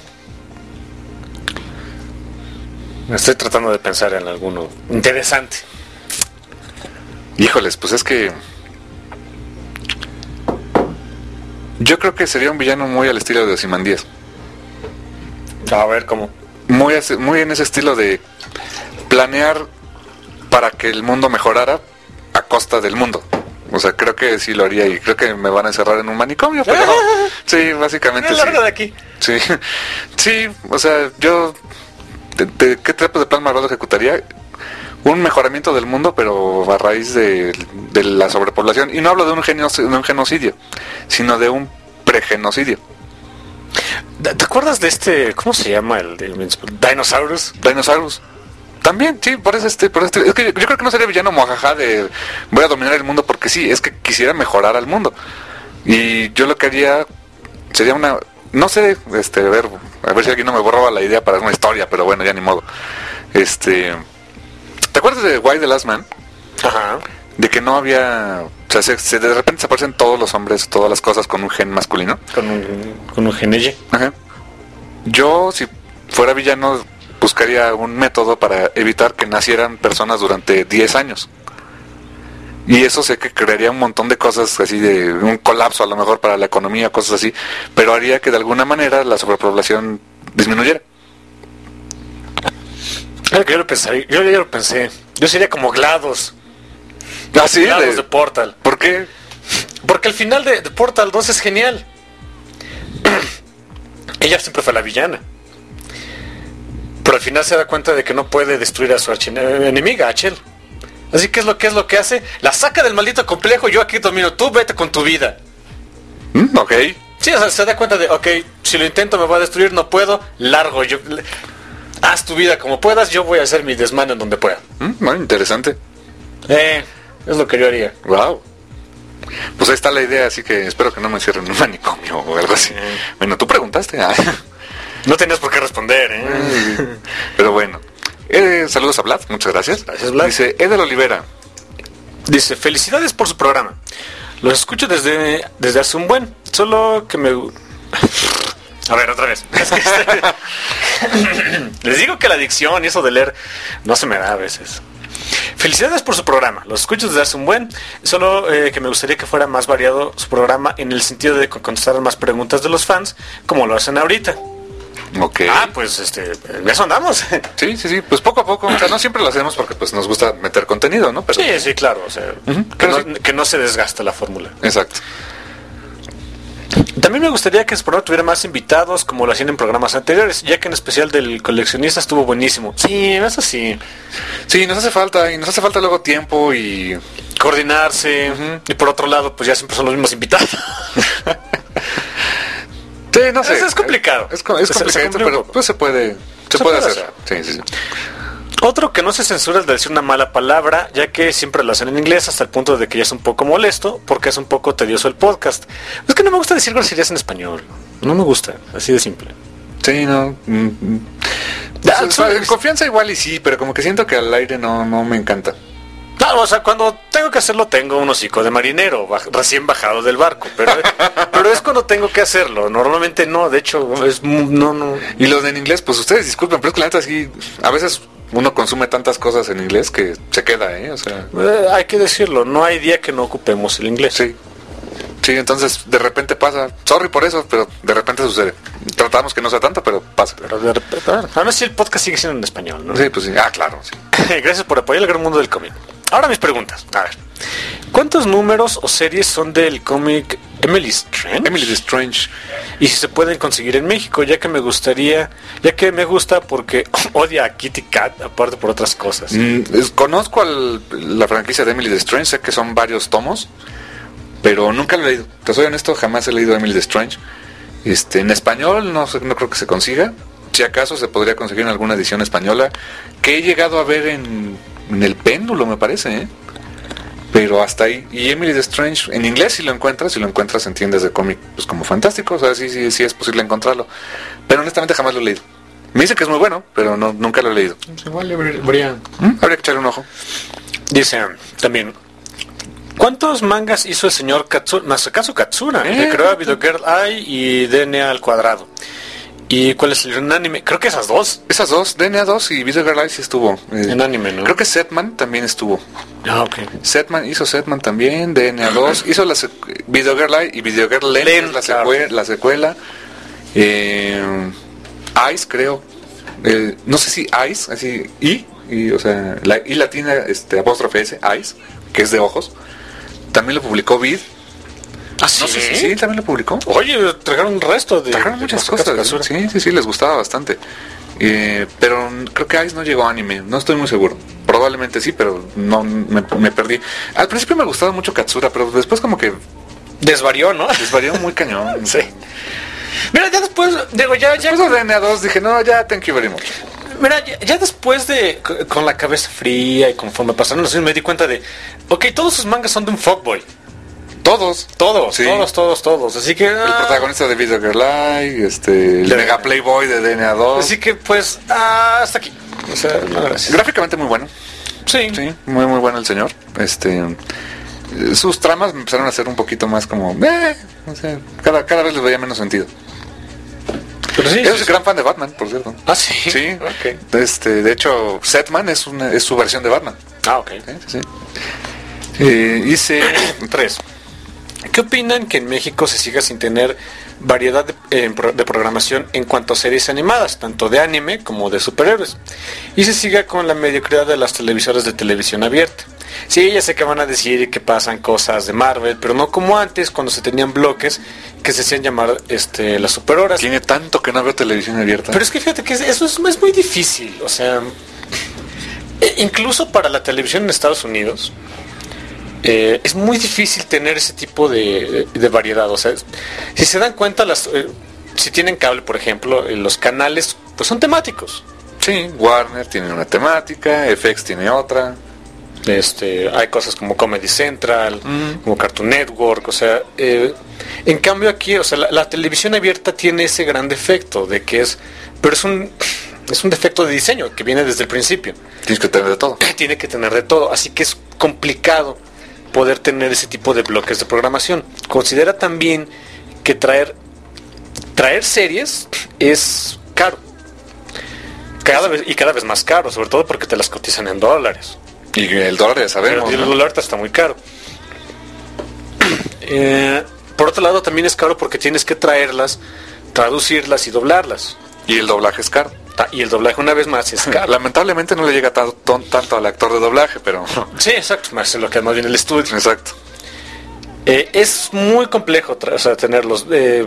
Speaker 7: Me estoy tratando de pensar en alguno interesante.
Speaker 6: Híjoles, pues es que yo creo que sería un villano muy al estilo de Ozymandias.
Speaker 7: A ver, ¿cómo?
Speaker 6: Muy, muy en ese estilo de planear para que el mundo mejorara a costa del mundo. O sea, creo que sí lo haría y creo que me van a encerrar en un manicomio, pero no. Sí, básicamente sí.
Speaker 7: Largo de aquí.
Speaker 6: Sí, sí, o sea, yo de, de, ¿qué tipo de plan malvado ejecutaría? Un mejoramiento del mundo, pero a raíz de, de la sobrepoblación. Y no hablo de un, genocidio, de un genocidio, sino de un pregenocidio.
Speaker 7: ¿Te acuerdas de este, cómo se llama el, el Dinosaurus?
Speaker 6: Dinosaurus. También, sí, por eso este, por este, es que yo, yo creo que no sería villano mojaja de voy a dominar el mundo porque sí, es que quisiera mejorar al mundo. Y yo lo que haría sería una, no sé, este, a ver, a ver si alguien no me borraba la idea para una historia, pero bueno, ya ni modo. Este, ¿te acuerdas de Why the Last Man?
Speaker 7: Ajá.
Speaker 6: De que no había, o sea, se, se, de repente se aparecen todos los hombres, todas las cosas con un gen masculino.
Speaker 7: Con un, con un gen Y.
Speaker 6: Ajá. Yo, si fuera villano, buscaría un método para evitar que nacieran personas durante diez años. Y eso sé que crearía un montón de cosas así, de un colapso a lo mejor para la economía, cosas así, pero haría que de alguna manera la sobrepoblación disminuyera.
Speaker 7: Claro que yo lo pensé, yo ya lo pensé. Yo sería como GLaDOS.
Speaker 6: ¿Ah, sí?
Speaker 7: GLaDOS
Speaker 6: de...
Speaker 7: de Portal.
Speaker 6: ¿Por qué?
Speaker 7: Porque el final de, de Portal dos es genial. Ella siempre fue la villana. Pero al final se da cuenta de que no puede destruir a su archienemiga, a Chell. Así que es lo que es lo que hace. La saca del maldito complejo. Yo aquí domino. Tú vete con tu vida.
Speaker 6: Mm, ok.
Speaker 7: Sí, o sea, se da cuenta de, ok, si lo intento me va a destruir, no puedo. Largo. Yo, haz tu vida como puedas. Yo voy a hacer mi desmano en donde pueda.
Speaker 6: Mm, bueno, interesante.
Speaker 7: Eh, es lo que yo haría.
Speaker 6: Wow. Pues ahí está la idea, así que espero que no me cierren un manicomio o algo así. Bueno, tú preguntaste. Ah.
Speaker 7: No tenías por qué responder, ¿eh?
Speaker 6: Pero bueno. Eh, saludos a Vlad, muchas gracias.
Speaker 7: Gracias, Vlad.
Speaker 6: Dice Edel Olivera.
Speaker 7: Dice, felicidades por su programa. Los escucho desde, desde hace un buen. Solo que me... A ver, otra vez. Es que este... Les digo que la adicción y eso de leer no se me da a veces. Felicidades por su programa. Los escucho desde hace un buen. Solo eh, que me gustaría que fuera más variado su programa en el sentido de contestar más preguntas de los fans, como lo hacen ahorita.
Speaker 6: Ok.
Speaker 7: Ah, pues este, en eso andamos.
Speaker 6: Sí, sí, sí, pues poco a poco, o sea, no siempre lo hacemos porque pues nos gusta meter contenido, ¿no? Pero...
Speaker 7: Sí, sí, claro, o sea, uh-huh. que, no, sí. que no se desgasta la fórmula.
Speaker 6: Exacto.
Speaker 7: También me gustaría que el programa tuviera más invitados como lo hacían en programas anteriores, ya que en especial del coleccionista estuvo buenísimo. Sí, eso sí.
Speaker 6: Sí, nos hace falta, y nos hace falta luego tiempo y...
Speaker 7: coordinarse, uh-huh. Y por otro lado, pues ya siempre son los mismos invitados.
Speaker 6: Sí, no sé.
Speaker 7: Es, es complicado.
Speaker 6: Es, es, es complicado, pero pues se puede, se, se puede, puede hacer. hacer. Sí, sí, sí.
Speaker 7: Otro que no se censura es de decir una mala palabra, ya que siempre lo hacen en inglés hasta el punto de que ya es un poco molesto, porque es un poco tedioso el podcast. Es que no me gusta decir groserías en español. No me gusta, así de simple.
Speaker 6: Sí, no. Mm, ya, pues, o sea, en confianza igual y sí, pero como que siento que al aire no, no me encanta.
Speaker 7: Claro, o sea, cuando tengo que hacerlo tengo un hocico de marinero, baj- recién bajado del barco, pero, pero es cuando tengo que hacerlo, normalmente no, de hecho, es no, no.
Speaker 6: Y los de en inglés, pues ustedes disculpen, pero es que la neta sí, a veces uno consume tantas cosas en inglés que se queda, ¿eh? O sea...
Speaker 7: Eh, hay que decirlo, no hay día que no ocupemos el inglés.
Speaker 6: Sí, sí, entonces de repente pasa, sorry por eso, pero de repente sucede. Tratamos que no sea tanto, pero pasa.
Speaker 7: Pero de repente, además si el podcast sigue siendo en español, ¿no?
Speaker 6: Sí, pues sí, ah, claro, sí.
Speaker 7: Gracias por apoyar el gran mundo del cómic. Ahora mis preguntas. A ver, ¿cuántos números o series son del cómic Emily Strange?
Speaker 6: Emily Strange.
Speaker 7: Y si se pueden conseguir en México, ya que me gustaría, ya que me gusta porque odia a Kitty Cat, aparte por otras cosas.
Speaker 6: Mm, es, conozco al, la franquicia de Emily Strange, sé que son varios tomos, pero nunca lo he leído. Te soy honesto, jamás he leído Emily Strange. Este, en español no, no creo que se consiga. Si acaso se podría conseguir en alguna edición española, que he llegado a ver en... en el péndulo me parece, ¿eh? Pero hasta ahí. Y Emily the Strange en inglés si lo encuentras, si lo encuentras en tiendas de cómic pues como fantástico, o sea, sí, sí, sí es posible encontrarlo, pero honestamente jamás lo he leído. Me dice que es muy bueno, pero no, nunca lo he leído.
Speaker 7: Igual habría...
Speaker 6: ¿Mm? Habría que echarle un ojo.
Speaker 7: Dice también, ¿cuántos mangas hizo el señor Katsura, Masakazu Katsura, ¿Eh? que creó a Video Girl Eye y D N A al cuadrado? ¿Y cuál es el anime? Creo que esas dos.
Speaker 6: Esas dos, D N A dos y Video Girl Eye sí estuvo.
Speaker 7: Eh, en anime, ¿no?
Speaker 6: Creo que Setman también estuvo.
Speaker 7: Ah, ok.
Speaker 6: Setman, hizo Setman también, D N A dos, hizo la secu- Video Girl Eye y Video Girl Len, Len es la, claro. secue- la secuela. Eh, Ice, creo. Eh, no sé si Ice, así, I, y, o sea, la I latina, este, apóstrofe S, Ice, que es de ojos. También lo publicó Vid.
Speaker 7: ¿Ah, sí?
Speaker 6: No sé si sí, también lo publicó.
Speaker 7: Oye, trajeron un resto de...
Speaker 6: Trajeron muchas cosas. Sí, sí, sí, les gustaba bastante. Eh, pero creo que Ice no llegó a anime, no estoy muy seguro. Probablemente sí, pero no me, me perdí. Al principio me gustaba mucho Katsura, pero después como que...
Speaker 7: Desvarió, ¿no?
Speaker 6: Desvarió muy cañón.
Speaker 7: Sí. Mira, ya después, digo, ya...
Speaker 6: Después
Speaker 7: ya...
Speaker 6: de D N A dos dije, no, ya, thank you very much.
Speaker 7: Mira, ya, ya después de... Con la cabeza fría y conforme pasaron los años me di cuenta de... Ok, todos sus mangas son de un fuckboy.
Speaker 6: Todos,
Speaker 7: todos,
Speaker 6: sí.
Speaker 7: todos, todos, todos. Así que ah,
Speaker 6: el protagonista de Video Girl Eye, este, el de Mega Playboy de D N A dos.
Speaker 7: Así que pues ah, hasta aquí. O sea, no, gracias.
Speaker 6: Gráficamente muy bueno.
Speaker 7: Sí,
Speaker 6: sí, muy muy bueno el señor. Este, sus tramas me empezaron a hacer un poquito más como, eh, o sea, cada cada vez les veía menos sentido.
Speaker 7: Pero sí,
Speaker 6: es
Speaker 7: sí,
Speaker 6: gran fan de Batman, por cierto.
Speaker 7: Ah, sí.
Speaker 6: Sí.
Speaker 7: Okay.
Speaker 6: Este, de hecho, Setman es una, es su versión de Batman.
Speaker 7: Ah, ok.
Speaker 6: Sí, sí. Eh, hice
Speaker 7: tres. ¿Qué opinan que en México se siga sin tener variedad de, eh, de programación en cuanto a series animadas, tanto de anime como de superhéroes, y se siga con la mediocridad de las televisoras de televisión abierta. Sí, ya sé que van a decir que pasan cosas de Marvel, pero no como antes, cuando se tenían bloques que se hacían llamar este, las superhoras.
Speaker 6: Tiene tanto que no veo televisión abierta.
Speaker 7: Pero es que fíjate que eso es, es muy difícil, o sea, incluso para la televisión en Estados Unidos, eh, es muy difícil tener ese tipo de, de variedad. O sea, si se dan cuenta, las, eh, si tienen cable, por ejemplo, eh, los canales pues son temáticos.
Speaker 6: Sí, Warner tiene una temática, F X tiene otra.
Speaker 7: Este, hay cosas como Comedy Central, mm. como Cartoon Network, o sea, eh, en cambio aquí, o sea, la, la televisión abierta tiene ese gran defecto de que es, pero es un, es un defecto de diseño que viene desde el principio.
Speaker 6: Tienes que tener de todo.
Speaker 7: Tiene que tener de todo, así que es complicado poder tener ese tipo de bloques de programación. Considera también que traer, traer series es caro, cada vez y cada vez más caro, sobre todo porque te las cotizan en dólares.
Speaker 6: Y el dólar ya sabemos.
Speaker 7: Pero el
Speaker 6: ¿no?
Speaker 7: dólar está muy caro. Eh, por otro lado, también es caro porque tienes que traerlas, traducirlas y doblarlas.
Speaker 6: Y el doblaje es caro.
Speaker 7: Y el doblaje, una vez más, es caro.
Speaker 6: Lamentablemente no le llega tanto, tanto al actor de doblaje, pero...
Speaker 7: Sí, exacto. Más lo que más bien el estudio.
Speaker 6: Exacto.
Speaker 7: Eh, es muy complejo o sea, tenerlos. Eh,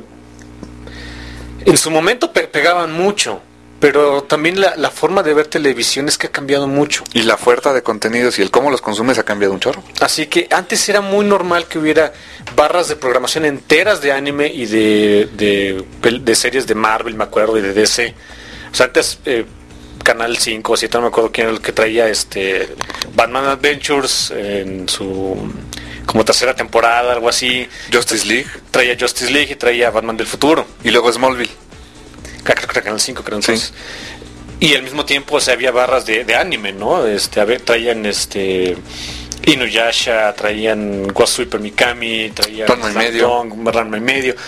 Speaker 7: en su momento pe- pegaban mucho. Pero también la, la forma de ver televisión es que ha cambiado mucho.
Speaker 6: Y la oferta de contenidos y el cómo los consumes ha cambiado un chorro.
Speaker 7: Así que antes era muy normal que hubiera barras de programación enteras de anime y de, de, de series de Marvel, me acuerdo, y de D C. O sea, antes eh, Canal cinco o siete, no me acuerdo quién era el que traía este Batman Adventures en su como tercera temporada, algo así.
Speaker 6: Justice League.
Speaker 7: Traía Justice League y traía Batman del futuro.
Speaker 6: Y luego Smallville.
Speaker 7: Creo que Canal cinco, creo entonces. Sí. Y al mismo tiempo, o sea, había barras de, de anime, ¿no? Este, ver, traían este Inuyasha, traían Ghost Super Mikami, traían
Speaker 6: Ranma y medio.
Speaker 7: Ranma y medio.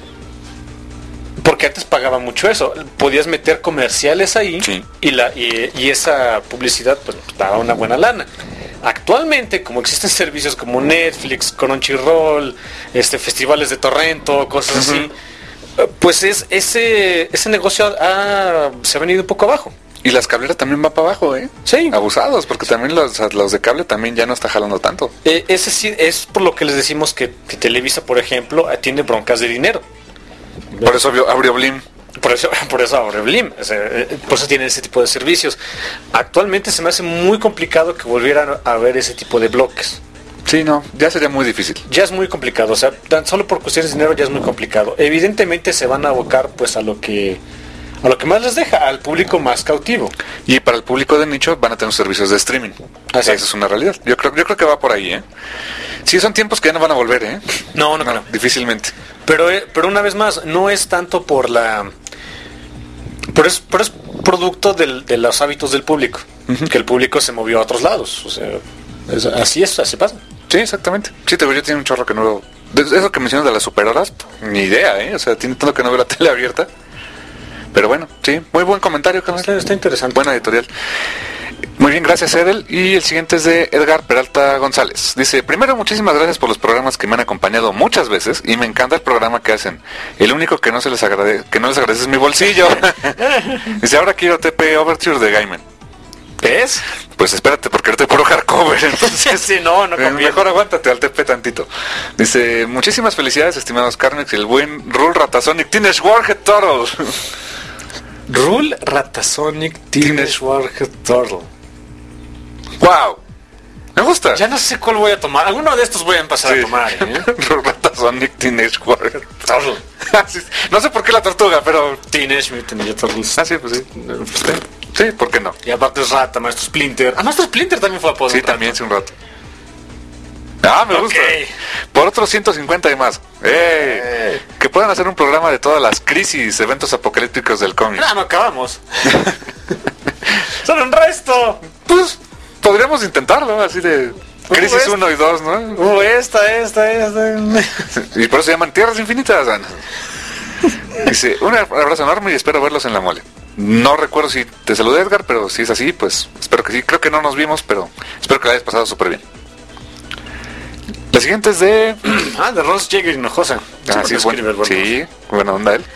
Speaker 7: Porque antes pagaba mucho eso. Podías meter comerciales ahí, sí. y la y, y esa publicidad pues daba una buena lana. Actualmente, como existen servicios como Netflix, Crunchyroll, este festivales de torrento, cosas uh-huh. así, pues es ese ese negocio ha, se ha venido un poco abajo.
Speaker 6: Y las cableras también van para abajo, ¿eh?
Speaker 7: Sí.
Speaker 6: Abusados, porque también los, los de cable también ya no está jalando tanto.
Speaker 7: Eh, ese sí, es por lo que les decimos que, que Televisa, por ejemplo, tiene broncas de dinero.
Speaker 6: Por eso abrió, abrió Blim.
Speaker 7: Por eso, por eso abrió Blim. O sea, por eso tiene ese tipo de servicios. Actualmente se me hace muy complicado que volvieran a haber ese tipo de bloques.
Speaker 6: Sí, no, ya sería muy difícil.
Speaker 7: Ya es muy complicado, o sea, tan solo por cuestiones de dinero ya es muy complicado. Evidentemente se van a abocar pues a lo que a lo que más les deja, al público más cautivo.
Speaker 6: Y para el público de nicho van a tener servicios de streaming. Así Esa es una realidad. Yo creo, yo creo que va por ahí, ¿eh? Sí, son tiempos que ya no van a volver, ¿eh?
Speaker 7: No, no, no. no.
Speaker 6: Difícilmente.
Speaker 7: Pero, pero una vez más, no es tanto por la... Pero es, pero es producto del, de los hábitos del público. Uh-huh. Que el público se movió a otros lados. O sea, es, así es, así pasa.
Speaker 6: Sí, exactamente. Sí, te yo tiene un chorro que no lo... Eso que mencionas de las superhoras, ni idea, ¿eh? O sea, tiene tanto que no veo la tele abierta. Pero bueno, sí, muy buen comentario, carnal.
Speaker 7: Está, está interesante.
Speaker 6: Buena editorial. Muy bien, gracias, Edel. Y el siguiente es de Edgar Peralta González. Dice, primero, muchísimas gracias por los programas que me han acompañado muchas veces y me encanta el programa que hacen. El único que no se les agradece, que no les agradece es mi bolsillo. Dice, ahora quiero T P Overture de Gaiman.
Speaker 7: ¿Ves?
Speaker 6: Pues espérate, porque ahorita puro hardcover, entonces...
Speaker 7: sí, no, no
Speaker 6: conviene. Mejor aguántate al T P tantito. Dice, muchísimas felicidades, estimados Carmex, y el buen Rule Ratasonic Teenage Warhead Turtle.
Speaker 7: Rule Ratasonic Teenage Warhead Turtle.
Speaker 6: ¡Wow! Me gusta.
Speaker 7: Ya no sé cuál voy a tomar. Alguno de estos voy a empezar sí. a tomar, ¿eh?
Speaker 6: Rule Ratasonic Teenage Warhead Turtle. No sé por qué la tortuga, pero...
Speaker 7: Teenage Mutant Ninja Turtles.
Speaker 6: Ah, sí, pues sí. Sí, ¿por qué no?
Speaker 7: Y aparte es rata, Maestro Splinter. Ah, Maestro Splinter también fue apodo.
Speaker 6: Sí, también, sí, un rato. Ah, me okay. gusta. Por otros ciento cincuenta y más. ¡Ey! Hey. Que puedan hacer un programa de todas las crisis, eventos apocalípticos del cómic.
Speaker 7: No, no acabamos. Son un resto.
Speaker 6: Pues podríamos intentarlo, así de crisis uno y dos, ¿no?
Speaker 7: Uh, esta, esta, esta.
Speaker 6: Y por eso se llaman Tierras Infinitas. Dice, un abrazo enorme y espero verlos en la mole. No recuerdo si te saludé, Edgar, pero si es así, pues espero que sí. Creo que no nos vimos, pero espero que la hayas pasado súper bien. La siguiente es de...
Speaker 7: ah, de Ross Jäger Hinojosa.
Speaker 6: Ah, sí, bueno, sí, buena onda él.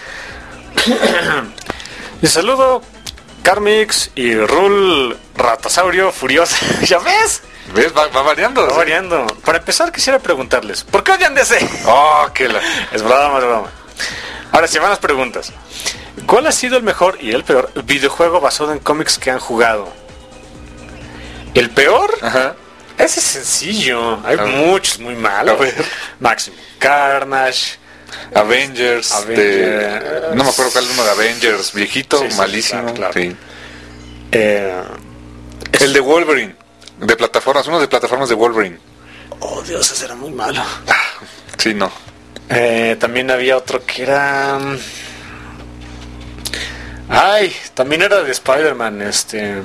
Speaker 7: Y saludo Carmix y Rul Ratasaurio Furiosa. ¿Ya ves?
Speaker 6: ¿Ves? Va, va variando.
Speaker 7: Va
Speaker 6: ¿sí?
Speaker 7: variando. Para empezar quisiera preguntarles, ¿por qué odian D C?
Speaker 6: Oh, qué la...
Speaker 7: Es broma, es broma. Ahora sí van las preguntas. ¿Cuál ha sido el mejor y el peor videojuego basado en cómics que han jugado? ¿El peor?
Speaker 6: Ajá.
Speaker 7: Ese es sencillo. Hay muchos muy malos.
Speaker 6: A ver.
Speaker 7: Maximum Carnage,
Speaker 6: Avengers,
Speaker 7: Avengers.
Speaker 6: De... no me acuerdo cuál es uno de Avengers, viejito,
Speaker 7: Sí, sí,
Speaker 6: malísimo.
Speaker 7: claro, claro.
Speaker 6: Sí.
Speaker 7: Eh,
Speaker 6: el de Wolverine, de plataformas, uno de plataformas de Wolverine.
Speaker 7: Oh, Dios, ese era muy malo.
Speaker 6: Sí, no.
Speaker 7: Eh, también había otro que era... Ay, también era de Spider-Man, este...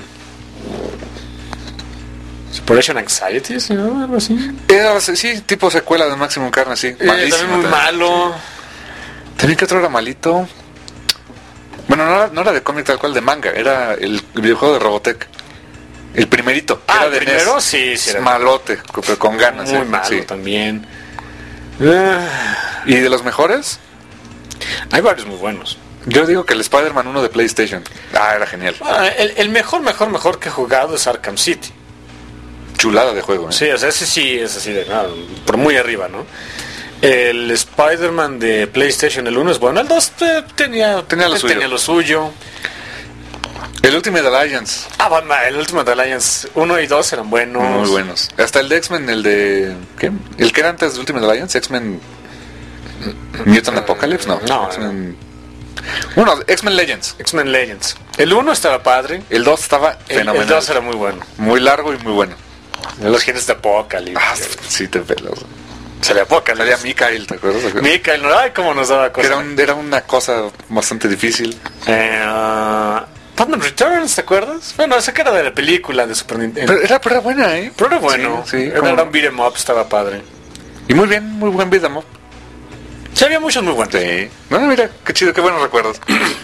Speaker 7: Separation Anxiety, ¿sí, no? Algo así.
Speaker 6: Era, sí, tipo secuela de Maximum Carnage, sí.
Speaker 7: Eh,
Speaker 6: Malísimo.
Speaker 7: también muy
Speaker 6: también.
Speaker 7: malo.
Speaker 6: También que otro era malito. Bueno, no era, no era de cómic tal cual, de manga. Era el videojuego de Robotech. El primerito.
Speaker 7: Ah,
Speaker 6: era
Speaker 7: el
Speaker 6: de
Speaker 7: primero,
Speaker 6: N E S.
Speaker 7: sí, sí. Era
Speaker 6: Malote, pero con ganas.
Speaker 7: muy
Speaker 6: ¿eh?
Speaker 7: malo
Speaker 6: Sí.
Speaker 7: también.
Speaker 6: ¿Y de los mejores?
Speaker 7: Hay varios muy buenos.
Speaker 6: Yo digo que el Spider-Man uno de PlayStation. Ah, era genial.
Speaker 7: Ah, el, el mejor, mejor, mejor que he jugado es Arkham City.
Speaker 6: Chulada de juego, ¿eh?
Speaker 7: Sí, o sea, ese sí es así de nada, por muy arriba, ¿no? El Spider-Man de PlayStation, el uno es bueno, el dos eh, tenía,
Speaker 6: Tenía lo
Speaker 7: eh,
Speaker 6: suyo.
Speaker 7: tenía lo suyo.
Speaker 6: El Ultimate Alliance.
Speaker 7: Ah, bueno, el Ultimate Alliance uno y dos eran buenos.
Speaker 6: Muy buenos. Hasta el de X-Men, el de... ¿qué? El que era antes de Ultimate Alliance, X-Men... Mutant Apocalypse, no.
Speaker 7: No,
Speaker 6: X-Men... Bueno, X-Men Legends.
Speaker 7: X-Men Legends. El uno estaba padre.
Speaker 6: El dos estaba
Speaker 7: El,
Speaker 6: fenomenal.
Speaker 7: el dos era muy bueno.
Speaker 6: Muy largo y muy bueno.
Speaker 7: Los genes de Apocalypse.
Speaker 6: Ah, sí, te pelas.
Speaker 7: Salía Apocalypse.
Speaker 6: Salía Mikael, ¿te acuerdas?
Speaker 7: Mikael, no, ay, cómo nos daba
Speaker 6: Que
Speaker 7: cosas.
Speaker 6: era, un- era una cosa bastante difícil.
Speaker 7: Eh, uh, Batman Returns, ¿te acuerdas? Bueno, esa que era de la película de Super Nintendo.
Speaker 6: Pero era, pero era buena, ¿eh?
Speaker 7: Pero era bueno.
Speaker 6: Sí, sí,
Speaker 7: era,
Speaker 6: como-
Speaker 7: era un beat'em up, estaba padre.
Speaker 6: Y muy bien, muy buen beat'em up.
Speaker 7: Sí, había muchos muy buenos.
Speaker 6: Sí. No, mira, qué chido, qué buenos recuerdos.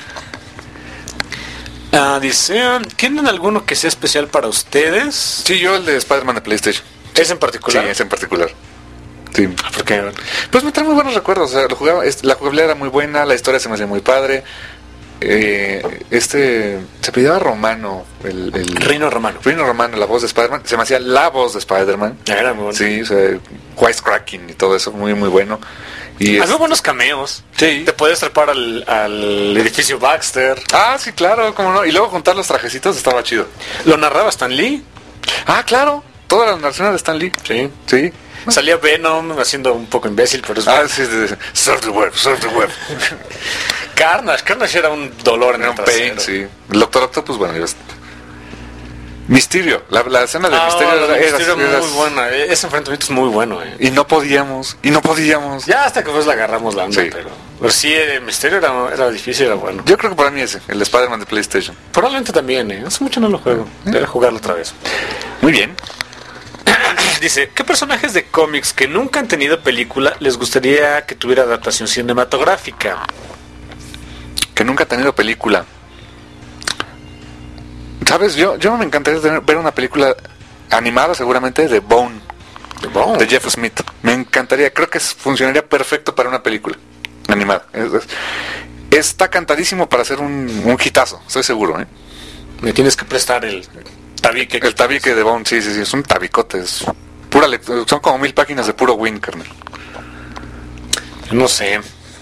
Speaker 7: Ah, dice, ¿tienen alguno que sea especial para ustedes?
Speaker 6: Sí, yo el de Spider-Man de PlayStation.
Speaker 7: ¿Es en particular?
Speaker 6: Sí, es en particular. Sí.
Speaker 7: ¿Por qué?
Speaker 6: Pues me trae muy buenos recuerdos. O sea, lo jugaba, es- la jugabilidad era muy buena, la historia se me hacía muy padre. Eh, este se pedía Romano, el, el
Speaker 7: Rino Romano.
Speaker 6: Rino Romano, la voz de Spider-Man, se me hacía la voz de Spider-Man.
Speaker 7: Era muy bueno.
Speaker 6: Sí, o sea, wisecracking y todo eso, muy muy bueno. Y
Speaker 7: Había
Speaker 6: es-
Speaker 7: buenos cameos.
Speaker 6: Sí.
Speaker 7: Te puedes trepar al, al edificio Baxter.
Speaker 6: Ah, sí, claro, cómo no. Y luego juntar los trajecitos estaba chido.
Speaker 7: Lo narraba Stan Lee.
Speaker 6: Ah, claro, toda la narración de Stan Lee.
Speaker 7: Sí.
Speaker 6: Sí.
Speaker 7: Salía Venom haciendo un poco imbécil, pero es
Speaker 6: Ah,
Speaker 7: bueno.
Speaker 6: sí, sí, sí. Surf the web, surf the web.
Speaker 7: Carnage. Carnage era un dolor en
Speaker 6: Era
Speaker 7: el
Speaker 6: un
Speaker 7: trasero.
Speaker 6: pain, sí. El Doctor Octopus, bueno, ya está. Misterio, la, la escena de
Speaker 7: Ah,
Speaker 6: Misterio
Speaker 7: la de
Speaker 6: era, era-
Speaker 7: Mysterio
Speaker 6: era-
Speaker 7: muy buena. eh, Ese enfrentamiento es muy bueno, eh.
Speaker 6: y no podíamos, y no podíamos.
Speaker 7: Ya hasta que después la agarramos la onda,
Speaker 6: Sí.
Speaker 7: pero, pero sí, el Misterio era, era difícil, era bueno.
Speaker 6: Yo creo que para mí ese, el de Spider-Man de PlayStation.
Speaker 7: Probablemente también, eh. Hace mucho no lo juego. Debe jugarlo otra vez.
Speaker 6: Muy bien.
Speaker 7: Dice, ¿qué personajes de cómics que nunca han tenido película les gustaría que tuviera adaptación cinematográfica?
Speaker 6: Que nunca ha tenido película. ¿Sabes? Yo, yo me encantaría tener- ver una película animada seguramente de Bone,
Speaker 7: De Bone.
Speaker 6: de Jeff Smith. Me encantaría, creo que es- funcionaría perfecto para una película animada. Es- es- está cantadísimo para hacer un, un hitazo, estoy seguro, ¿eh?
Speaker 7: Me tienes que prestar el tabique.
Speaker 6: El tabique de Bone, sí, sí, sí, es un tabicote, es pura lect- son como mil páginas de puro win, carnal.
Speaker 7: No sé.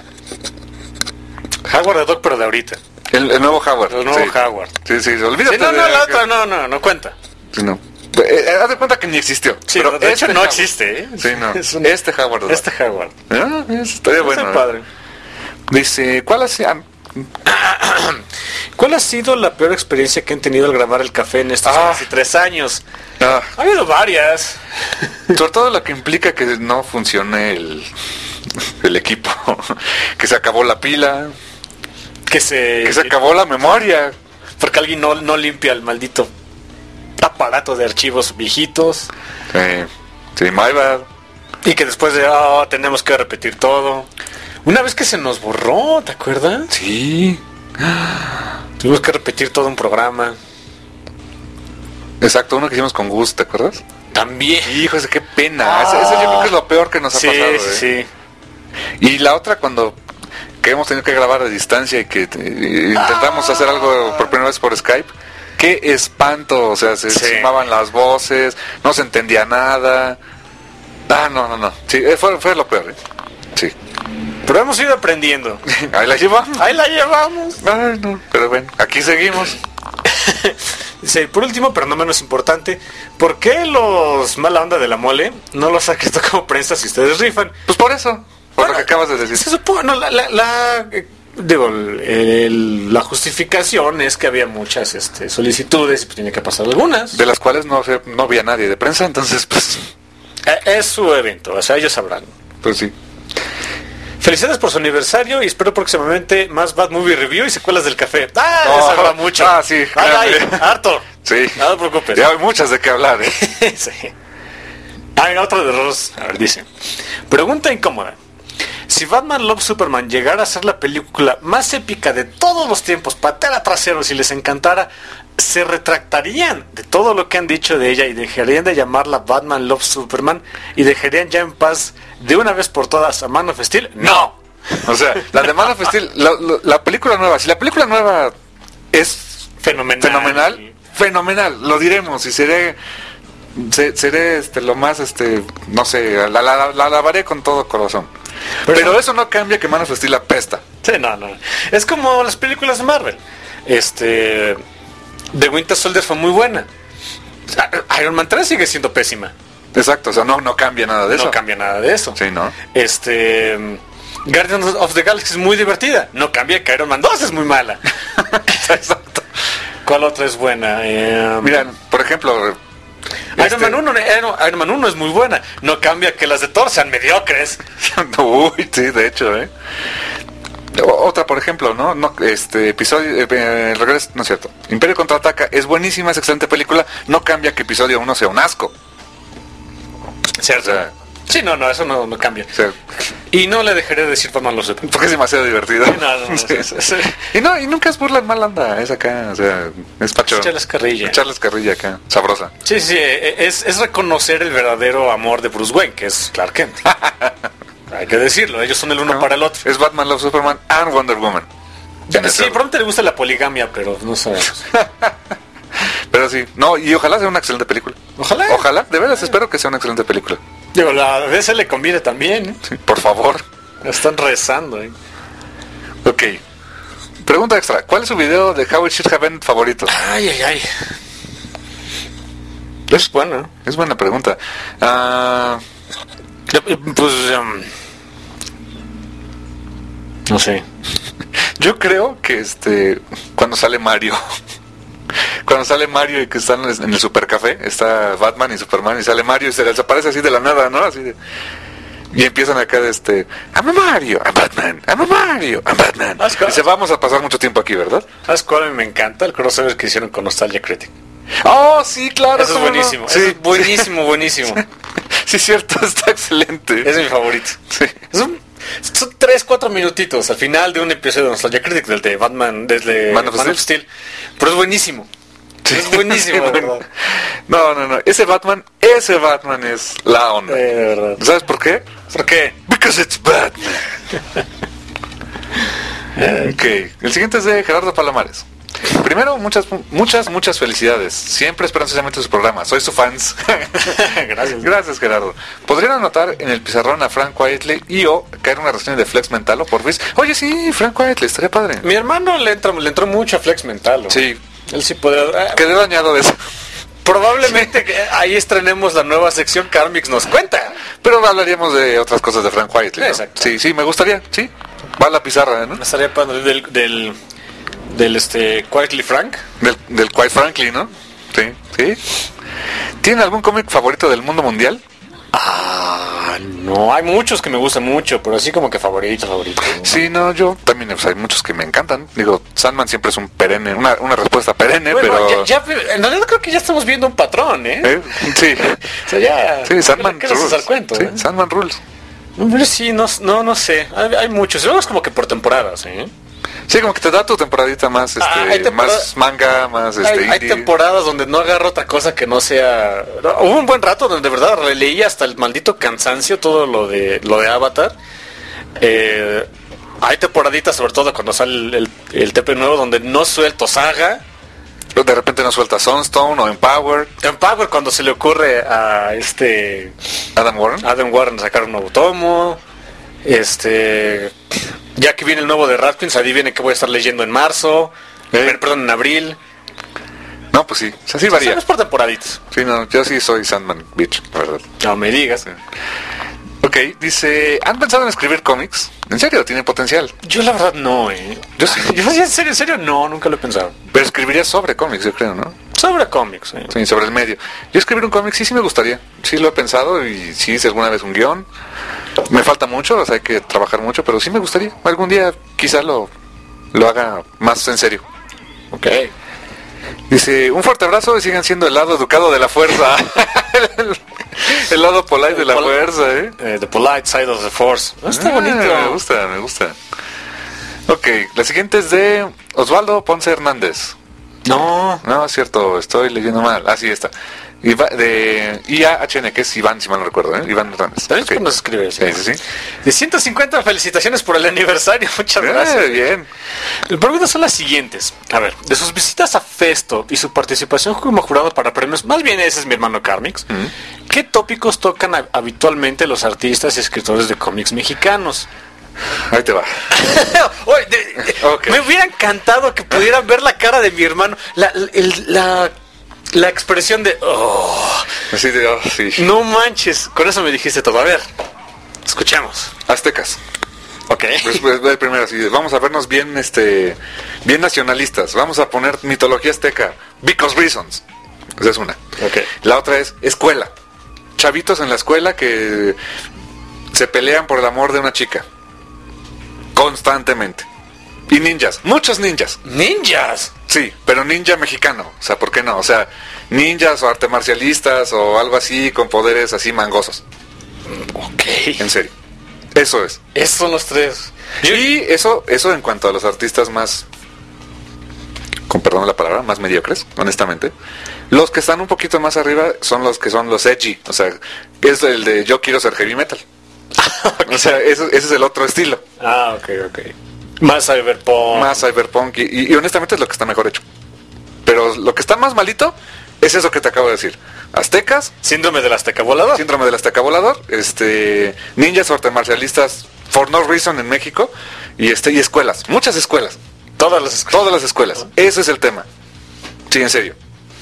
Speaker 7: Howard the Dog, pero de ahorita.
Speaker 6: El, el nuevo Howard.
Speaker 7: El nuevo
Speaker 6: sí.
Speaker 7: Howard.
Speaker 6: Sí, sí, olvídate
Speaker 7: Sí, no,
Speaker 6: de-
Speaker 7: no, la otra, no, no, no cuenta.
Speaker 6: Sí, no. Eh, eh, haz de cuenta que ni existió.
Speaker 7: Sí,
Speaker 6: pero
Speaker 7: de hecho
Speaker 6: este
Speaker 7: no
Speaker 6: Howard-
Speaker 7: existe, ¿eh?
Speaker 6: Sí, no.
Speaker 7: Es un-
Speaker 6: Este Howard.
Speaker 7: Este Howard.
Speaker 6: Ah, eso estaría bueno.
Speaker 7: Está
Speaker 6: ¿eh?
Speaker 7: padre.
Speaker 6: Dice, ¿cuál ha sido?
Speaker 7: ¿Cuál ha sido la peor experiencia que han tenido al grabar el café en estos
Speaker 6: Ah.
Speaker 7: casi tres años?
Speaker 6: Ah,
Speaker 7: Ha habido varias.
Speaker 6: sobre todo lo que implica que no funcione el, el equipo. Que se acabó la pila.
Speaker 7: Que se...
Speaker 6: Que se acabó la memoria.
Speaker 7: Porque alguien no, no limpia el maldito aparato de archivos viejitos.
Speaker 6: Eh, sí, my bad.
Speaker 7: Y que después de, oh, tenemos que repetir todo. Una vez que se nos borró, ¿te acuerdas?
Speaker 6: Sí.
Speaker 7: Tuvimos que repetir todo un programa.
Speaker 6: Exacto, uno que hicimos con Gus, ¿te acuerdas?
Speaker 7: También.
Speaker 6: Hijo, qué pena. Ah. Eso, eso yo creo que es lo peor que nos ha
Speaker 7: sí,
Speaker 6: pasado.
Speaker 7: Sí,
Speaker 6: ¿eh? sí. Y la otra, cuando que hemos tenido que grabar a distancia y que eh, intentamos ah. hacer algo por primera vez por Skype, qué espanto. O sea, se sí. sumaban las voces, no se entendía nada. Ah, no, no, no. Sí, fue, fue lo peor. ¿eh? Sí.
Speaker 7: Pero hemos ido aprendiendo.
Speaker 6: Ahí la llevamos.
Speaker 7: Ahí la llevamos.
Speaker 6: Ay, no. Pero bueno, aquí seguimos.
Speaker 7: Sí, por último, pero no menos importante, ¿por qué los mala onda de la mole no los sacan como prensa si ustedes rifan?
Speaker 6: Pues por eso, por bueno, lo que acabas de decir.
Speaker 7: Se supone, no, la, la, la eh, digo, el, la justificación es que había muchas este, solicitudes y pues tiene que pasar algunas.
Speaker 6: De las cuales no, no había nadie de prensa, entonces pues...
Speaker 7: Es su evento, o sea, ellos sabrán.
Speaker 6: Pues sí.
Speaker 7: Felicidades por su aniversario y espero próximamente más Bad Movie Review y secuelas del café. ¡Ah!
Speaker 6: Oh,
Speaker 7: les habrá mucho.
Speaker 6: Ah, sí.
Speaker 7: Ay, ay, harto.
Speaker 6: Sí.
Speaker 7: No te preocupes.
Speaker 6: Ya hay muchas de qué hablar, ¿eh?
Speaker 7: Sí. Ah, mira, otro de los... A ver, dice. Pregunta incómoda. Si Batman Love Superman llegara a ser la película más épica de todos los tiempos, patera trasero, si les encantara, ¿se retractarían de todo lo que han dicho de ella y dejarían de llamarla Batman Love Superman y dejarían ya en paz de una vez por todas a Man of Steel? ¡No!
Speaker 6: O sea, la de Man of Steel, la, la, la película nueva, si la película nueva es
Speaker 7: fenomenal,
Speaker 6: fenomenal, fenomenal, lo diremos y seré... seré este lo más este no sé la, la, la lavaré con todo corazón, pero, pero eso no cambia que Man of Steel apesta.
Speaker 7: Sí, no, no, es como las películas de Marvel. Este The Winter Soldier fue muy buena. Iron Man tres sigue siendo pésima.
Speaker 6: Exacto, o sea, no, no cambia nada de eso.
Speaker 7: No cambia nada de eso.
Speaker 6: Sí, ¿no?
Speaker 7: Este Guardians of the Galaxy es muy divertida. No cambia que Iron Man dos es muy mala.
Speaker 6: Exacto.
Speaker 7: ¿Cuál otra es buena? Eh,
Speaker 6: Mira, por ejemplo,
Speaker 7: Iron, este... Man uno, Iron, Iron Man uno es muy buena. No cambia que las de Thor sean mediocres.
Speaker 6: Uy, sí, de hecho, ¿eh? Otra, por ejemplo, ¿no? no este episodio, eh, regreso, no es cierto. Imperio Contraataca es buenísima, es excelente película. No cambia que episodio uno sea un asco.
Speaker 7: Cierto. O sea, sí, no, no, eso no, no cambia. O sea, y no le dejaré de decir Batman Love Superman.
Speaker 6: Porque es demasiado divertido.
Speaker 7: Sí, no, no, no, sí.
Speaker 6: Sí, sí. Y no, y nunca es burla en mala onda, es acá, o sea, es pacho.
Speaker 7: Echarles carrilla.
Speaker 6: Echarles carrilla acá, sabrosa.
Speaker 7: Sí, sí, es, es reconocer el verdadero amor de Bruce Wayne, que es Clark Kent. Hay que decirlo, ellos son el uno no, para el otro.
Speaker 6: Es Batman Love Superman and Wonder Woman.
Speaker 7: Sí, pronto le gusta la poligamia, pero no sabemos.
Speaker 6: Pero sí, no, y ojalá sea una excelente película.
Speaker 7: Ojalá.
Speaker 6: Ojalá, de veras espero que sea una excelente película.
Speaker 7: Digo, la D C le conviene también, ¿eh?
Speaker 6: Sí, por favor.
Speaker 7: Están rezando, ¿eh?
Speaker 6: Ok. Pregunta extra, ¿cuál es su video de How It Should Have Been favorito?
Speaker 7: Ay, ay, ay. Es buena.
Speaker 6: Es buena pregunta. Ah...
Speaker 7: Uh... Pues... Um... No sé.
Speaker 6: Yo creo que este cuando sale Mario, cuando sale Mario y que están en el supercafé, está Batman y Superman y sale Mario y se desaparece así de la nada, ¿no? Así de, y empiezan acá de este, I'm a Mario, I'm Batman, I'm a Mario, I'm Batman. Y se vamos a pasar mucho tiempo aquí, ¿verdad?
Speaker 7: ¿Sabes cuál me encanta? El crossover que hicieron con Nostalgia Critic.
Speaker 6: Oh, sí, claro.
Speaker 7: Eso es buenísimo.
Speaker 6: No? Sí.
Speaker 7: Eso es buenísimo, buenísimo.
Speaker 6: Sí, cierto, está excelente.
Speaker 7: Es mi favorito.
Speaker 6: Sí.
Speaker 7: Es un, son tres, cuatro minutitos al final de un episodio de Nostalgia Critic, del de Batman, desde
Speaker 6: Man of,
Speaker 7: Man of Steel. Pero es buenísimo. Sí. Es buenísimo, de verdad.
Speaker 6: No, no, no. Ese Batman, ese Batman es la onda.
Speaker 7: Eh, de verdad.
Speaker 6: ¿Sabes por qué?
Speaker 7: ¿Por qué?
Speaker 6: Because it's Batman. Ok. El siguiente es de Gerardo Palomares. Primero, muchas, muchas, muchas felicidades. Siempre esperanzosamente su programa. Soy su fans.
Speaker 7: Gracias.
Speaker 6: Gracias, Gerardo. ¿Podrían anotar en el pizarrón a Frank Whiteley y o caer una reseña de Flex Mental o por Porfis? Oye, sí, Frank Whiteley, estaría padre.
Speaker 7: Mi hermano le entró, le entró mucho a Flex Mental. ¿o?
Speaker 6: Sí.
Speaker 7: Él sí puede... Eh,
Speaker 6: Quedé dañado de eso.
Speaker 7: Probablemente que ahí estrenemos la nueva sección Carmix nos cuenta.
Speaker 6: Pero hablaríamos de otras cosas de Frank Whiteley, ¿no?
Speaker 7: Exacto.
Speaker 6: Sí, sí, me gustaría, sí. Va a la pizarra, ¿no?
Speaker 7: Me estaría padre del... del Del este Quietly Frank.
Speaker 6: Del, del Quite Frankly, ¿no? Sí, sí. ¿Tienen algún cómic favorito del mundo mundial?
Speaker 7: Ah, no, hay muchos que me gustan mucho, pero así como que favorito, favorito. ¿no?
Speaker 6: Sí, no, yo también, o sea, hay muchos que me encantan. Digo, Sandman siempre es un perenne, una, una respuesta perenne,
Speaker 7: bueno,
Speaker 6: pero...
Speaker 7: Ya, ya, en realidad creo que ya estamos viendo un patrón, ¿eh?
Speaker 6: ¿Eh? Sí.
Speaker 7: O sea, ya...
Speaker 6: Sí, Sandman
Speaker 7: Rules. Al cuento,
Speaker 6: sí,
Speaker 7: ¿eh?
Speaker 6: Sandman Rules.
Speaker 7: Pero sí, no, no, no sé, hay, hay muchos, es como que por temporadas, ¿eh?
Speaker 6: Sí, como que te da tu temporadita más, este,
Speaker 7: Ah, hay temporada-
Speaker 6: más manga, más este,
Speaker 7: Hay, hay
Speaker 6: indie.
Speaker 7: temporadas donde no agarro otra cosa que no sea. Hubo un buen rato donde de verdad releí hasta el maldito cansancio todo lo de lo de Avatar. Eh, hay temporaditas, sobre todo cuando sale el, el, el T P nuevo, donde no suelto Saga.
Speaker 6: De repente no suelta Sunstone o Empower.
Speaker 7: Empower cuando se le ocurre a este
Speaker 6: Adam Warren.
Speaker 7: Adam Warren sacar un nuevo tomo. Este, ya que viene el nuevo de Radcliffe, adivinen que voy a estar leyendo en marzo.
Speaker 6: ¿Eh?
Speaker 7: Perdón, en abril.
Speaker 6: No, pues sí, o sea, sí varía.
Speaker 7: Es por temporaditas.
Speaker 6: Sí, no, yo sí soy Sandman Beach, la verdad.
Speaker 7: No me digas.
Speaker 6: Sí. Ok, dice, ¿han pensado en escribir cómics? ¿En serio? ¿Tiene potencial?
Speaker 7: Yo la verdad no, eh.
Speaker 6: Yo sí.
Speaker 7: Yo en serio, en serio no, nunca lo he pensado.
Speaker 6: Pero escribiría sobre cómics, yo creo, ¿no?
Speaker 7: Sobre cómics, eh.
Speaker 6: Sí, sobre el medio. Yo escribir un cómic sí, sí me gustaría. Sí lo he pensado y sí hice alguna vez un guión. Me falta mucho, o sea, hay que trabajar mucho, pero sí me gustaría. Algún día quizá lo, lo haga más en serio.
Speaker 7: Ok.
Speaker 6: Dice, un fuerte abrazo y sigan siendo el lado educado de la fuerza. el, el lado polite de la
Speaker 7: Pol-
Speaker 6: fuerza, ¿eh?
Speaker 7: Eh, the polite side of the force. Ah, está
Speaker 6: Ah,
Speaker 7: bonito.
Speaker 6: Me gusta, me gusta. Ok, la siguiente es de Osvaldo Ponce Hernández.
Speaker 7: No.
Speaker 6: No, es cierto, estoy leyendo mal. Ah, sí, está. Iva- de I A H N, que es Iván, si mal no recuerdo, ¿eh? Iván Hernández.
Speaker 7: ¿Sabes
Speaker 6: Ok.
Speaker 7: cómo se escribe?
Speaker 6: Sí, sí, sí.
Speaker 7: De ciento cincuenta felicitaciones por el aniversario. Muchas
Speaker 6: Eh,
Speaker 7: gracias.
Speaker 6: bien.
Speaker 7: Las preguntas son las siguientes. A ver, de sus visitas a Festo y su participación como jurado para premios, más bien ese es mi hermano Carmix, ¿qué tópicos tocan a- habitualmente los artistas y escritores de cómics mexicanos?
Speaker 6: Ahí te va.
Speaker 7: Oye, de- de-
Speaker 6: Ok.
Speaker 7: Me hubiera encantado que pudieran ver la cara de mi hermano, la, el- la, la expresión de, oh,
Speaker 6: Así de, oh, sí.
Speaker 7: no manches, con eso me dijiste todo. A ver, escuchemos.
Speaker 6: Aztecas.
Speaker 7: Ok.
Speaker 6: Pues, pues, el primero, así, vamos a vernos bien, este, bien nacionalistas. Vamos a poner mitología azteca. Because reasons. Esa es una.
Speaker 7: Ok.
Speaker 6: La otra es escuela. Chavitos en la escuela que se pelean por el amor de una chica. Constantemente. Y ninjas. Muchos ninjas.
Speaker 7: ¿Ninjas?
Speaker 6: Sí, pero ninja mexicano. O sea, ¿por qué no? O sea, ninjas o arte marcialistas o algo así con poderes así mangosos.
Speaker 7: Ok.
Speaker 6: En serio. Eso es.
Speaker 7: Esos son los tres.
Speaker 6: Y eso, eso en cuanto a los artistas más, con perdón la palabra, más mediocres, honestamente. Los que están un poquito más arriba son los que son los edgy. O sea, es el de yo quiero ser heavy metal. O sea, eso- ese es el otro estilo.
Speaker 7: Ah, ok, ok. Más cyberpunk.
Speaker 6: Más cyberpunk. Y, y- y honestamente es lo que está mejor hecho. Pero lo que está más malito es eso que te acabo de decir. Aztecas.
Speaker 7: Síndrome del Azteca Volador.
Speaker 6: Síndrome del Azteca Volador. Este, ninjas o arte marcialistas for no reason en México. Y este y escuelas. Muchas escuelas.
Speaker 7: Todas las escuelas.
Speaker 6: Todas las escuelas. Ese es el tema. Sí, en serio.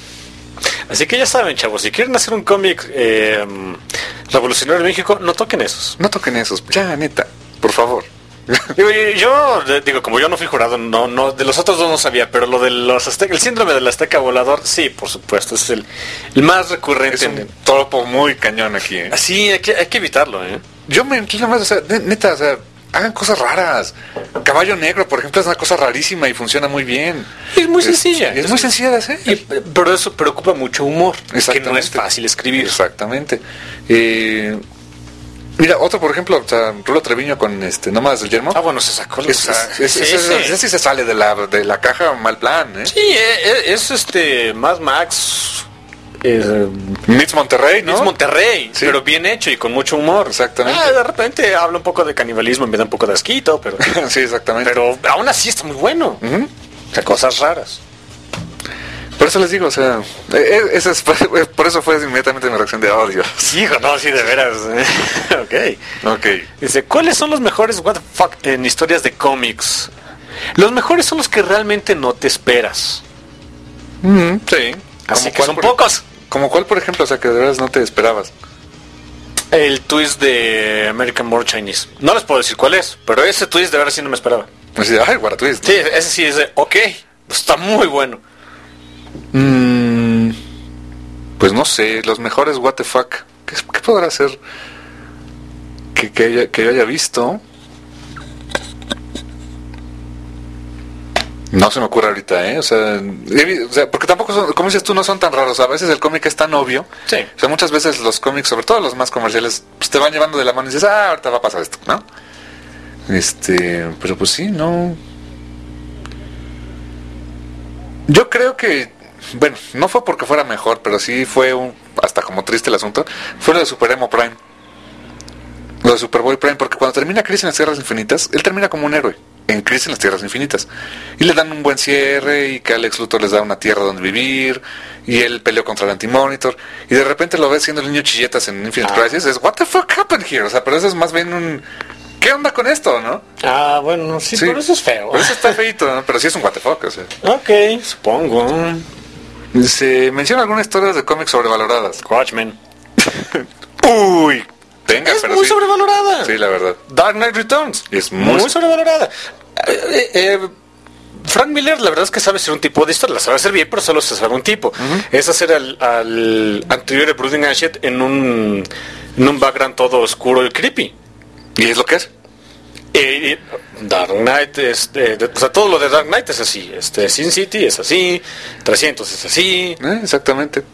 Speaker 7: Así que ya saben, chavos, si quieren hacer un cómic eh, revolucionario en México, no toquen esos.
Speaker 6: No toquen esos. Ya, neta. Por favor.
Speaker 7: Digo, yo, yo, eh, digo, como yo no fui jurado, no, no, de los otros dos no sabía, pero lo de los aztecas, el síndrome del Azteca Volador, sí, por supuesto, es el, el más recurrente.
Speaker 6: Es
Speaker 7: en-
Speaker 6: un tropo muy cañón aquí. ¿eh?
Speaker 7: Sí, hay que, hay que evitarlo, ¿eh?
Speaker 6: Yo me inclino más, o sea, ne- neta, o sea, hagan cosas raras. Caballo Negro, por ejemplo, es una cosa rarísima y funciona muy bien.
Speaker 7: Es muy sencilla.
Speaker 6: Es, muy sencilla de hacer.
Speaker 7: Y- pero eso preocupa mucho humor, que no es
Speaker 6: Exactamente.
Speaker 7: fácil escribir.
Speaker 6: Exactamente. Eh, mira, otro, por ejemplo, o sea, Rulo Treviño con este Nómadas del Yermo.
Speaker 7: Ah, bueno, se sacó los...
Speaker 6: Es- es- es-
Speaker 7: sí,
Speaker 6: es-
Speaker 7: sí.
Speaker 6: ese sí se sale de la, de la caja mal plan, ¿eh?
Speaker 7: Sí, eh, eh, es este, Mad Max... Eh,
Speaker 6: Meets Monterrey, ¿no?
Speaker 7: Meets Monterrey,
Speaker 6: Sí.
Speaker 7: pero bien hecho y con mucho humor.
Speaker 6: Exactamente.
Speaker 7: Ah, de repente habla un poco de canibalismo, me da un poco de asquito, pero,
Speaker 6: Sí, exactamente.
Speaker 7: pero aún así está muy bueno.
Speaker 6: Ujú.
Speaker 7: O sea, cosas raras.
Speaker 6: Por eso les digo, o sea, eh, eh, ese es- por eso fue inmediatamente mi reacción de odio.
Speaker 7: Sí, hijo, no, sí, de veras. ok.
Speaker 6: Ok.
Speaker 7: Dice, ¿cuáles son los mejores what the fuck en historias de cómics? Los mejores son los que realmente no te esperas.
Speaker 6: Mm, sí.
Speaker 7: Así
Speaker 6: ¿Como
Speaker 7: que
Speaker 6: cuál,
Speaker 7: son
Speaker 6: por-
Speaker 7: pocos.
Speaker 6: ¿Como cuál, por ejemplo? O sea, que de verdad no te esperabas.
Speaker 7: El twist de American Born Chinese. No les puedo decir cuál es, pero ese twist de verdad sí no me esperaba.
Speaker 6: Así de, ay, what a twist.
Speaker 7: Sí, ese sí es de, ok, está muy bueno.
Speaker 6: Mm, pues no sé, los mejores what the fuck. ¿Qué, qué podrá ser que, que, haya, que yo haya visto? No se me ocurre ahorita, ¿eh? O sea, he vi- o sea, porque tampoco son, como dices tú, no son tan raros. A veces el cómic es tan obvio.
Speaker 7: Sí.
Speaker 6: O sea, muchas veces los cómics, sobre todo los más comerciales, pues te van llevando de la mano y dices, ah, ahorita va a pasar esto, ¿no? Este, pero pues sí, no. Yo creo que, bueno, no fue porque fuera mejor, pero sí fue un, hasta como triste el asunto, fue lo de Super Emo Prime. Lo de Superboy Prime, porque cuando termina Crisis en las Tierras Infinitas, él termina como un héroe en Crisis en las Tierras Infinitas. Y le dan un buen cierre, y que Alex Luthor les da una tierra donde vivir, y él peleó contra el Anti-Monitor, y de repente lo ves siendo el niño chilletas en Infinite ah. Crisis, es what the fuck happened here, o sea, pero eso es más bien un... ¿Qué onda con esto, no?
Speaker 7: Ah, bueno, sí, sí. Pero eso es feo.
Speaker 6: Pero eso está feito, ¿no? Pero sí es un what the fuck, o sea.
Speaker 7: Ok, supongo.
Speaker 6: Se menciona algunas historias de cómics sobrevaloradas.
Speaker 7: Watchmen.
Speaker 6: Uy, tenga,
Speaker 7: es
Speaker 6: pero
Speaker 7: muy
Speaker 6: sí.
Speaker 7: sobrevalorada.
Speaker 6: Sí, la verdad.
Speaker 7: Dark Knight Returns.
Speaker 6: Es muy,
Speaker 7: muy sobrevalorada. Eh, eh, Frank Miller, la verdad es que sabe ser un tipo de historia, la sabe hacer bien, pero solo se sabe un tipo. Uh-huh. Es hacer al, al anterior de Brooding Ashet en un, en un background todo oscuro y creepy.
Speaker 6: ¿Y es lo que es?
Speaker 7: Eh, Dark Knight es, eh, de, o sea, todo lo de Dark Knight es así. Este, Sin City es así, trescientos es así.
Speaker 6: Eh, exactamente.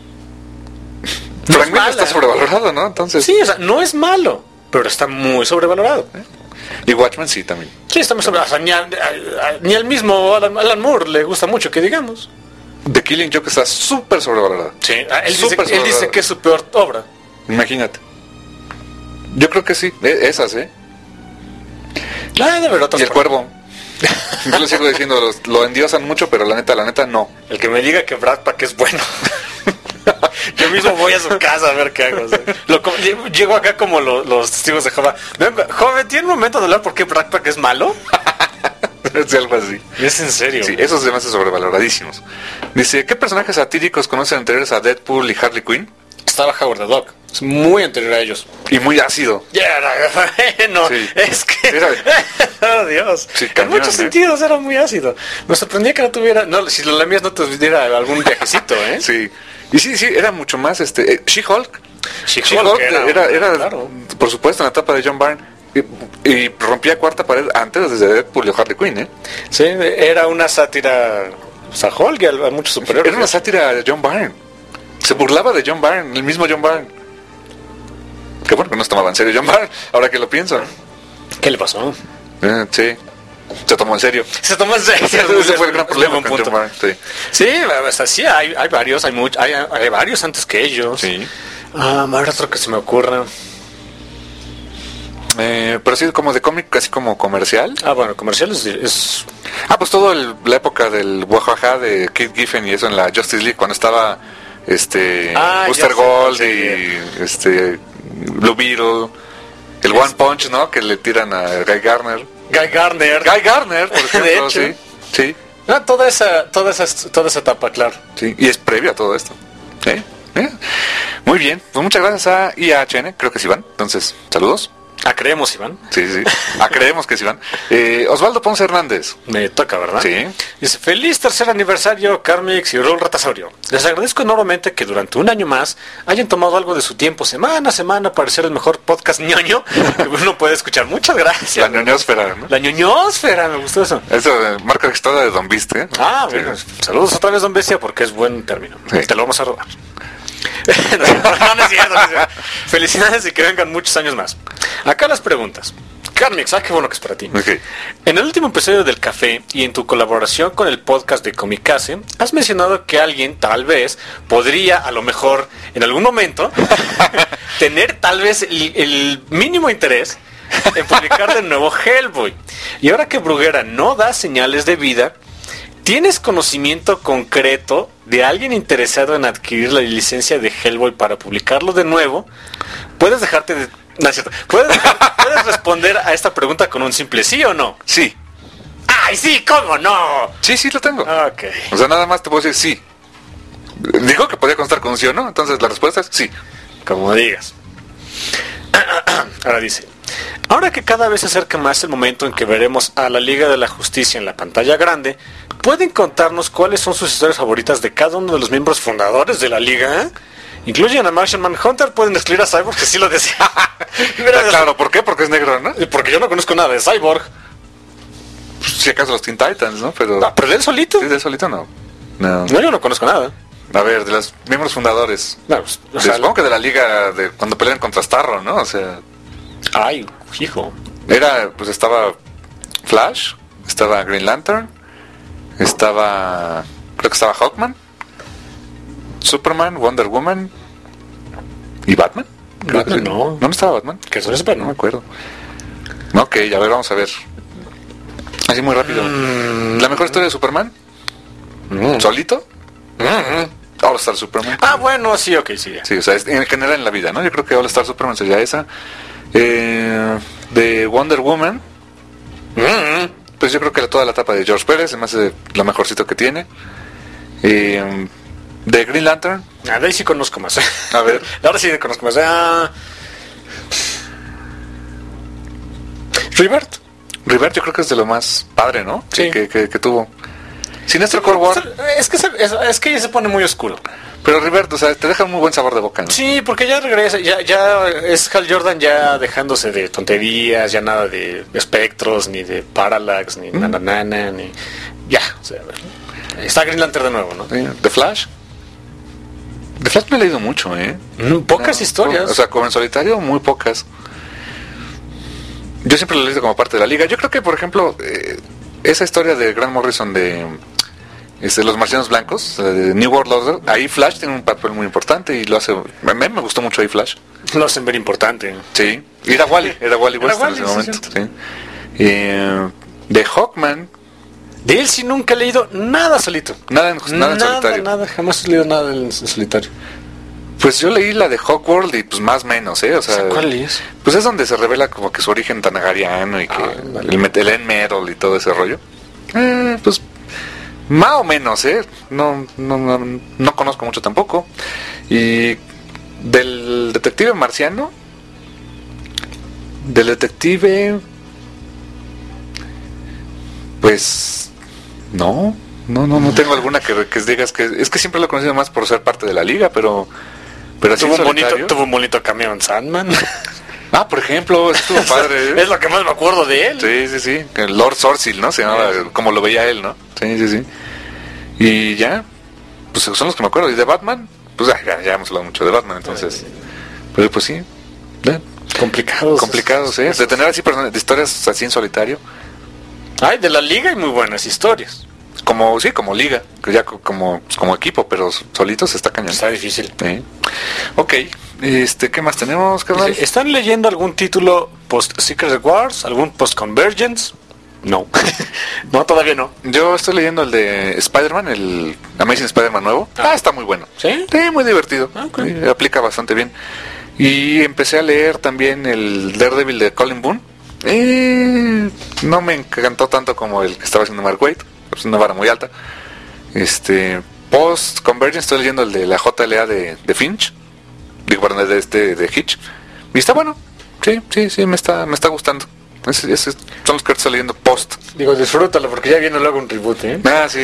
Speaker 6: No Frank Miller está sobrevalorado, ¿no? Entonces.
Speaker 7: Sí, o sea, no es malo, pero está muy sobrevalorado.
Speaker 6: ¿Eh? Y Watchmen sí también.
Speaker 7: Sí, está muy sobrevalorado. O sea, ni, a, a, ni al mismo Alan, Alan Moore le gusta mucho que digamos.
Speaker 6: The Killing Joke está súper sobrevalorado.
Speaker 7: Sí, él dice, él dice que es su peor obra.
Speaker 6: Imagínate. Yo creo que sí, esas, ¿eh?
Speaker 7: Ah, de verdad.
Speaker 6: Y el Cuervo. Yo le sigo diciendo, lo, lo endiosan mucho, pero la neta, la neta, no.
Speaker 7: El que me diga que Brad Pack es bueno. Yo mismo voy a su casa a ver qué hago. O sea, lo, llego acá como lo, los testigos de Jehová. Joven, ¿tiene un momento de hablar por qué Brad Pack es malo?
Speaker 6: Es algo así.
Speaker 7: ¿Es en serio?
Speaker 6: Sí, esos se me hacen sobrevaloradísimos. Dice, ¿qué personajes satíricos conocen anteriores a Deadpool y Harley Quinn?
Speaker 7: Estaba Howard the Duck. Es muy anterior a ellos.
Speaker 6: Y muy ácido.
Speaker 7: Ya era, no, sí. Es que... Era... oh, Dios. Sí, cañón, en muchos ¿eh? sentidos era muy ácido. Me sorprendía que no tuviera... No, si lo lamías no te diera algún viajecito, ¿eh?
Speaker 6: Sí. Y sí, sí, era mucho más... este eh, She-Hulk.
Speaker 7: She-Hulk,
Speaker 6: She-Hulk era, era, era
Speaker 7: claro.
Speaker 6: Por supuesto, en la etapa de John Byrne. Y, y rompía cuarta pared antes desde Deadpool y Harley Quinn, ¿eh?
Speaker 7: Sí, era una sátira... O sea, Hulk a muchos superiores.
Speaker 6: Era una sátira de John Byrne. Se burlaba de John Byrne, el mismo John Byrne. Qué bueno que no se tomaba en serio John Byrne, ahora que lo pienso.
Speaker 7: ¿Qué le pasó?
Speaker 6: Eh, sí, se tomó en serio.
Speaker 7: Se tomó en serio.
Speaker 6: Ese fue el gran problema con John Byrne, sí.
Speaker 7: Sí, o sea, sí, hay, hay varios, hay, much, hay, hay varios antes que ellos.
Speaker 6: Sí.
Speaker 7: Ah, um, ahora otro que se me ocurra.
Speaker 6: Eh, pero sí, como de cómic, casi como comercial.
Speaker 7: Ah, bueno, comercial es... es...
Speaker 6: Ah, pues todo el, la época del Wahaha de Keith Giffen y eso en la Justice League, cuando estaba este
Speaker 7: ah,
Speaker 6: Booster Gold y este Blue Beetle, el es... One Punch, ¿no? Que le tiran a Guy Garner.
Speaker 7: Guy Garner.
Speaker 6: Guy Garner, por ejemplo,
Speaker 7: de hecho.
Speaker 6: sí. Sí.
Speaker 7: Ah, toda esa, toda esa, toda esa etapa, claro.
Speaker 6: Sí, y es previo a todo esto. ¿Sí? ¿Eh? Muy bien, pues muchas gracias a I A H N, creo que sí van. Entonces, saludos.
Speaker 7: Ah, creemos, Iván.
Speaker 6: Sí, sí. Ah, creemos que sí van. Eh, Osvaldo Ponce Hernández.
Speaker 7: Me toca, ¿verdad?
Speaker 6: Sí.
Speaker 7: Dice, feliz tercer aniversario, Carmix y Rol Ratasaurio. Les agradezco enormemente que durante un año más hayan tomado algo de su tiempo, semana a semana, para ser el mejor podcast ñoño que uno puede escuchar. Muchas gracias.
Speaker 6: La ñoñósfera, ¿no?
Speaker 7: La ñoñósfera, me gustó eso.
Speaker 6: Eso, eh, marca registrada de Don Viste.
Speaker 7: Ah, bueno. Sí. Saludos otra vez, Don Bestia, porque es buen término. Sí. Te lo vamos a robar. no, no es cierto, no es cierto. Felicidades y que vengan muchos años más. Acá las preguntas. Carmix, ah, qué bueno que es para ti.
Speaker 6: Okay.
Speaker 7: En el último episodio del Café y en tu colaboración con el podcast de Comicase, has mencionado que alguien, tal vez, podría, a lo mejor, en algún momento, tener tal vez el, el mínimo interés en publicar de nuevo Hellboy. Y ahora que Bruguera no da señales de vida, ¿tienes conocimiento concreto de alguien interesado en adquirir la licencia de Hellboy para publicarlo de nuevo? ¿Puedes dejarte de... No, es cierto. ¿Puedes, dejar... ¿Puedes responder a esta pregunta con un simple sí o no?
Speaker 6: Sí.
Speaker 7: ¡Ay, sí! ¿Cómo no?
Speaker 6: Sí, sí lo tengo.
Speaker 7: Ok.
Speaker 6: O sea, nada más te puedo decir sí. Digo que podía constar con sí o no, entonces la respuesta es sí.
Speaker 7: Como digas. Ahora dice... Ahora que cada vez se acerca más el momento en que veremos a la Liga de la Justicia en la pantalla grande, ¿pueden contarnos cuáles son sus historias favoritas de cada uno de los miembros fundadores de la Liga? ¿Incluyen a Martian Manhunter? ¿Pueden excluir a Cyborg? Que sí lo decía.
Speaker 6: Mira, claro, ¿por qué? Porque es negro, ¿no?
Speaker 7: Porque yo no conozco nada de Cyborg.
Speaker 6: Pues, si acaso los Teen Titans, ¿no? Pero,
Speaker 7: ah, ¿pero de él solito?
Speaker 6: Sí, de él solito no. No,
Speaker 7: no yo no conozco nada.
Speaker 6: A ver, de los miembros fundadores.
Speaker 7: No, pues, o
Speaker 6: de,
Speaker 7: sea,
Speaker 6: supongo que de la Liga de cuando pelean contra Starro, ¿no? O sea...
Speaker 7: Ay, hijo.
Speaker 6: Era, pues estaba Flash, estaba Green Lantern, estaba creo que estaba Hawkman, Superman, Wonder Woman y Batman. Creo
Speaker 7: Batman,
Speaker 6: que sí.
Speaker 7: no.
Speaker 6: ¿Dónde estaba Batman?
Speaker 7: Que eso es Batman.
Speaker 6: No me acuerdo. Ok, a ver, vamos a ver. Así muy rápido.
Speaker 7: Mm.
Speaker 6: ¿La mejor historia de Superman?
Speaker 7: Mm.
Speaker 6: ¿Solito?
Speaker 7: Mm-hmm.
Speaker 6: All Star Superman.
Speaker 7: Ah, bueno, sí, ok, sí. Ya.
Speaker 6: Sí, o sea, es- en general en la vida, ¿no? Yo creo que All Star Superman sería esa. Eh, de Wonder Woman,
Speaker 7: Mm-hmm.
Speaker 6: pues yo creo que toda la etapa de George Pérez, además de lo mejorcito que tiene. Eh, de Green Lantern.
Speaker 7: Ah, de ahí sí conozco más.
Speaker 6: A ver.
Speaker 7: Ahora sí conozco más. Ah. Rebirth.
Speaker 6: Rebirth yo creo que es de lo más padre, ¿no?
Speaker 7: Sí.
Speaker 6: Que, que, que tuvo. Sinestro Cold War.
Speaker 7: Es que, se, es, es que ya se pone muy oscuro.
Speaker 6: Pero Rebirth, o sea, te deja un muy buen sabor de boca, ¿no?
Speaker 7: Sí, porque ya regresa, ya, ya es Hal Jordan ya dejándose de tonterías, ya nada de espectros, ni de Parallax, ni
Speaker 6: Mm.
Speaker 7: nananana, ni... Ya, o sea, está Green Lantern de nuevo, ¿no?
Speaker 6: Sí, The Flash. The Flash me he leído mucho, ¿eh?
Speaker 7: Mm, pocas
Speaker 6: No,
Speaker 7: historias.
Speaker 6: O sea, como en solitario, muy pocas. Yo siempre lo he leído como parte de la liga. Yo creo que, por ejemplo, eh, esa historia de Grant Morrison de este, Los Marcianos Blancos, de New World Order, ahí Flash tiene un papel muy importante y lo hace... A mí me gustó mucho ahí Flash.
Speaker 7: Lo hacen ver importante.
Speaker 6: Sí, y era Wally, era Wally
Speaker 7: Era
Speaker 6: West en
Speaker 7: Wally,
Speaker 6: ese
Speaker 7: sí,
Speaker 6: momento. Sí. Eh, de Hawkman,
Speaker 7: De él sí nunca he leído nada solito.
Speaker 6: nada en, nada en
Speaker 7: nada,
Speaker 6: solitario.
Speaker 7: nada, jamás he leído nada en, en solitario.
Speaker 6: Pues yo leí la de Hawkworld y pues más o menos, ¿eh? O sea,
Speaker 7: ¿Cuál es?
Speaker 6: pues es donde se revela como que su origen tanagariano y que el, met- el End-Metal y todo ese rollo. Eh, pues más o menos, ¿eh? No, no, no, no conozco mucho tampoco. Y del detective marciano, del detective, pues no, no, no, no tengo alguna que, que digas que es que siempre lo he conocido más por ser parte de la liga, pero pero así
Speaker 7: Tuvo
Speaker 6: en
Speaker 7: un, bonito,
Speaker 6: solitario.
Speaker 7: tuvo un bonito cameo en Sandman.
Speaker 6: Ah, por ejemplo, estuvo padre. ¿eh?
Speaker 7: Es lo que más me acuerdo de él.
Speaker 6: Sí, sí, sí. El Lord Sorcil, ¿no? Se llamaba,
Speaker 7: Sí.
Speaker 6: como lo veía él, ¿no? Sí, sí, sí. Y ya, pues son los que me acuerdo. Y de Batman, pues ah, ya, ya hemos hablado mucho de Batman, entonces. Pero pues sí. ¿eh?
Speaker 7: Complicados.
Speaker 6: Complicados, ¿eh? De tener así personas, de historias así en solitario.
Speaker 7: Ay, de la liga hay muy buenas historias.
Speaker 6: Como, sí, como liga, que ya co- como, como equipo, pero solitos está cañón.
Speaker 7: Está difícil.
Speaker 6: Sí. Ok, este, ¿qué más tenemos, carnal?
Speaker 7: Dice, ¿están leyendo algún título post Secret Wars? ¿Algún post Convergence? No. No, todavía no.
Speaker 6: Yo estoy leyendo el de Spider-Man, el Amazing Spider-Man nuevo. Ah, está muy bueno.
Speaker 7: ¿Sí?
Speaker 6: Sí, muy divertido.
Speaker 7: Ah, ok.
Speaker 6: Sí, aplica bastante bien. Y empecé a leer también el Daredevil de Colin Boone. Eh, no me encantó tanto como el que estaba haciendo Mark Waid. Es una vara muy alta. Este, post Convergence estoy leyendo el de la J L A de, de Finch. Digo, perdón, de este de Hitch. Y está bueno. Sí, sí, sí, me está, me está gustando. Ese- ese son los que estoy leyendo post.
Speaker 7: Digo, disfrútalo porque ya viene luego un reboot, ¿eh?
Speaker 6: Ah, sí.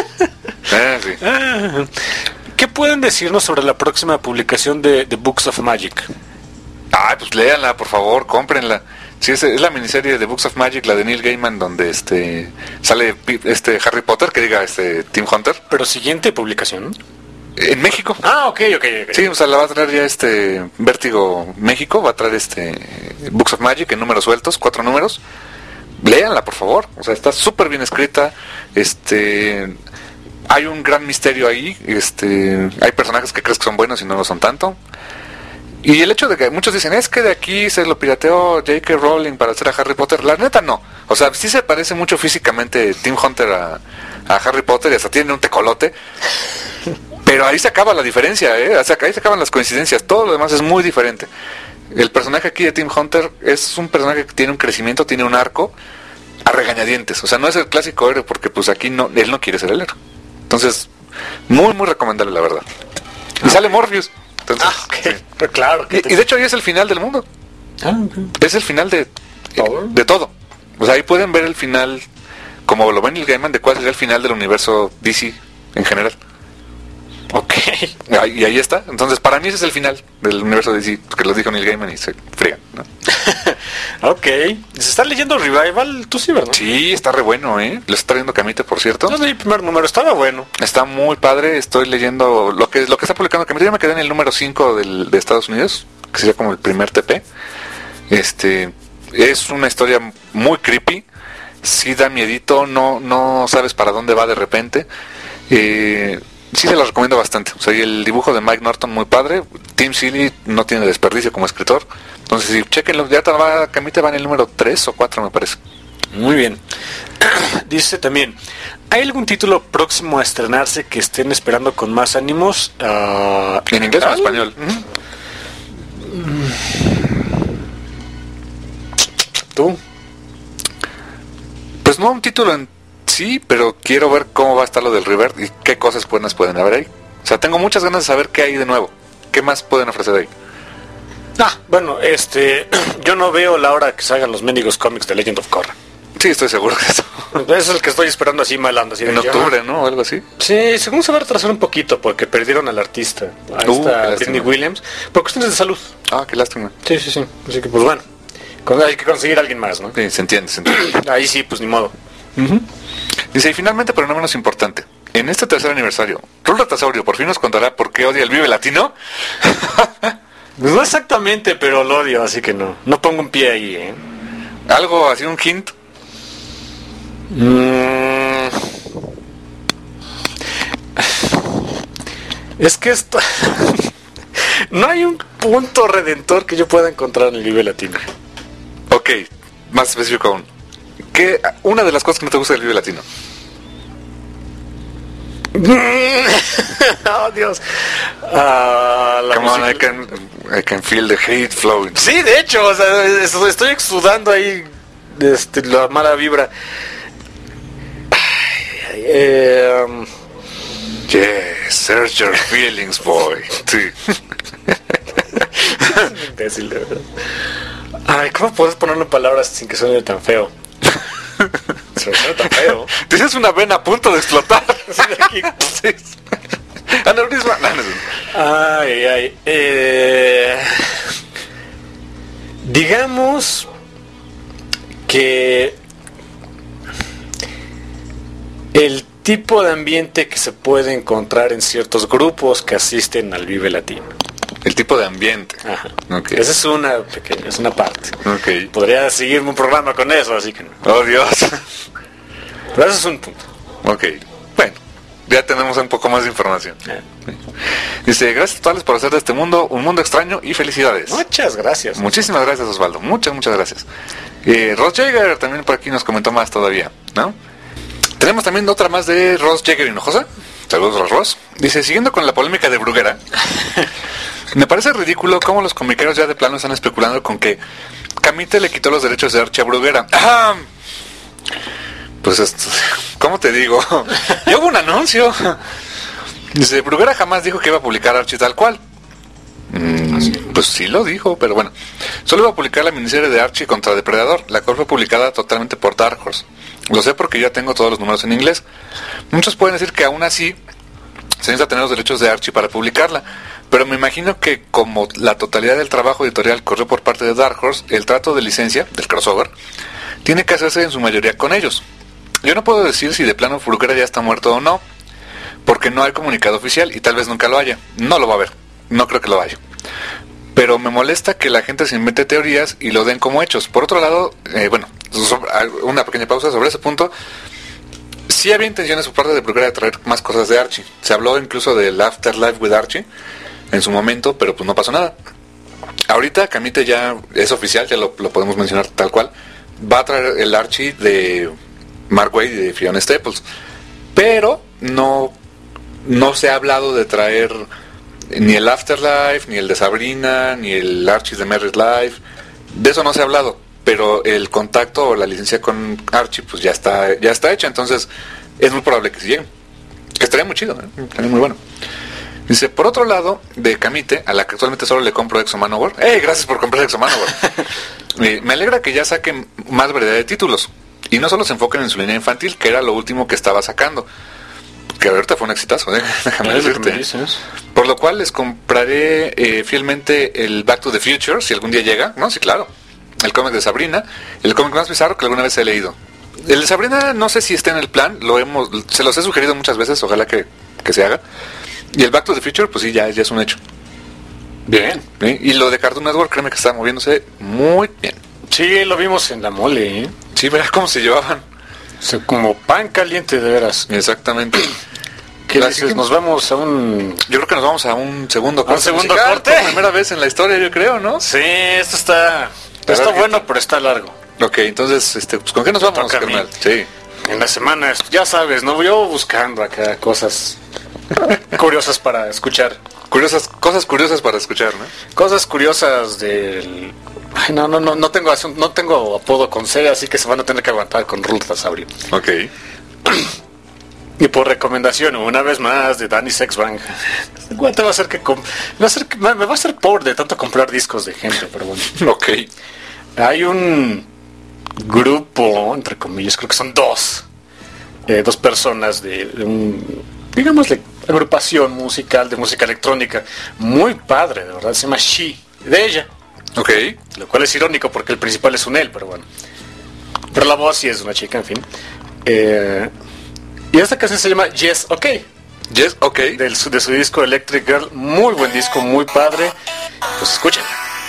Speaker 6: Ah, sí.
Speaker 7: Ah, ¿qué pueden decirnos sobre la próxima publicación de The Books of Magic?
Speaker 6: Ah, pues léanla, por favor, cómprenla. Sí, es, es la miniserie de Books of Magic, la de Neil Gaiman, donde este sale pi- este Harry Potter, que diga este Tim Hunter.
Speaker 7: Pero siguiente publicación.
Speaker 6: En México.
Speaker 7: Ah, ok, ok, ok.
Speaker 6: Sí, o sea, la va a traer ya este Vértigo México, va a traer este Books of Magic en números sueltos, cuatro números. Léanla, por favor. O sea, está súper bien escrita. Este, hay un gran misterio ahí. Este, hay personajes que crees que son buenos y no lo son tanto. Y el hecho de que muchos dicen, es que de aquí se lo pirateó J K Rowling para hacer a Harry Potter. La neta no. O sea, sí se parece mucho físicamente Tim Hunter a, a Harry Potter y hasta tiene un tecolote. Pero ahí se acaba la diferencia, ¿eh? O sea, ahí se acaban las coincidencias. Todo lo demás es muy diferente. El personaje aquí de Tim Hunter es un personaje que tiene un crecimiento, tiene un arco a regañadientes. O sea, no es el clásico héroe porque pues aquí no, él no quiere ser el héroe. Entonces, muy, muy recomendable, la verdad. Y sale Morpheus. Entonces,
Speaker 7: Ah, ok. Pero claro.
Speaker 6: y, y de hecho ahí es el final del mundo.
Speaker 7: Ah, ok.
Speaker 6: Es el final de
Speaker 7: ¿Todo?
Speaker 6: de todo. O sea, ahí pueden ver el final, como lo ven el Gaiman, de cuál sería el final del universo D C en general.
Speaker 7: Ok.
Speaker 6: Ahí- Y ahí está. Entonces, para mí ese es el final del universo D C, porque lo dijo Neil Gaiman y se friegan, ¿no?
Speaker 7: Ok. ¿Se está leyendo Revival? Tú sí, ¿verdad?
Speaker 6: Sí, está re bueno, ¿eh? Lo está trayendo Camite, por cierto.
Speaker 7: Yo leí el primer número, estaba bueno.
Speaker 6: Está muy padre. Estoy leyendo lo que lo que está publicando Camite. Yo me quedé en el número cinco del, de Estados Unidos, que sería como el primer T P. Este, es una historia muy creepy. Sí da miedito, no no sabes para dónde va de repente. Eh, sí se los recomiendo bastante. O sea, y el dibujo de Mike Norton muy padre. Tim Seeley no tiene desperdicio como escritor. Entonces, sí, chequenlo. Ya va, Camite va en el número tres o cuatro, me parece.
Speaker 7: Muy bien. Dice también, ¿hay algún título próximo a estrenarse que estén esperando con más ánimos? Uh,
Speaker 6: ¿En inglés o en español?
Speaker 7: Uh-huh. ¿Tú?
Speaker 6: Pues no un título en sí, pero quiero ver cómo va a estar lo del Rebirth y qué cosas buenas pueden haber ahí. O sea, tengo muchas ganas de saber qué hay de nuevo. ¿Qué más pueden ofrecer ahí?
Speaker 7: Ah, bueno, este, yo no veo la hora que salgan los mendigos cómics de Legend of Korra.
Speaker 6: Sí, estoy seguro que eso.
Speaker 7: Ese es el que estoy esperando así malando. Así
Speaker 6: en
Speaker 7: de
Speaker 6: octubre,
Speaker 7: ya.
Speaker 6: ¿no? O algo así.
Speaker 7: Sí, según se va a retrasar un poquito porque perdieron al artista. A
Speaker 6: Uh,
Speaker 7: esta Britney Williams. Por cuestiones de salud.
Speaker 6: Ah, qué lástima.
Speaker 7: Sí, sí, sí. Así que, pues bueno. Hay que conseguir a alguien más, ¿no?
Speaker 6: Sí, se entiende, se entiende.
Speaker 7: Ahí sí, pues ni modo.
Speaker 6: Uh-huh. Dice, y finalmente, pero no menos importante, en este tercer aniversario, Rul Ratasaurio por fin nos contará por qué odia el Vive Latino.
Speaker 7: Pues no exactamente, pero lo odio, así que no. No pongo un pie ahí, ¿eh?
Speaker 6: Algo así, un hint.
Speaker 7: Mm. Es que esto... no hay un punto redentor que yo pueda encontrar en el Vive Latino.
Speaker 6: Ok, más específico aún. ¿Qué, una de las cosas que no te gusta del Vive Latino?
Speaker 7: Oh, Dios. Uh,
Speaker 6: Come on, I can, I can feel the hate flowing.
Speaker 7: Sí, de hecho, o sea, estoy exudando ahí este, la mala vibra. Eh, um...
Speaker 6: Yes, search your feelings, boy. Sí.
Speaker 7: Imbécil, de verdad. Ay, ¿cómo puedes ponerlo en palabras sin que suene tan feo? Se suena tan feo.
Speaker 6: Tienes una vena a punto de explotar. Sí. Aneurisma.
Speaker 7: Ay, ay. Eh, digamos que el tipo de ambiente que se puede encontrar en ciertos grupos que asisten al Vive Latino.
Speaker 6: El tipo de ambiente.
Speaker 7: Ajá.
Speaker 6: Okay.
Speaker 7: Esa es una pequeña, es una parte.
Speaker 6: Okay.
Speaker 7: Podría seguirme un programa con eso, así que no.
Speaker 6: Oh, Dios.
Speaker 7: Pero eso es un punto.
Speaker 6: Ok. Bueno, ya tenemos un poco más de información.
Speaker 7: Yeah.
Speaker 6: Dice, gracias totales por hacer de este mundo un mundo extraño y felicidades.
Speaker 7: Muchas gracias.
Speaker 6: Muchísimas gracias, Osvaldo. Muchas, muchas gracias. Eh, Ross Jaeger también por aquí nos comentó más todavía, ¿no? Tenemos también otra más de Ross Jaeger Hinojosa. Saludos, Ross. Dice, siguiendo con la polémica de Bruguera, me parece ridículo cómo los comiqueros ya de plano están especulando con que Camite le quitó los derechos de Archie a Bruguera. ¡Ah! Pues, esto, ¿cómo te digo? Ya hubo un anuncio. Dice, Bruguera jamás dijo que iba a publicar Archie tal cual. Mm, pues sí lo dijo, pero bueno. Solo iba a publicar la miniserie de Archie contra Depredador, la cual fue publicada totalmente por Dark Horse. Lo sé porque ya tengo todos los números en inglés. Muchos pueden decir que aún así se necesita tener los derechos de Archie para publicarla, pero me imagino que como la totalidad del trabajo editorial corrió por parte de Dark Horse, el trato de licencia, del crossover, tiene que hacerse en su mayoría con ellos. Yo no puedo decir si de plano Bruguera ya está muerto o no, porque no hay comunicado oficial y tal vez nunca lo haya. No lo va a haber, no creo que lo haya. Pero me molesta que la gente se invente teorías y lo den como hechos. Por otro lado, eh, bueno, una pequeña pausa sobre ese punto. Sí había intenciones por parte de Bruguera de traer más cosas de Archie. Se habló incluso del Afterlife with Archie en su momento, pero pues no pasó nada. Ahorita Camite ya es oficial, ya lo, lo podemos mencionar tal cual. Va a traer el Archie de Mark Waid y de Fiona Staples. Pero no, no se ha hablado de traer ni el Afterlife, ni el de Sabrina, ni el Archie de Married Life. De eso no se ha hablado, pero el contacto o la licencia con Archie pues ya está ya está hecha, entonces es muy probable que sí lleguen. Que estaría muy chido, ¿eh? Estaría muy bueno. Dice, por otro lado, de Camite, a la que actualmente solo le compro Exo Manowar. ¡Eh! Gracias por comprar Exo Manowar. eh, me alegra que ya saquen más variedad de títulos y no solo se enfoquen en su línea infantil, que era lo último que estaba sacando. Que ahorita fue un exitazo, ¿eh? Déjame decirte. Por lo cual les compraré eh, fielmente el Back to the Future, si algún día llega, ¿no? Sí, claro. El cómic de Sabrina, el cómic más bizarro que alguna vez he leído. El de Sabrina no sé si está en el plan, lo hemos, se los he sugerido muchas veces, ojalá que, que se haga. Y el Back to the Future, pues sí, ya, ya es un hecho.
Speaker 7: Bien.
Speaker 6: ¿Sí? Y lo de Cartoon Network, créeme que está moviéndose muy bien.
Speaker 7: Sí, lo vimos en la mole, ¿eh?
Speaker 6: Sí, verás cómo se llevaban.
Speaker 7: O sea, como pan caliente, de veras.
Speaker 6: Exactamente.
Speaker 7: ¿Qué dices? Nos vamos a un...
Speaker 6: Yo creo que nos vamos a un segundo
Speaker 7: corte. ¿A un segundo
Speaker 6: musical,
Speaker 7: corte?
Speaker 6: Por primera vez en la historia, yo creo, ¿no?
Speaker 7: Sí, esto está... Está bueno, pero está largo.
Speaker 6: Ok, entonces, este, pues, ¿con qué nos vamos, carnal? Sí.
Speaker 7: En la semana, ya sabes, ¿no? Yo buscando acá cosas curiosas para escuchar.
Speaker 6: Curiosas, cosas curiosas para escuchar, ¿no?
Speaker 7: Cosas curiosas del... Ay, no, no, no, no tengo no tengo apodo con C, así que se van a tener que aguantar con Rutasaurio.
Speaker 6: Ok.
Speaker 7: Y por recomendación, una vez más, de Danny Sexbang. Te va a hacer que com- me, va a hacer, me va a hacer pobre de tanto comprar discos de gente, pero bueno.
Speaker 6: Ok.
Speaker 7: Hay un grupo, entre comillas, creo que son dos, eh, dos personas de, de un, digámosle, agrupación musical de música electrónica muy padre, de verdad, se llama She, de ella.
Speaker 6: Ok.
Speaker 7: Lo cual es irónico porque el principal es un él, pero bueno. Pero la voz sí es una chica, en fin. Eh, y esta canción se llama Yes, OK.
Speaker 6: Yes, OK.
Speaker 7: Del, de su disco Electric Girl, muy buen disco, muy padre. Pues escúchenla.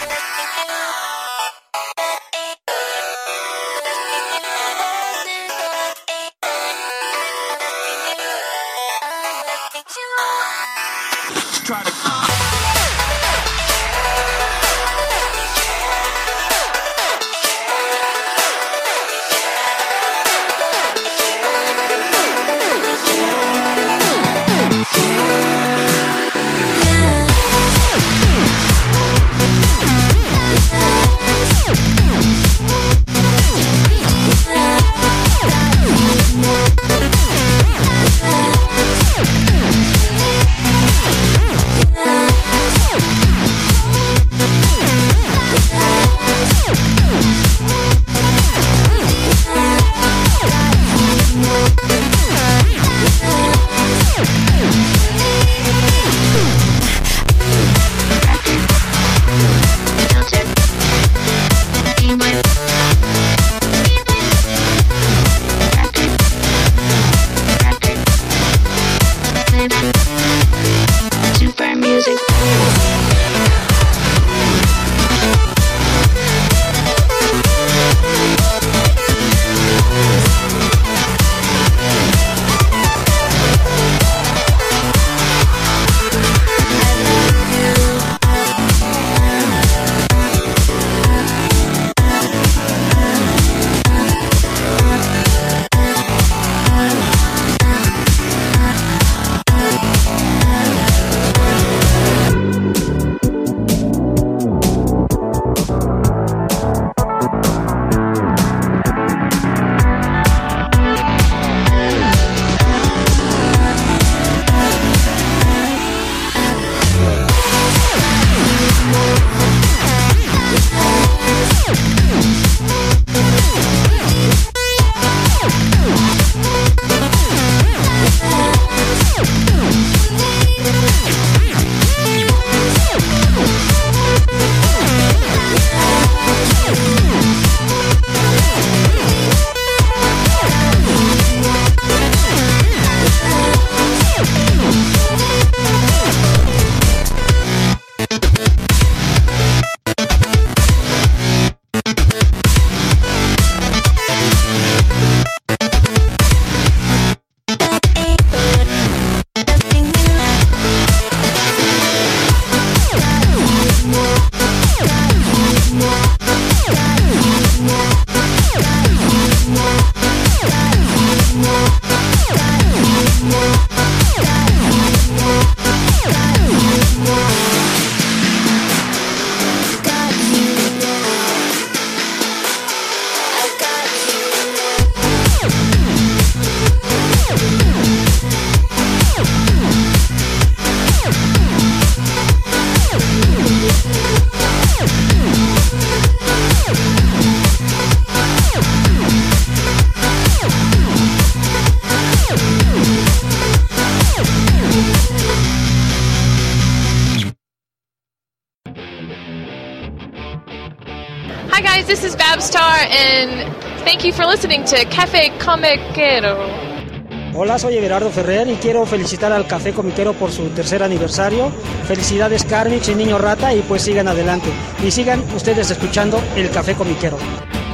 Speaker 15: Hi guys, this is Babstar and thank you for listening to Café Comiquero.
Speaker 16: Hola, soy Everardo Ferrer y quiero felicitar al Café Comiquero por su tercer aniversario. Felicidades Carmix y Niño Rata y pues sigan adelante. Y sigan ustedes escuchando el Café Comiquero.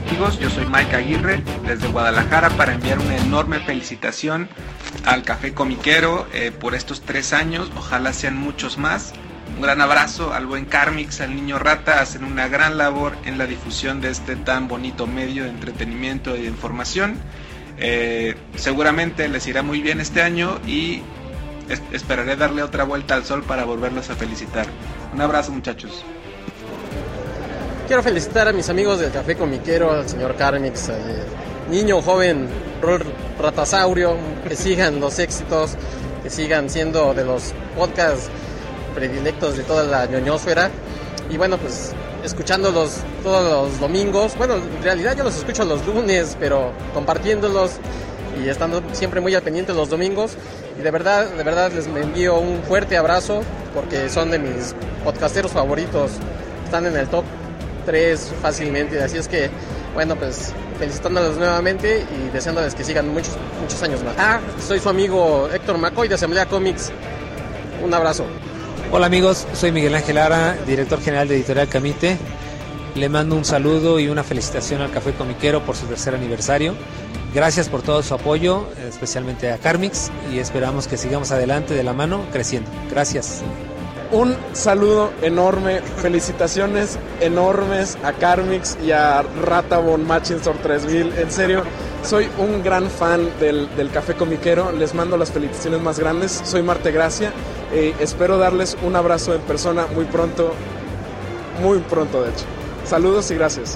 Speaker 3: amigos, yo soy Mike Aguirre desde Guadalajara para enviar una enorme felicitación al Café Comiquero eh, por estos tres años, ojalá sean muchos más. Un gran abrazo al buen Carmix, al Niño Rata, hacen una gran labor en la difusión de este tan bonito medio de entretenimiento y de información. Eh, seguramente les irá muy bien este año y es- esperaré darle otra vuelta al sol para volverlos a felicitar. Un abrazo, muchachos.
Speaker 17: Quiero felicitar a mis amigos del Café Comiquero, al señor Carmix, al niño joven Rol Ratasaurio, que sigan los éxitos, que sigan siendo de los podcasts predilectos de toda la ñoñosfera. Y bueno, pues escuchándolos todos los domingos, bueno, en realidad yo los escucho los lunes, pero compartiéndolos y estando siempre muy al pendiente los domingos. Y de verdad, de verdad les envío un fuerte abrazo porque son de mis podcasteros favoritos, están en el top tres fácilmente, así es que bueno, pues felicitándolos nuevamente y deseándoles que sigan muchos muchos años más. Ah, soy su amigo Héctor McCoy de Asamblea Comics. Un abrazo.
Speaker 18: Hola amigos, soy Miguel Ángel Lara, director general de Editorial Camite. Le mando un saludo y una felicitación al Café Comiquero por su tercer aniversario. Gracias por todo su apoyo, especialmente a Carmix, y esperamos que sigamos adelante de la mano creciendo. Gracias.
Speaker 19: Un saludo enorme, felicitaciones enormes a Carmix y a Rata von Machinstore tres mil. En serio, soy un gran fan del, del Café Comiquero. Les mando las felicitaciones más grandes. Soy Marte Gracia. Eh, espero darles un abrazo en persona muy pronto. Muy pronto, de hecho. Saludos y gracias.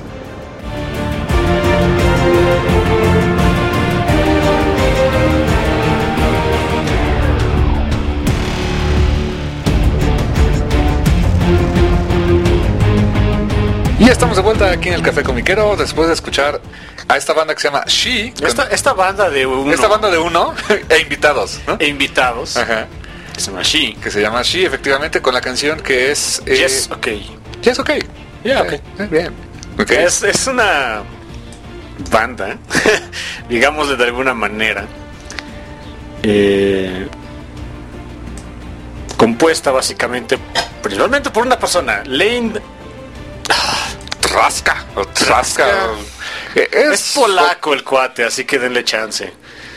Speaker 6: Y estamos de vuelta aquí en el Café Comiquero después de escuchar a esta banda que se llama She. con-
Speaker 7: Esta, esta banda de uno.
Speaker 6: Esta banda de uno e invitados, ¿no?
Speaker 7: E invitados.
Speaker 6: Ajá.
Speaker 7: Que se llama She.
Speaker 6: Que se llama She, efectivamente, con la canción que es... eh,
Speaker 7: Yes, ok.
Speaker 6: Yes, ok.
Speaker 7: Ya,
Speaker 6: Eh,
Speaker 7: ok.
Speaker 6: eh, bien. Ok.
Speaker 7: Es, es una banda, digámosle de alguna manera, eh, compuesta básicamente, principalmente por una persona, Lane
Speaker 6: Traska. O Traska.
Speaker 7: Es, es polaco el cuate, así que denle chance.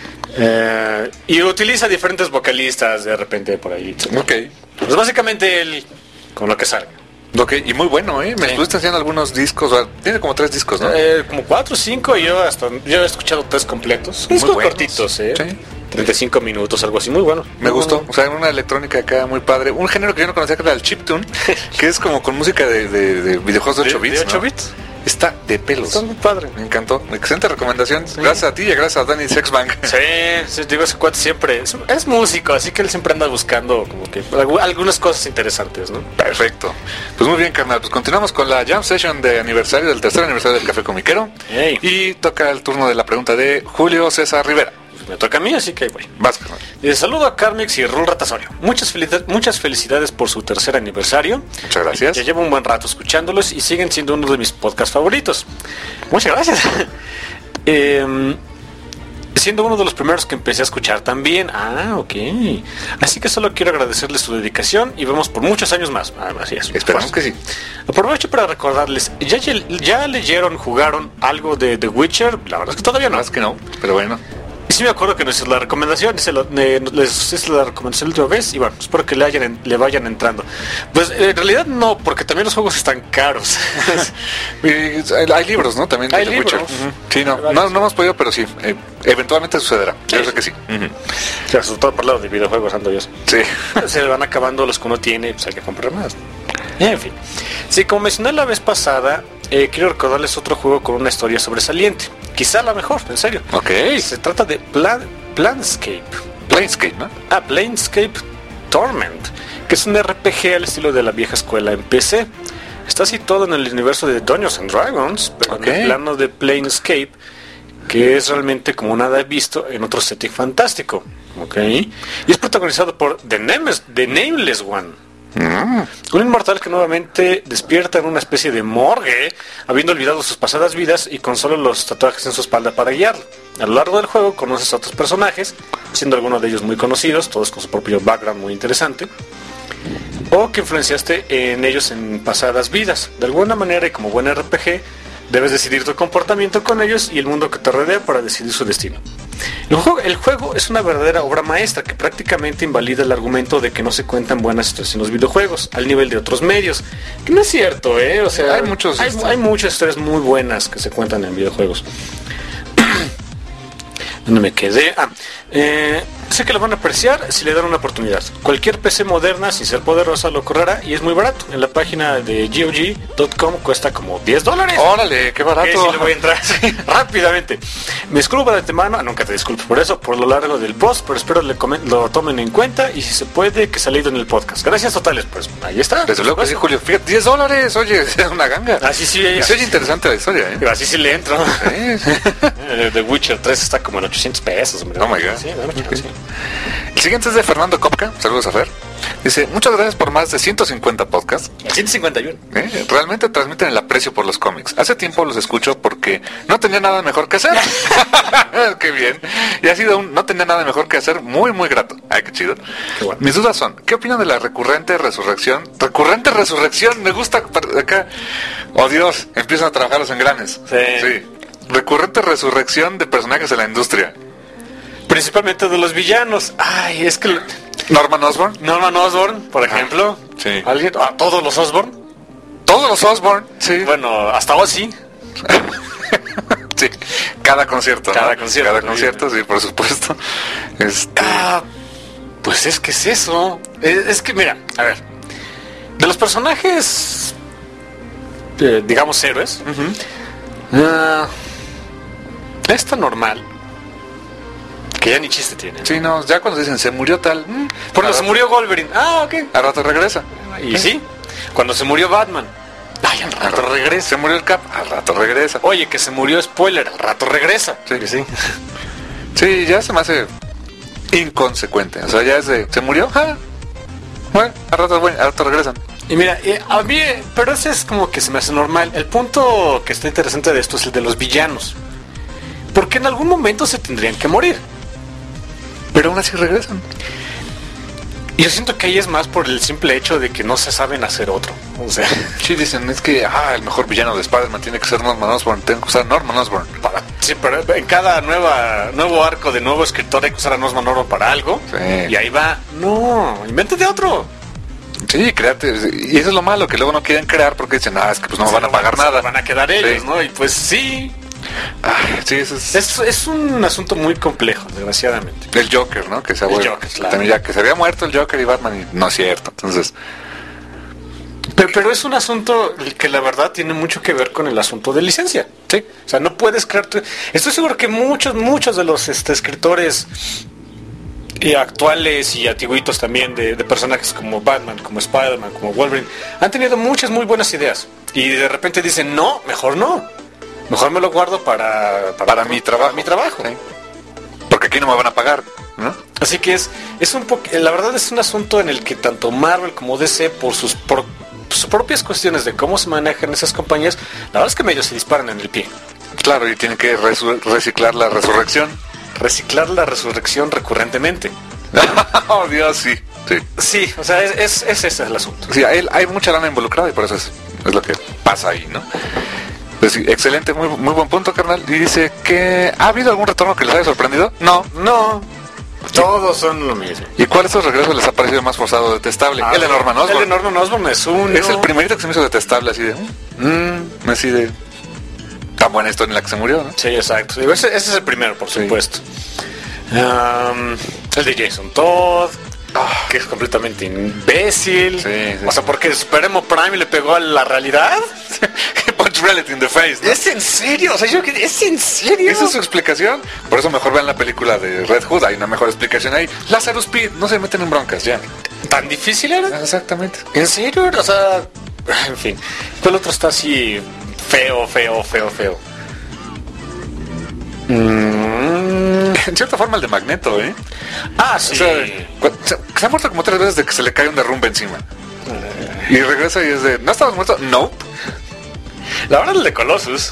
Speaker 7: Eh, y utiliza diferentes vocalistas de repente por ahí.
Speaker 6: Ok.
Speaker 7: Pues básicamente él con lo que salga.
Speaker 6: Ok, y muy bueno, ¿eh? Me estuviste haciendo algunos discos, o sea, tiene como tres discos, ¿no?
Speaker 7: Eh, como cuatro o cinco, y yo hasta yo he escuchado tres completos.
Speaker 6: Muy
Speaker 7: Discos
Speaker 6: buenos.
Speaker 7: cortitos, ¿eh?
Speaker 6: Sí.
Speaker 7: treinta y cinco minutos, algo así, muy bueno.
Speaker 6: Me
Speaker 7: Muy
Speaker 6: gustó,
Speaker 7: bueno.
Speaker 6: o sea, una electrónica acá muy padre. Un género que yo no conocía que era el chiptune, que es como con música de, de, de videojuegos de ocho bits.
Speaker 7: ¿De ocho
Speaker 6: ¿no?
Speaker 7: bits?
Speaker 6: Está de pelos.
Speaker 7: Está muy padre.
Speaker 6: Me encantó. Excelente recomendación. Gracias a ti y gracias a Danny Sexbank.
Speaker 7: Sí, sí, digo, ese cuate siempre es, es músico, así que él siempre anda buscando como que algu- algunas cosas interesantes, ¿no?
Speaker 6: Perfecto. Pues muy bien, carnal. Pues continuamos con la Jam Session de aniversario, del tercer aniversario del Café Comiquero.
Speaker 7: Hey.
Speaker 6: Y toca el turno de la pregunta de Julio César Rivera.
Speaker 7: Me toca a mí, así que ahí voy.
Speaker 6: Vas, carnal.
Speaker 7: Y saludo a Carmix y Rul Ratasorio. Muchas, felici- muchas felicidades por su tercer aniversario.
Speaker 6: Muchas gracias.
Speaker 7: Ya llevo un buen rato escuchándolos y siguen siendo uno de mis podcasts favoritos. Muchas gracias. Em, siendo uno de los primeros que empecé a escuchar también. Ah, ok. Así que solo quiero agradecerles su dedicación y vemos por muchos años más. Ah, así es.
Speaker 6: Esperamos que sí.
Speaker 7: Aprovecho para recordarles, ¿ya, ya leyeron, jugaron algo de The Witcher? La verdad es que todavía no.
Speaker 6: Más que no, pero bueno.
Speaker 7: Sí me acuerdo que nos hizo la recomendación, se lo, eh, les hice la recomendación la última vez y bueno, espero que le, hayan, en- le vayan entrando. Pues en realidad no, porque también los juegos están caros.
Speaker 6: Y hay libros, ¿no? También de
Speaker 7: Hay
Speaker 6: The
Speaker 7: libros.
Speaker 6: Witcher. Ujú. Sí, no, no, no hemos podido, pero sí. eh, eventualmente sucederá. Yo sé que sí. Ujú.
Speaker 7: Claro, sobre todo por el lado de videojuegos ando yo.
Speaker 6: Sí.
Speaker 7: Se le van acabando los que uno tiene, pues hay que comprar más. En fin. Sí, como mencioné la vez pasada, eh, quiero recordarles otro juego con una historia sobresaliente. Quizá la mejor, en serio.
Speaker 6: Ok.
Speaker 7: Se trata de Plan Planescape.
Speaker 6: Planescape, ¿no?
Speaker 7: Ah, Planescape Torment, que es un R P G al estilo de la vieja escuela en P C. Está situado en el universo de Dungeons and Dragons, pero
Speaker 6: Ok.
Speaker 7: en el plano de Planescape, que es realmente como nada visto en otro setting fantástico. Ok. Y es protagonizado por The Nameless, The Nameless One. Un inmortal que nuevamente despierta en una especie de morgue, habiendo olvidado sus pasadas vidas y con solo los tatuajes en su espalda para guiarlo. A lo largo del juego conoces a otros personajes, siendo algunos de ellos muy conocidos, todos con su propio background muy interesante, o que influenciaste en ellos en pasadas vidas. De alguna manera y como buen R P G, Debes decidir tu comportamiento con ellos y el mundo que te rodea para decidir su destino. El juego, el juego es una verdadera obra maestra que prácticamente invalida el argumento de que no se cuentan buenas historias en los videojuegos al nivel de otros medios. Que no es cierto, ¿eh? O sea,
Speaker 6: hay, muchos,
Speaker 7: hay, hay muchas historias muy buenas que se cuentan en videojuegos. ¿Dónde me quedé? Ah, eh, sé que lo van a apreciar si le dan una oportunidad. Cualquier P C moderna, sin ser poderosa, lo correrá y es muy barato. En la página de G O G punto com cuesta como diez dólares.
Speaker 6: ¡Órale, qué barato!
Speaker 7: Que si le voy a entrar sí, rápidamente. Me disculpo de antemano, nunca te disculpo por eso, por lo largo del post, pero espero le comen, lo tomen en cuenta y si se puede, que se ha leído en el podcast. Gracias totales, pues ahí está.
Speaker 6: Desde luego que sí, Julio. Fíjate, diez dólares, oye, es una ganga.
Speaker 7: Así sí,
Speaker 6: y se oye interesante la historia, ¿eh?
Speaker 7: Así sí le entro. Sí. The Witcher tres está como en ochocientos pesos. Hombre.
Speaker 6: Oh my God.
Speaker 7: Sí, bueno, okay. Sí.
Speaker 6: El siguiente es de Fernando Kopka. Saludos a Fer. Dice, muchas gracias por más de ciento cincuenta podcasts.
Speaker 7: ciento cincuenta y uno.
Speaker 6: ¿Eh? Realmente transmiten el aprecio por los cómics. Hace tiempo los escucho porque no tenía nada mejor que hacer. Qué bien. Y ha sido un no tenía nada mejor que hacer muy, muy grato. Ay, qué chido. Qué bueno. Mis dudas son, ¿qué opinan de la recurrente resurrección? Recurrente resurrección, me gusta acá. Oh Dios, empiezan a trabajar los engranes.
Speaker 7: Sí.
Speaker 6: Sí. Recurrente resurrección de personajes de la industria.
Speaker 7: Principalmente de los villanos. Ay, es que...
Speaker 6: Norman Osborn.
Speaker 7: Norman Osborn, por ejemplo.
Speaker 6: Ah, sí.
Speaker 7: ¿Alguien? ¿A todos los Osborn?
Speaker 6: Todos los Osborn, sí.
Speaker 7: Bueno, hasta Ozzy.
Speaker 6: Sí, cada concierto.
Speaker 7: Cada
Speaker 6: ¿no?
Speaker 7: concierto.
Speaker 6: Cada concierto, sí, por supuesto. Este...
Speaker 7: Ah, pues es que es eso. Es, es que, mira, a ver. De los personajes, eh, digamos, héroes, uh-huh. uh, está normal. Que ya ni chiste tiene.
Speaker 6: Sí, no, ya cuando dicen se murió tal.
Speaker 7: Mm, cuando se murió Wolverine. Ah, ok.
Speaker 6: Al rato regresa.
Speaker 7: Y sí. sí. Cuando se murió Batman. Ay, al rato al regresa.
Speaker 6: Se murió el Cap. Al rato regresa.
Speaker 7: Oye, que se murió Spoiler. Al rato regresa.
Speaker 6: Sí, sí. Sí, ya se me hace inconsecuente. O sea, ya es de. ¿Se murió? Ah. Bueno, al rato, bueno, al rato regresan.
Speaker 7: Y mira, eh, a mí, pero ese es como que se me hace normal. El punto que está interesante de esto es el de los villanos. Porque en algún momento se tendrían que morir.
Speaker 6: Pero aún así regresan.
Speaker 7: Y yo siento que ahí es más por el simple hecho de que no se saben hacer otro. O sea,
Speaker 6: sí dicen, es que ah, el mejor villano de Spider-Man tiene que ser Norman Osborn. Tengo que usar Norman Osborn.
Speaker 7: Para, sí, pero en cada nueva nuevo arco de nuevo escritor hay que usar a Norman Osborn para algo.
Speaker 6: Sí.
Speaker 7: Y ahí va. No, invéntate otro.
Speaker 6: Sí, créate. Y eso es lo malo, que luego no quieren crear porque dicen, ah, es que pues no me van a pagar nada.
Speaker 7: Van a quedar ellos,
Speaker 6: sí.
Speaker 7: ¿no? Y pues sí.
Speaker 6: Ah, sí, eso es...
Speaker 7: es... Es un asunto muy complejo, desgraciadamente.
Speaker 6: El Joker, ¿no? Que se,
Speaker 7: el Joker, claro.
Speaker 6: También ya que se había muerto el Joker y Batman y no es cierto. Entonces...
Speaker 7: Pero, pero es un asunto que la verdad tiene mucho que ver con el asunto de licencia. Sí. O sea, no puedes crear... Tu... Estoy seguro que muchos, muchos de los este, escritores y actuales y antiguitos también de, de personajes como Batman, como Spider-Man, como Wolverine, han tenido muchas muy buenas ideas. Y de repente dicen, no, mejor no. Mejor me lo guardo para, para,
Speaker 6: para mi trabajo.
Speaker 7: Para mi trabajo.
Speaker 6: Sí. Porque aquí no me van a pagar, ¿no?
Speaker 7: Así que es, es un poco, la verdad es un asunto en el que tanto Marvel como D C, por sus, por sus propias cuestiones de cómo se manejan esas compañías, la verdad es que medio se disparan en el pie.
Speaker 6: Claro, y tienen que resu- reciclar la resurrección.
Speaker 7: Reciclar la resurrección recurrentemente.
Speaker 6: Oh, Dios, sí. Sí,
Speaker 7: sí, o sea, es, es, es ese el asunto.
Speaker 6: Sí, hay, hay mucha lana involucrada y por eso es, es lo que pasa ahí, ¿no? Pues sí, excelente, muy, muy buen punto, carnal. Y dice que ¿ha habido algún retorno que les haya sorprendido? No,
Speaker 7: no. Todos son lo mismo.
Speaker 6: ¿Y cuál de estos regresos les ha parecido más forzado o detestable?
Speaker 7: Ah,
Speaker 6: el de Norman Osborn.
Speaker 7: El de Norman Osborn es uno.
Speaker 6: Es el primerito que se me hizo detestable, así de... Mmm, así de... Tan buena historia en la que se murió, ¿no?
Speaker 7: Sí, exacto. Ese, ese es el primero, por sí. supuesto. Um, el de Jason Todd, oh, que es completamente imbécil.
Speaker 6: Sí, sí.
Speaker 7: O sea, porque Superemo Prime le pegó a la realidad.
Speaker 6: Punch reality in the face, ¿no?
Speaker 7: ¿Es en serio? O sea, yo ¿es en serio?
Speaker 6: Esa es su explicación. Por eso mejor vean la película de Red Hood. Hay una mejor explicación ahí. Lazarus Pit, no se meten en broncas, ya.
Speaker 7: ¿Tan difícil era?
Speaker 6: Exactamente.
Speaker 7: ¿En serio? O sea, en fin. ¿Cuál otro está así feo, feo, feo, feo?
Speaker 6: Mm. En cierta forma el de Magneto, ¿eh?
Speaker 7: Ah, sí.
Speaker 6: O sea, se, se ha muerto como tres veces de que se le cae un derrumbe encima. Y regresa y es de... ¿No estabas muerto? No. Nope.
Speaker 7: La verdad el de Colossus.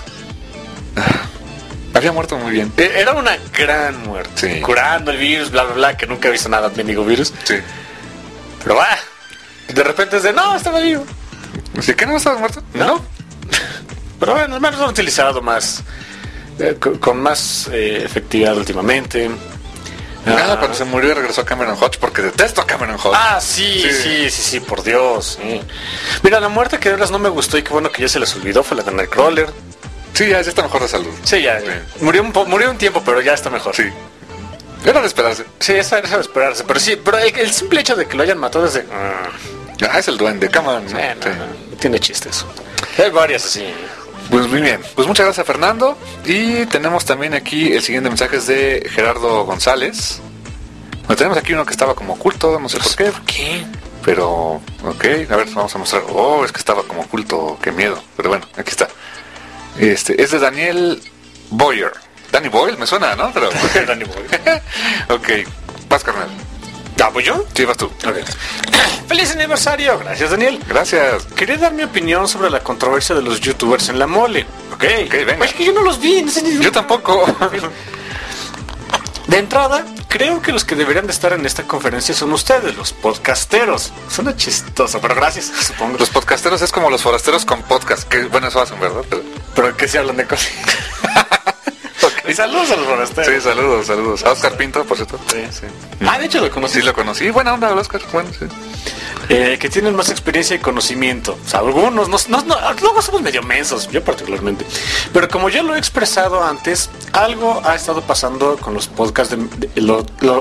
Speaker 6: Había muerto muy bien.
Speaker 7: Era una gran muerte.
Speaker 6: Sí.
Speaker 7: Curando el virus, bla, bla, bla, que nunca he visto nada mendigo virus.
Speaker 6: Sí.
Speaker 7: Pero va. De repente es de, no, estaba vivo.
Speaker 6: ¿Sí que no estabas muerto?
Speaker 7: No. no. Pero bueno, al menos lo han utilizado más, eh, con, con más eh, efectividad últimamente.
Speaker 6: Nada, ah, cuando se murió y regresó a Cameron Hodge, porque detesto a Cameron Hodge.
Speaker 7: Ah, sí, sí, sí, sí, sí, por Dios. Sí. Mira, la muerte que de veras no me gustó y qué bueno que ya se les olvidó fue la de Nightcrawler.
Speaker 6: Sí, ya, ya está mejor de salud.
Speaker 7: Sí, ya, sí. Murió, un po- murió un tiempo, pero ya está mejor.
Speaker 6: Sí. Era de esperarse.
Speaker 7: Sí, era de esperarse. Pero sí, pero el, el simple hecho de que lo hayan matado desde...
Speaker 6: Ah, es el duende, Cameron.
Speaker 7: Sí, no, sí. No, no tiene chistes. Hay varias así.
Speaker 6: Pues muy bien, pues muchas gracias, Fernando. Y tenemos también aquí el siguiente mensaje es de Gerardo González. Bueno, tenemos aquí uno que estaba como oculto, no sé por qué.
Speaker 7: ¿Por qué?
Speaker 6: Pero, ok, a ver, vamos a mostrar. Oh, es que estaba como oculto, qué miedo. Pero bueno, aquí está. Este, es de Daniel Boyer. Danny Boyle, me suena, ¿no? Pero...
Speaker 7: Danny Boyle.
Speaker 6: Ok, vas, carnal.
Speaker 7: ¿Ya voy yo?
Speaker 6: Sí, vas tú.
Speaker 7: Okay. ¡Feliz aniversario! Gracias, Daniel.
Speaker 6: Gracias.
Speaker 7: Quería dar mi opinión sobre la controversia de los youtubers en la mole. Ok,
Speaker 6: ok, venga.
Speaker 7: Pues es que yo no los vi. No sé ni...
Speaker 6: Yo tampoco.
Speaker 7: De entrada, creo que los que deberían de estar en esta conferencia son ustedes, los podcasteros. Suena chistoso, pero gracias, supongo.
Speaker 6: Los podcasteros es como los forasteros con podcast, que bueno, eso hacen, ¿verdad? Pero,
Speaker 7: pero que se hablan de cosas. Okay. Y saludos a los forasteros.
Speaker 6: Sí, saludos, saludos. A Oscar Pinto, por cierto.
Speaker 7: Sí, sí. Ah, de hecho lo conocí.
Speaker 6: Sí, lo conocí. Buena onda, Oscar. Bueno, sí.
Speaker 7: Eh, que tienen más experiencia y conocimiento. O sea, algunos, no, no, no, luego somos medio mensos, yo particularmente. Pero como ya lo he expresado antes, algo ha estado pasando con los podcasts de... de lo, lo,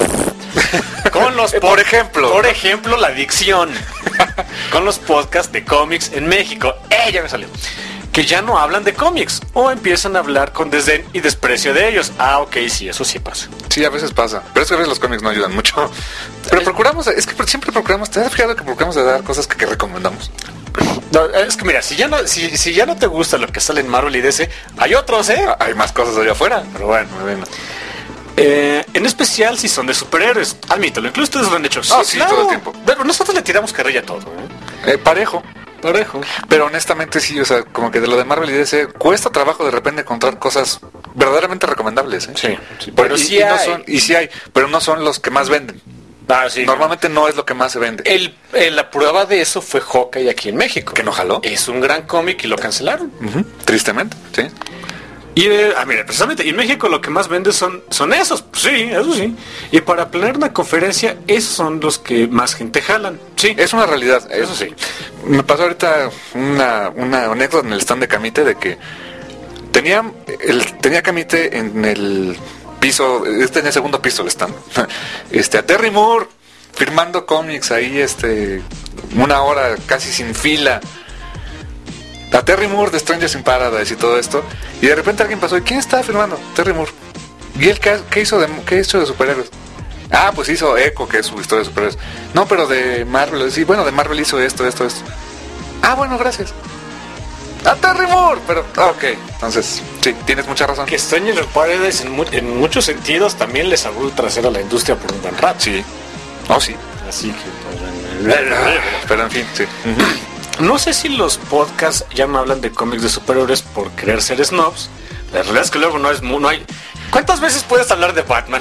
Speaker 7: con los pod,
Speaker 6: por ejemplo.
Speaker 7: Por ejemplo, la dicción. Con los podcasts de cómics en México. ¡Eh, ya me salió! Que ya no hablan de cómics o empiezan a hablar con desdén y desprecio de ellos. Ah, ok, sí, eso sí pasa.
Speaker 6: Sí, a veces pasa. Pero es que a veces los cómics no ayudan mucho. Pero procuramos, es que siempre procuramos, ¿te has fijado que procuramos de dar cosas que, que recomendamos?
Speaker 7: No, es que mira, si ya no, si, si ya no te gusta lo que sale en Marvel y D C, hay otros, ¿eh?
Speaker 6: Hay más cosas allá afuera.
Speaker 7: Pero bueno, bueno. Eh, en especial si son de superhéroes. Admítelo, incluso ustedes lo han hecho.
Speaker 6: Ah, sí, sí, claro. Todo el tiempo.
Speaker 7: Pero nosotros le tiramos carrilla a todo, ¿eh?
Speaker 6: Eh, parejo.
Speaker 7: Parejo.
Speaker 6: Pero honestamente sí, o sea, como que de lo de Marvel y D C cuesta trabajo de repente encontrar cosas verdaderamente recomendables, ¿eh?
Speaker 7: Sí, sí.
Speaker 6: Pero, pero y, sí y, no son, y sí hay, pero no son los que más venden.
Speaker 7: Ah, sí.
Speaker 6: Normalmente no es lo que más se vende.
Speaker 7: El, el, la prueba de eso fue Hawkeye aquí en México.
Speaker 6: ¿Que no jaló?
Speaker 7: Es un gran cómic y lo cancelaron.
Speaker 6: Uh-huh. Tristemente, sí.
Speaker 7: Y eh, ah, mira, precisamente en México lo que más vende son, son esos, sí, eso sí. Y para planear una conferencia, esos son los que más gente jalan.
Speaker 6: Sí, es una realidad, eso sí. Me pasó ahorita una, una anécdota en el stand de Camite de que tenía, el, tenía Camite en el piso, este en el segundo piso del stand. Este, a Terry Moore firmando cómics ahí, este, una hora casi sin fila. A Terry Moore de Strangers in Paradise y todo esto. Y de repente alguien pasó, ¿y quién estaba firmando? Terry Moore. ¿Y él qué, qué hizo de qué hizo de superhéroes? Ah, pues hizo Echo, que es su historia de superhéroes. No, pero de Marvel, sí, bueno, de Marvel hizo esto, esto, esto. Ah, bueno, gracias. A Terry Moore, pero, ok, entonces, sí, tienes mucha razón.
Speaker 7: Que Strangers in Paradise en, mu en muchos sentidos también les abrió el trasero a la industria por un buen rato.
Speaker 6: Sí, oh sí.
Speaker 7: Así que, pues,
Speaker 6: pero en fin, sí.
Speaker 7: No sé si los podcasts ya no hablan de cómics de superhéroes por querer ser snobs. La realidad es que luego no es no hay. ¿Cuántas veces puedes hablar de Batman?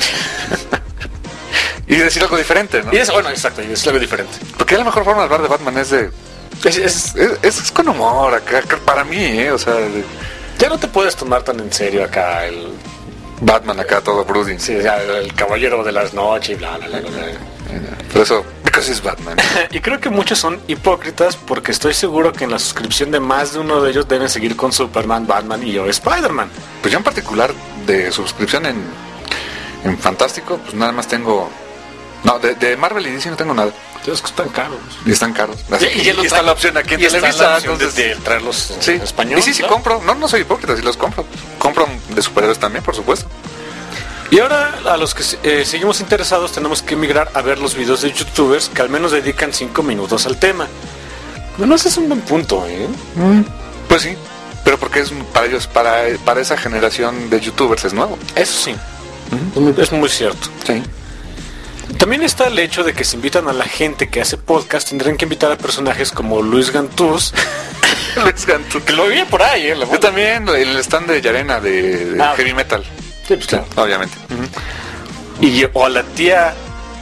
Speaker 6: Y decir algo diferente, ¿no?
Speaker 7: Y es, bueno, exacto, y decir algo diferente.
Speaker 6: Porque la mejor forma de hablar de Batman es de... Es, es, es, es con humor, acá, acá, para mí, ¿eh? O sea... De...
Speaker 7: Ya no te puedes tomar tan en serio acá el...
Speaker 6: Batman acá, todo brooding.
Speaker 7: Sí, ya, el caballero de las noches y bla, bla, bla, bla.
Speaker 6: Por eso, because it's Batman.
Speaker 7: Y creo que muchos son hipócritas porque estoy seguro que en la suscripción de más de uno de ellos deben seguir con Superman, Batman y yo Spider-Man.
Speaker 6: Pues yo en particular de suscripción en, en Fantástico, pues nada más tengo... No, de, de Marvel y D C no tengo nada.
Speaker 7: Entonces que están caros.
Speaker 6: Y están caros.
Speaker 7: Así, y, y, y está la opción aquí en Televisa de, de traerlos
Speaker 6: sí.
Speaker 7: en español.
Speaker 6: Y sí, sí, ¿no? compro. No, no soy hipócrita, sí los compro. Compro de superhéroes también, por supuesto.
Speaker 7: Y ahora, a los que eh, seguimos interesados, tenemos que migrar a ver los videos de youtubers que al menos dedican cinco minutos al tema. Bueno, ese es un buen punto, ¿eh?
Speaker 6: Mm, pues sí, pero porque es para ellos, para, para esa generación de youtubers es nuevo.
Speaker 7: Eso sí, uh-huh. Es muy cierto.
Speaker 6: Sí.
Speaker 7: También está el hecho de que si invitan a la gente que hace podcast, tendrán que invitar a personajes como Luis Gantús.
Speaker 6: Luis Gantús.
Speaker 7: Que lo vi por ahí, ¿eh?
Speaker 6: Yo también, el stand de Yarena de, de ah, heavy metal.
Speaker 7: Sí, pues claro.
Speaker 6: Obviamente.
Speaker 7: Uh-huh. Y o a la tía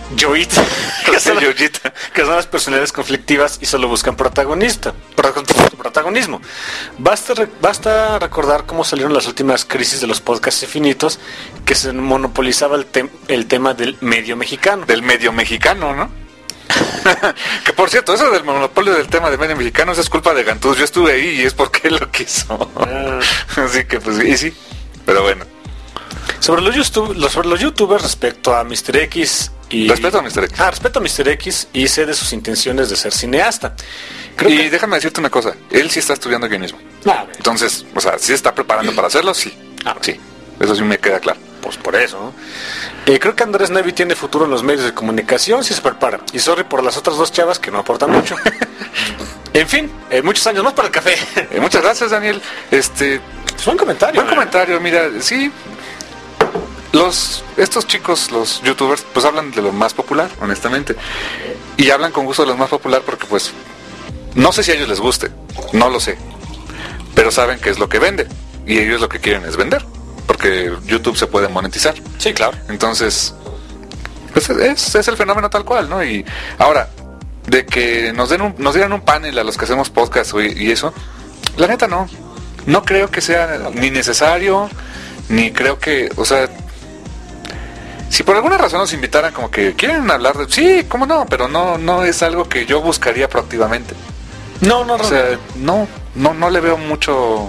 Speaker 7: yoita, que, son, que son las personalidades conflictivas y solo buscan protagonista, protagonismo. Basta, basta recordar cómo salieron las últimas crisis de los podcasts infinitos, que se monopolizaba el, te- el tema del medio mexicano.
Speaker 6: Del medio mexicano, ¿no? Que por cierto, eso del monopolio del tema de medio mexicano es culpa de Gantuz. Yo estuve ahí y es porque él lo quiso. Ah. Así que pues, y sí, pero bueno.
Speaker 7: Sobre los, YouTube, los, sobre los youtubers respecto a mister X y...
Speaker 6: Respeto a mister X.
Speaker 7: Ah, respeto a mister X y sé de sus intenciones de ser cineasta.
Speaker 6: Creo y que... déjame decirte una cosa, él sí está estudiando guionismo. Ah, Entonces, o sea, sí está preparando para hacerlo, sí. Ah, sí, eso sí me queda claro.
Speaker 7: Pues por eso, ¿no? Eh, creo que Andrés Nevi tiene futuro en los medios de comunicación si se prepara. Y sorry por las otras dos chavas que no aportan mucho. En fin, eh, muchos años más para el café.
Speaker 6: Eh, muchas gracias, Daniel. Este,
Speaker 7: buen comentario.
Speaker 6: Buen ¿eh? comentario, mira, sí. Los, estos chicos, los youtubers, pues hablan de lo más popular, honestamente. Y hablan con gusto de lo más popular porque, pues, no sé si a ellos les guste, no lo sé. Pero saben que es lo que vende. Y ellos lo que quieren es vender. Porque YouTube se puede monetizar.
Speaker 7: Sí, claro.
Speaker 6: Entonces, pues es, es el fenómeno tal cual, ¿no? Y ahora, de que nos den un, nos dieran un panel a los que hacemos podcast y, y eso, la neta no. No creo que sea ni necesario, ni creo que, o sea, si por alguna razón nos invitaran como que quieren hablar de, sí, cómo no, pero no, no es algo que yo buscaría proactivamente.
Speaker 7: No, no,
Speaker 6: o sea, no, no, no le veo mucho.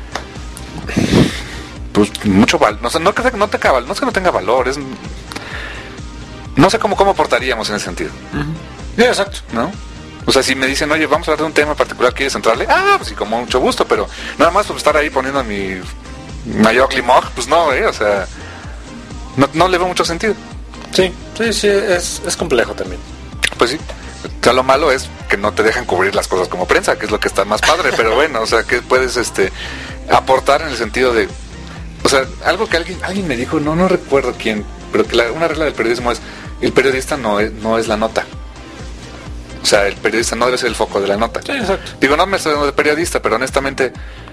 Speaker 6: Pues mucho valor, no sé, no que no tenga, no es que no tenga valor, es no sé cómo cómo aportaríamos en ese sentido.
Speaker 7: Uh-huh. Sí, exacto,
Speaker 6: ¿no? O sea, si me dicen, "Oye, vamos a hablar de un tema particular, ¿quieres entrarle?" Ah, pues sí, con mucho gusto, pero nada más por estar ahí poniendo mi mayor limog, pues no, eh, o sea, no, no le veo mucho sentido.
Speaker 7: Sí, sí, sí, es, es complejo también.
Speaker 6: Pues sí. O sea, lo malo es que no te dejan cubrir las cosas como prensa, que es lo que está más padre, pero bueno, o sea, que puedes este aportar en el sentido de, o sea, algo que alguien alguien me dijo, no no recuerdo quién, pero que la, una regla del periodismo es, el periodista no es, no es la nota. O sea, el periodista no debe ser el foco de la nota.
Speaker 7: Sí, exacto.
Speaker 6: Digo, no me estoy dando de periodista, pero honestamente,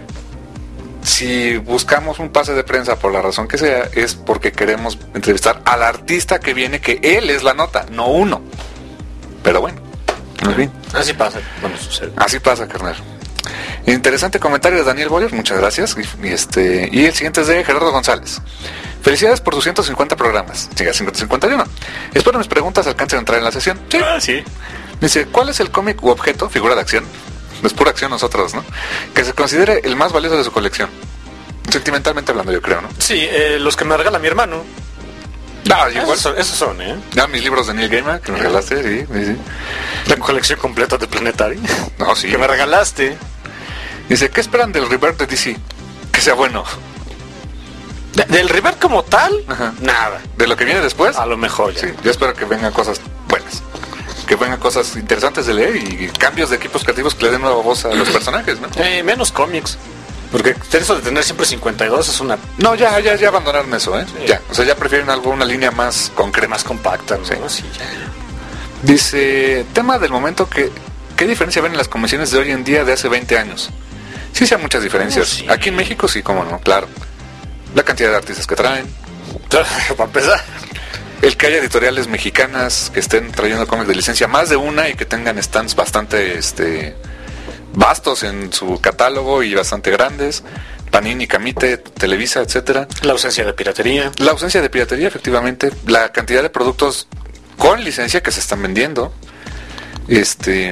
Speaker 6: si buscamos un pase de prensa por la razón que sea, es porque queremos entrevistar al artista que viene, que él es la nota, no uno. Pero bueno, en fin.
Speaker 7: Así pasa, bueno, sucede.
Speaker 6: Así pasa, carnal. Interesante comentario de Daniel Boyer, muchas gracias. Y, y este y el siguiente es de Gerardo González. Felicidades por tus ciento cincuenta programas. Siga ciento cincuenta y uno. Espero mis preguntas alcancen a entrar en la sesión.
Speaker 7: Sí. Ah, sí.
Speaker 6: Dice, ¿cuál es el cómic u objeto, figura de acción? Es pura acción nosotros, ¿no? Que se considere el más valioso de su colección. Sentimentalmente hablando, yo creo, ¿no?
Speaker 7: Sí, eh, los que me regala mi hermano.
Speaker 6: Ah, igual.
Speaker 7: Esos son, esos son, ¿eh?
Speaker 6: Ya, mis libros de Neil Gaiman que me regalaste, sí, sí, sí.
Speaker 7: La colección completa de Planetary.
Speaker 6: No, sí.
Speaker 7: Que me regalaste.
Speaker 6: Dice, ¿qué esperan del Rebirth de D C? Que sea bueno.
Speaker 7: ¿De, ¿Del Rebirth como tal?
Speaker 6: Ajá.
Speaker 7: Nada.
Speaker 6: ¿De lo que viene después?
Speaker 7: A lo mejor ya.
Speaker 6: Sí, yo espero que vengan cosas buenas. Que vengan cosas interesantes de leer y cambios de equipos creativos que le den nueva voz a los personajes, ¿no?
Speaker 7: Eh, menos cómics. Porque eso de tener siempre cincuenta y dos es una...
Speaker 6: No, ya, ya, ya abandonaron eso, ¿eh? Sí. Ya, o sea, ya prefieren algo, una línea más concreta.
Speaker 7: Más compacta, ¿no?
Speaker 6: Sí.
Speaker 7: Sí, ya.
Speaker 6: Dice, tema del momento, que ¿qué diferencia ven en las convenciones de hoy en día de hace veinte años? Sí, sí hay muchas diferencias. Oh, sí. Aquí en México sí, cómo no, claro. La cantidad de artistas que traen.
Speaker 7: Para empezar.
Speaker 6: El que haya editoriales mexicanas que estén trayendo cómics de licencia, más de una, y que tengan stands bastante este vastos en su catálogo y bastante grandes. Panini, Camite, Televisa, etcétera.
Speaker 7: La ausencia de piratería.
Speaker 6: La ausencia de piratería, efectivamente. La cantidad de productos con licencia que se están vendiendo. Este...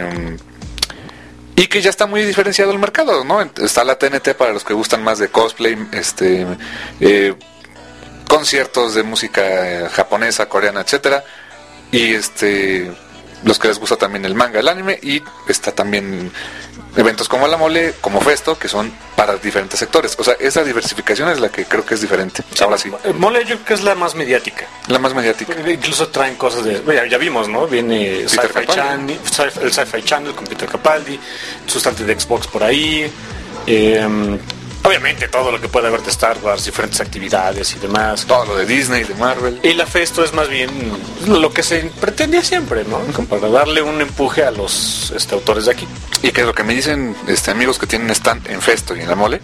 Speaker 6: Y que ya está muy diferenciado el mercado, ¿no? Está la T N T para los que gustan más de cosplay, este... Eh, conciertos de música japonesa, coreana, etcétera, y este los que les gusta también el manga, el anime, y está también eventos como La Mole, como Festo, que son para diferentes sectores. O sea, esa diversificación es la que creo que es diferente. Sí, ahora sí.
Speaker 7: Mole yo creo que es la más mediática.
Speaker 6: La más mediática.
Speaker 7: Incluso traen cosas de... Ya, ya vimos, ¿no? Viene Sci-Fi Channel, el Sci-Fi Channel con Peter Capaldi, sustante de Xbox por ahí. Eh, obviamente todo lo que puede haber de Star Wars, diferentes actividades y demás.
Speaker 6: Todo lo de Disney, de Marvel.
Speaker 7: Y la Festo es más bien lo que se pretendía siempre, ¿no? Como para darle un empuje a los este, autores de aquí.
Speaker 6: Y que es lo que me dicen este, amigos que tienen stand en Festo y en La Mole,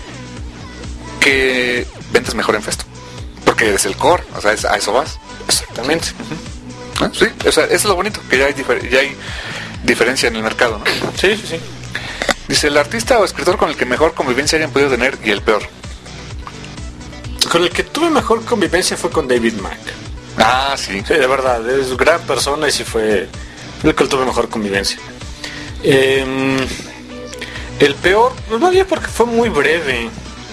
Speaker 6: que vendes mejor en Festo. Porque eres el core, o sea, es, a eso vas.
Speaker 7: Exactamente.
Speaker 6: Uh-huh. ¿Ah? Sí, o sea, eso es lo bonito, que ya hay, difer- ya hay diferencia en el mercado, ¿no?
Speaker 7: Sí, sí, sí.
Speaker 6: Dice, el artista o escritor con el que mejor convivencia hayan podido tener y el peor.
Speaker 7: Con el que tuve mejor convivencia fue con David Mack.
Speaker 6: Ah, sí.
Speaker 7: Sí, de verdad, es gran persona y sí fue el que tuve mejor convivencia. Eh, el peor, pues no había porque fue muy breve.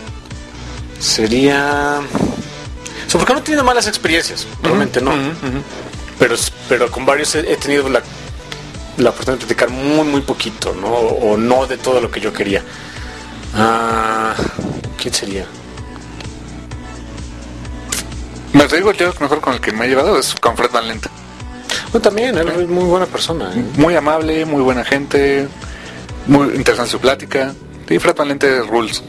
Speaker 7: Sería... O sea, porque no he tenido malas experiencias, realmente uh-huh, no. Uh-huh, uh-huh. Pero, pero con varios he, he tenido la, la oportunidad de platicar muy, muy poquito, ¿no? O, o no de todo lo que yo quería. Ah, ¿quién sería?
Speaker 6: Me digo, yo mejor con el que me he llevado es con Fred Van Lente.
Speaker 7: Bueno, también, él es muy buena persona. ¿eh?
Speaker 6: Muy amable, muy buena gente, muy interesante su plática. Sí, Fred Van Lente rules.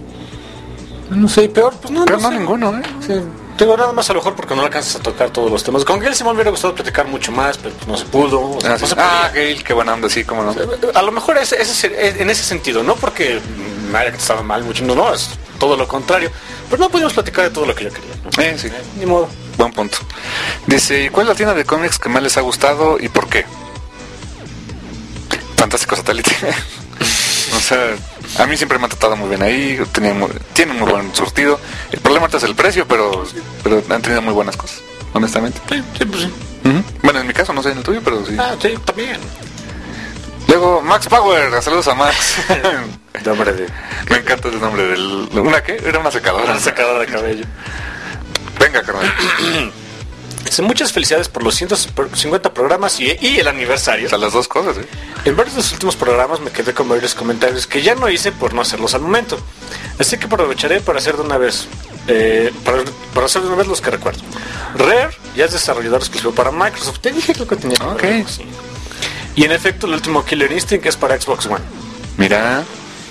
Speaker 7: No sé, peor, pues no,
Speaker 6: Pero
Speaker 7: no,
Speaker 6: no
Speaker 7: sé.
Speaker 6: ninguno, ¿eh?
Speaker 7: Sí. Tengo nada más a lo mejor porque no alcanzas a tocar todos los temas. Con Gail sí me hubiera gustado platicar mucho más, pero pues no se pudo. O sea,
Speaker 6: ah,
Speaker 7: no se
Speaker 6: ah Gail, qué buena onda, sí, cómo no.
Speaker 7: A lo mejor es, es, es, en ese sentido, no porque me haya estado mal mucho, no, no, es todo lo contrario. Pero no pudimos platicar de todo lo que yo quería, ¿no?
Speaker 6: Eh, sí.
Speaker 7: Eh, ni modo.
Speaker 6: Buen punto. Dice, ¿y cuál es la tienda de cómics que más les ha gustado y por qué? Fantástico Satélite. O sea, a mí siempre me ha tratado muy bien ahí, tienen muy, tienen muy buen surtido. El problema es el precio, pero pero han tenido muy buenas cosas, honestamente.
Speaker 7: Sí, sí, pues sí.
Speaker 6: Uh-huh. Bueno, en mi caso, no sé en el tuyo, pero sí.
Speaker 7: Ah, sí, también.
Speaker 6: Luego, Max Power, saludos a Max.
Speaker 7: Nombre de...
Speaker 6: Me encanta el nombre del... ¿Una qué? Era una secadora.
Speaker 7: Una secadora de cabello.
Speaker 6: Venga, carnal.
Speaker 7: Muchas felicidades por los ciento cincuenta programas y, y el aniversario.
Speaker 6: O sea, las dos cosas, ¿eh?
Speaker 7: En varios de los últimos programas me quedé con varios comentarios que ya no hice por no hacerlos al momento. Así que aprovecharé para hacer de una vez eh, para, para hacer de una vez los que recuerdo. Rare ya es desarrollador exclusivo para Microsoft. Te dije lo que tenía que
Speaker 6: Ok.
Speaker 7: ver, sí. Y en efecto el último Killer Instinct es para Xbox One.
Speaker 6: Mira.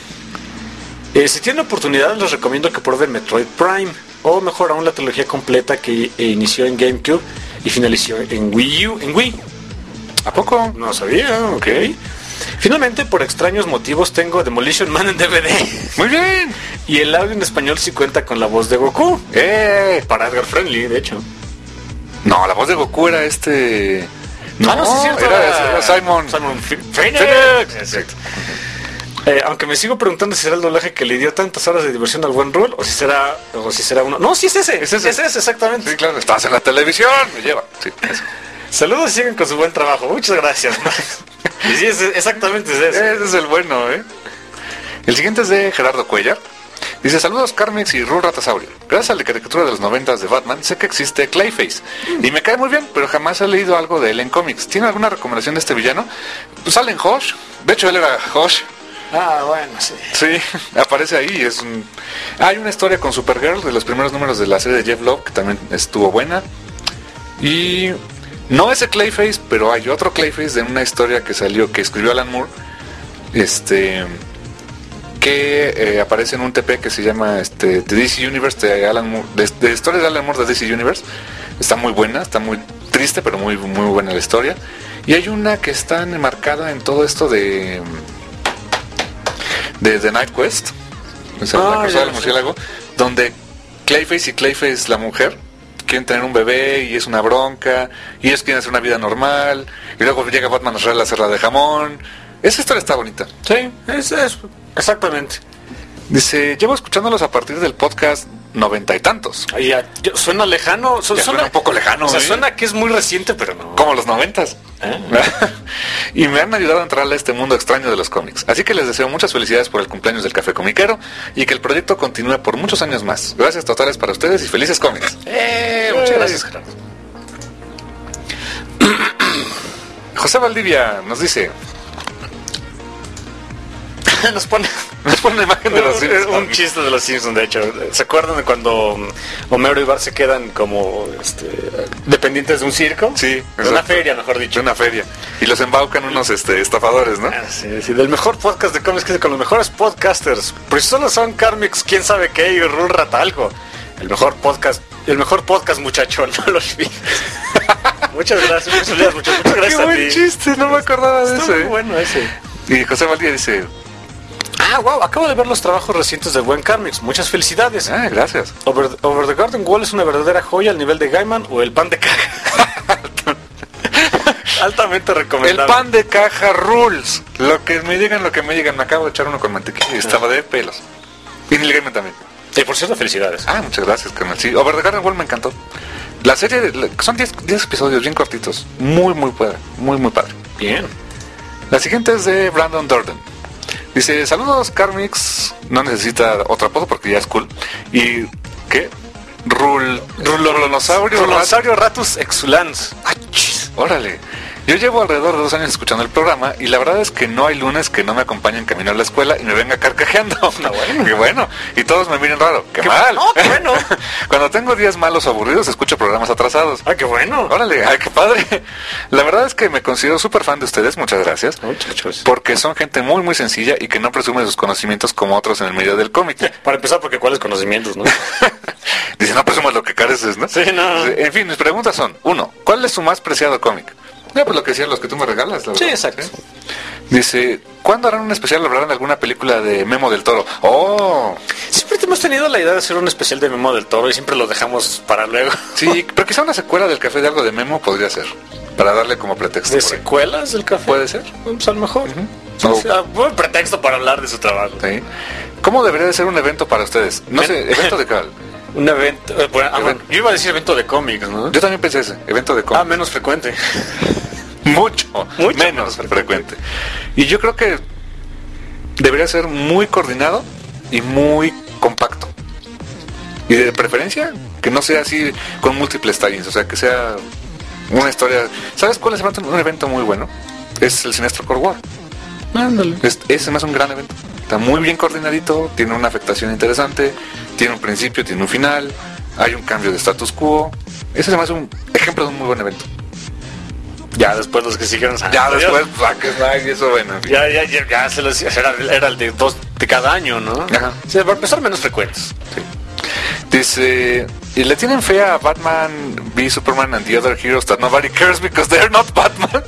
Speaker 7: Eh, si tienen oportunidad les recomiendo que prueben Metroid Prime. O mejor aún la trilogía completa que eh, inició en GameCube y finalizó en Wii U, en Wii.
Speaker 6: ¿A poco?
Speaker 7: No sabía, ok. Finalmente, por extraños motivos, tengo Demolition Man en D V D.
Speaker 6: Muy bien.
Speaker 7: Y el audio en español sí cuenta con la voz de Goku.
Speaker 6: Eh,
Speaker 7: para Edgar Friendly, de hecho.
Speaker 6: No, la voz de Goku era este...
Speaker 7: No, ah, no, sí es cierto.
Speaker 6: Era, era Simon.
Speaker 7: Simon Phoenix. Exacto. Eh, aunque me sigo preguntando si será el doblaje que le dio tantas horas de diversión al buen Rule o si será o si será uno. No, sí es ese. Es ese, es ese exactamente.
Speaker 6: Sí, claro, estás en la televisión, me lleva. Sí, eso.
Speaker 7: Saludos y siguen con su buen trabajo. Muchas gracias. Y sí, es, exactamente es ese.
Speaker 6: Ese es el bueno, ¿eh? El siguiente es de Gerardo Cuellar. Dice, saludos Carmix y Rul Ratasaurio. Gracias a la caricatura de los noventas de Batman, sé que existe Clayface. Y me cae muy bien, pero jamás he leído algo de él en cómics. ¿Tiene alguna recomendación de este villano? Pues sale en Hosh. De hecho, él era Hosh.
Speaker 7: Ah, bueno, sí.
Speaker 6: Sí, aparece ahí. Es un... Hay una historia con Supergirl de los primeros números de la serie de Jeff Love, que también estuvo buena. Y no es el Clayface, pero hay otro Clayface de una historia que salió, que escribió Alan Moore. Este... que eh, aparece en un T P que se llama este, The D C Universe de Alan Moore, de, de historias de Alan Moore de D C Universe. Está muy buena, está muy triste, pero muy muy buena la historia. Y hay una que está enmarcada en todo esto de de The Night Quest, o sea,
Speaker 7: ah,
Speaker 6: la cruzada del murciélago, donde Clayface y Clayface la mujer quieren tener un bebé y es una bronca y ellos quieren hacer una vida normal y luego llega Batman a hacer la cerrada de jamón. Esa historia está bonita.
Speaker 7: Sí, es, es exactamente.
Speaker 6: Dice, llevo escuchándolos a partir del podcast noventa y tantos.
Speaker 7: Ay, ya, ya, suena lejano. Su,
Speaker 6: suena, suena un poco lejano.
Speaker 7: O sea,
Speaker 6: ¿eh?
Speaker 7: Suena que es muy reciente, pero no.
Speaker 6: Como los noventas. ¿Eh? Y me han ayudado a entrar a este mundo extraño de los cómics. Así que les deseo muchas felicidades por el cumpleaños del Café Comiquero y que el proyecto continúe por muchos años más. Gracias totales para ustedes y felices cómics.
Speaker 7: Eh, muchas gracias, Gerardo.
Speaker 6: José Valdivia nos dice...
Speaker 7: Nos pone,
Speaker 6: nos pone una imagen de los Simpsons.
Speaker 7: Un chiste de los Simpsons, de hecho. ¿Se acuerdan de cuando Homero y Bart se quedan como este, dependientes de un circo?
Speaker 6: Sí.
Speaker 7: De
Speaker 6: exacto.
Speaker 7: Una feria, mejor dicho.
Speaker 6: De una feria. Y los embaucan unos este, estafadores, ¿no?
Speaker 7: Ah, sí, sí, del mejor podcast de cómics, con los mejores podcasters. Pero si solo son Carmix, quién sabe qué, y Rul Ratalgo. El mejor podcast, el mejor podcast, muchachón, no lo olvides. Muchas gracias, muchas gracias, muchas, muchas gracias.
Speaker 6: Qué buen chiste, no me acordaba de eso.
Speaker 7: Muy bueno ese.
Speaker 6: Y José Valdivia dice...
Speaker 7: Ah, wow, acabo de ver los trabajos recientes de buen Carmix. Muchas felicidades.
Speaker 6: Ah, gracias.
Speaker 7: Over, Over the Garden Wall es una verdadera joya al nivel de Gaiman o el pan de caja. Altamente recomendable.
Speaker 6: El pan de caja rules. Lo que me digan, lo que me digan. Me acabo de echar uno con mantequilla y estaba de pelos. Y Neil Gaiman también.
Speaker 7: Y por cierto, felicidades.
Speaker 6: Ah, muchas gracias, carnal. Sí, Over the Garden Wall me encantó. La serie, son diez episodios bien cortitos. Muy, muy padre. Muy, muy padre.
Speaker 7: Bien.
Speaker 6: La siguiente es de Brandon Durden. Dice, saludos, Carmix. No necesita otro apodo porque ya es cool. ¿Y qué? Rul... Rulonosaurio...
Speaker 7: Rulonosaurio Ratus Exulans.
Speaker 6: Órale. Yo llevo alrededor de dos años escuchando el programa y la verdad es que no hay lunes que no me acompañen caminar a la escuela y me venga carcajeando.
Speaker 7: Ah, bueno.
Speaker 6: Qué bueno. Y todos me miren raro. ¡Qué,
Speaker 7: qué
Speaker 6: mal!
Speaker 7: No, qué bueno.
Speaker 6: Cuando tengo días malos o aburridos escucho programas atrasados.
Speaker 7: ¡Ah, qué bueno!
Speaker 6: Órale, ¡ay, qué padre! La verdad es que me considero súper fan de ustedes. Muchas gracias.
Speaker 7: Muchachos.
Speaker 6: Porque son gente muy, muy sencilla y que no presume sus conocimientos como otros en el medio del cómic.
Speaker 7: Para empezar, porque ¿cuáles conocimientos, no?
Speaker 6: Dice, no presumas lo que careces, ¿no?
Speaker 7: Sí, no.
Speaker 6: En fin, mis preguntas son, uno, ¿cuál es su más preciado cómic? Ya, pues lo que decían los que tú me regalas. La
Speaker 7: sí,
Speaker 6: verdad,
Speaker 7: exacto.
Speaker 6: ¿sí? Dice, ¿cuándo harán un especial? ¿Hablarán de alguna película de Memo del Toro? ¡Oh!
Speaker 7: Siempre hemos tenido la idea de hacer un especial de Memo del Toro y siempre lo dejamos para luego.
Speaker 6: Sí, pero quizá una secuela del Café de algo de Memo podría ser, para darle como pretexto.
Speaker 7: ¿De secuelas del café?
Speaker 6: ¿Puede ser?
Speaker 7: Pues a lo mejor.
Speaker 6: Uh-huh.
Speaker 7: O sea, buen pretexto para hablar de su trabajo.
Speaker 6: Sí. ¿Cómo debería de ser un evento para ustedes? No sé, ¿evento de qué?
Speaker 7: Un evento... Eh, bueno, ah, bueno, yo iba a decir evento de cómics, ¿no?
Speaker 6: Yo también pensé ese, evento de cómics.
Speaker 7: Ah, menos frecuente.
Speaker 6: Mucho,
Speaker 7: Mucho
Speaker 6: menos frecuente. Y yo creo que debería ser muy coordinado y muy compacto. Y de preferencia que no sea así con múltiples tie-ins, o sea, que sea una historia. ¿Sabes cuál es un evento muy bueno? Es el Sinestro Core War.
Speaker 7: Ándale.
Speaker 6: Es, ese más un gran evento. Está muy bien coordinadito, tiene una afectación interesante, tiene un principio, tiene un final, hay un cambio de status quo. Ese es más un ejemplo de un muy buen evento.
Speaker 7: Ya después los que siguieron.
Speaker 6: Ya después, pues, y eso bueno.
Speaker 7: Ya, ya, ya, ya se los, era, era el de dos de cada año, ¿no?
Speaker 6: Ajá.
Speaker 7: Sí, para empezar menos frecuentes.
Speaker 6: Sí. Dice, ¿y le tienen fe a Batman v Superman and the other heroes that nobody cares because they're not Batman?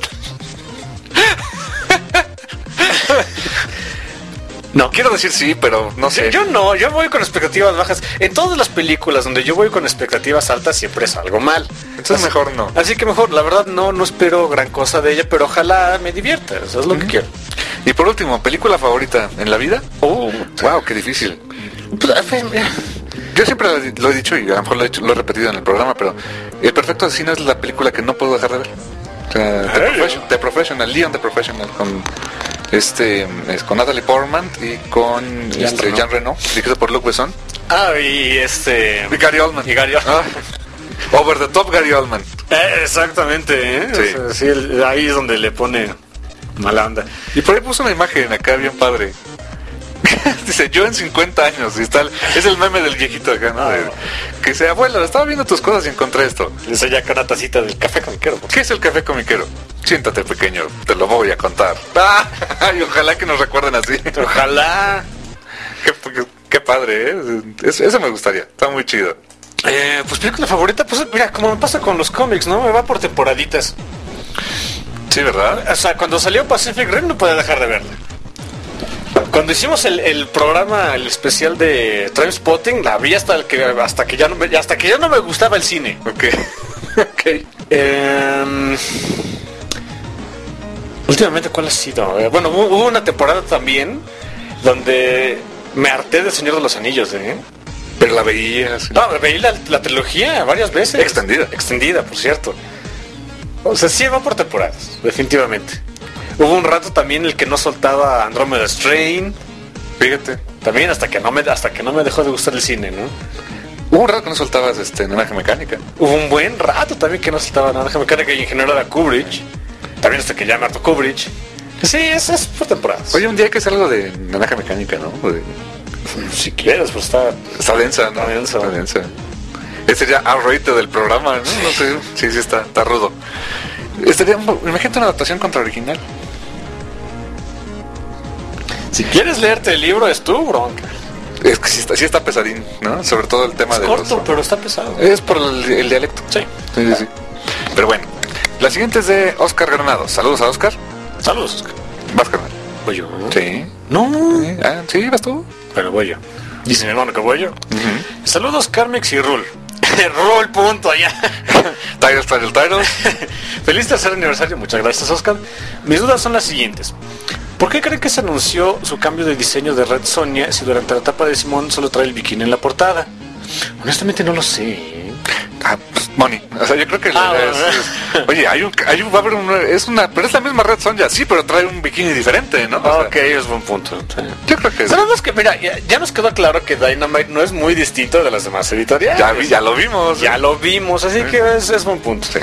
Speaker 6: No, quiero decir sí, pero no sé.
Speaker 7: Yo, yo no, yo voy con expectativas bajas. En todas las películas donde yo voy con expectativas altas siempre es algo mal.
Speaker 6: Entonces así, mejor no.
Speaker 7: Así que mejor, la verdad no, no espero gran cosa de ella, pero ojalá me divierta, eso es lo uh-huh. que quiero.
Speaker 6: Y por último, ¿película favorita en la vida?
Speaker 7: Oh,
Speaker 6: wow, qué difícil. Yo siempre lo he dicho y a lo mejor lo he, dicho, lo he repetido en el programa, pero El Perfecto Asesino es la película que no puedo dejar de ver. O sea, The, Profession, The Professional, Leon The Professional, con este es con Natalie Portman y con Jean, este, Reno. Jean Reno, dirigido por Luc Besson.
Speaker 7: Ah, y este
Speaker 6: y Gary Oldman.
Speaker 7: Y Gary Oldman.
Speaker 6: Ah, over the top Gary Oldman.
Speaker 7: Eh, exactamente, ¿eh?
Speaker 6: Sí,
Speaker 7: o sea, sí el, ahí es donde le pone mala onda.
Speaker 6: Y por ahí puso una imagen acá bien padre. Dice, yo en cincuenta años, y está el, es el meme del viejito acá, ¿no?
Speaker 7: Ah,
Speaker 6: De, que dice, abuelo, estaba viendo tus cosas y encontré esto.
Speaker 7: Le enseña acá una tacita del café comiquero.
Speaker 6: ¿Qué es el café comiquero? Siéntate, pequeño, te lo voy a contar. Ah, y ojalá que nos recuerden así.
Speaker 7: Ojalá.
Speaker 6: Qué, qué, qué padre, ¿eh? Es, eso me gustaría, está muy chido.
Speaker 7: Eh, pues película favorita, pues mira, como me pasa con los cómics, ¿no? Me va por temporaditas.
Speaker 6: Sí, ¿verdad?
Speaker 7: O sea, cuando salió Pacific Rim no podía dejar de verla. Cuando hicimos el, el programa, el especial de Trainspotting, la vi hasta el que hasta que ya no me, hasta que ya no me gustaba el cine.
Speaker 6: Ok. Ok.
Speaker 7: Eh, últimamente, ¿cuál ha sido? Eh, bueno, hubo, hubo una temporada también donde me harté del Señor de los Anillos, ¿eh?
Speaker 6: Pero la veías.
Speaker 7: No, veí la, la trilogía varias veces.
Speaker 6: Extendida.
Speaker 7: Extendida, por cierto. O sea, sí va por temporadas, definitivamente. Hubo un rato también el que no soltaba Andromeda Strain.
Speaker 6: Fíjate.
Speaker 7: También hasta que no me hasta que no me dejó de gustar el cine, ¿no?
Speaker 6: Hubo un rato que no soltabas este Naranja Mecánica.
Speaker 7: Hubo un buen rato también que no soltaba Naranja Mecánica y en general era Kubrick. También hasta que ya me hartó Kubrick. Sí, eso es por temporadas.
Speaker 6: Oye, un día hay que hacer algo de Naranja Mecánica, ¿no? De...
Speaker 7: Si quieres, pues está...
Speaker 6: Está densa, ¿no?
Speaker 7: Está densa.
Speaker 6: Está densa. Ese sería R-rated del programa, ¿no? No sé. Sí, sí, está, está rudo. Estaría, imagínate una adaptación contra original.
Speaker 7: Si quieres leerte el libro, es tu bronca.
Speaker 6: Es que sí está, sí está pesadín, ¿no? Sobre todo el tema
Speaker 7: es
Speaker 6: de
Speaker 7: corto,
Speaker 6: los...
Speaker 7: pero está pesado.
Speaker 6: Es por el, el dialecto.
Speaker 7: Sí.
Speaker 6: Sí, sí, sí. Pero bueno. La siguiente es de Oscar Granados. Saludos a Oscar.
Speaker 7: Saludos, Oscar.
Speaker 6: Vas, carnal.
Speaker 7: ¿Voy yo?
Speaker 6: Sí.
Speaker 7: No.
Speaker 6: Sí, ah, sí, vas tú.
Speaker 7: Pero voy yo. Dice mi hermano que voy yo. Uh-huh. Saludos, Carmix y Rul. Roll punto ya.
Speaker 6: Titles, titles, titles.
Speaker 7: Feliz tercer aniversario, muchas gracias, Oscar. Mis dudas son las siguientes. ¿Por qué creen que se anunció su cambio de diseño de Red Sonja si durante la etapa de Simón solo trae el bikini en la portada? Honestamente no lo sé.
Speaker 6: Ah, pues, money. O sea, yo creo que
Speaker 7: ah,
Speaker 6: es, es, oye, hay un, hay un, va a haber un, es una, pero es la misma Red Sonja, sí, pero trae un bikini diferente, ¿no? O
Speaker 7: ok,
Speaker 6: sea,
Speaker 7: es buen punto. Sí.
Speaker 6: Yo creo que
Speaker 7: sabemos que, mira, ya, ya nos quedó claro que Dynamite no es muy distinto de las demás editoriales.
Speaker 6: Ya, vi, ya lo vimos.
Speaker 7: Ya
Speaker 6: ¿eh?
Speaker 7: lo vimos, así
Speaker 6: ¿eh?
Speaker 7: que es, es buen punto. Sí.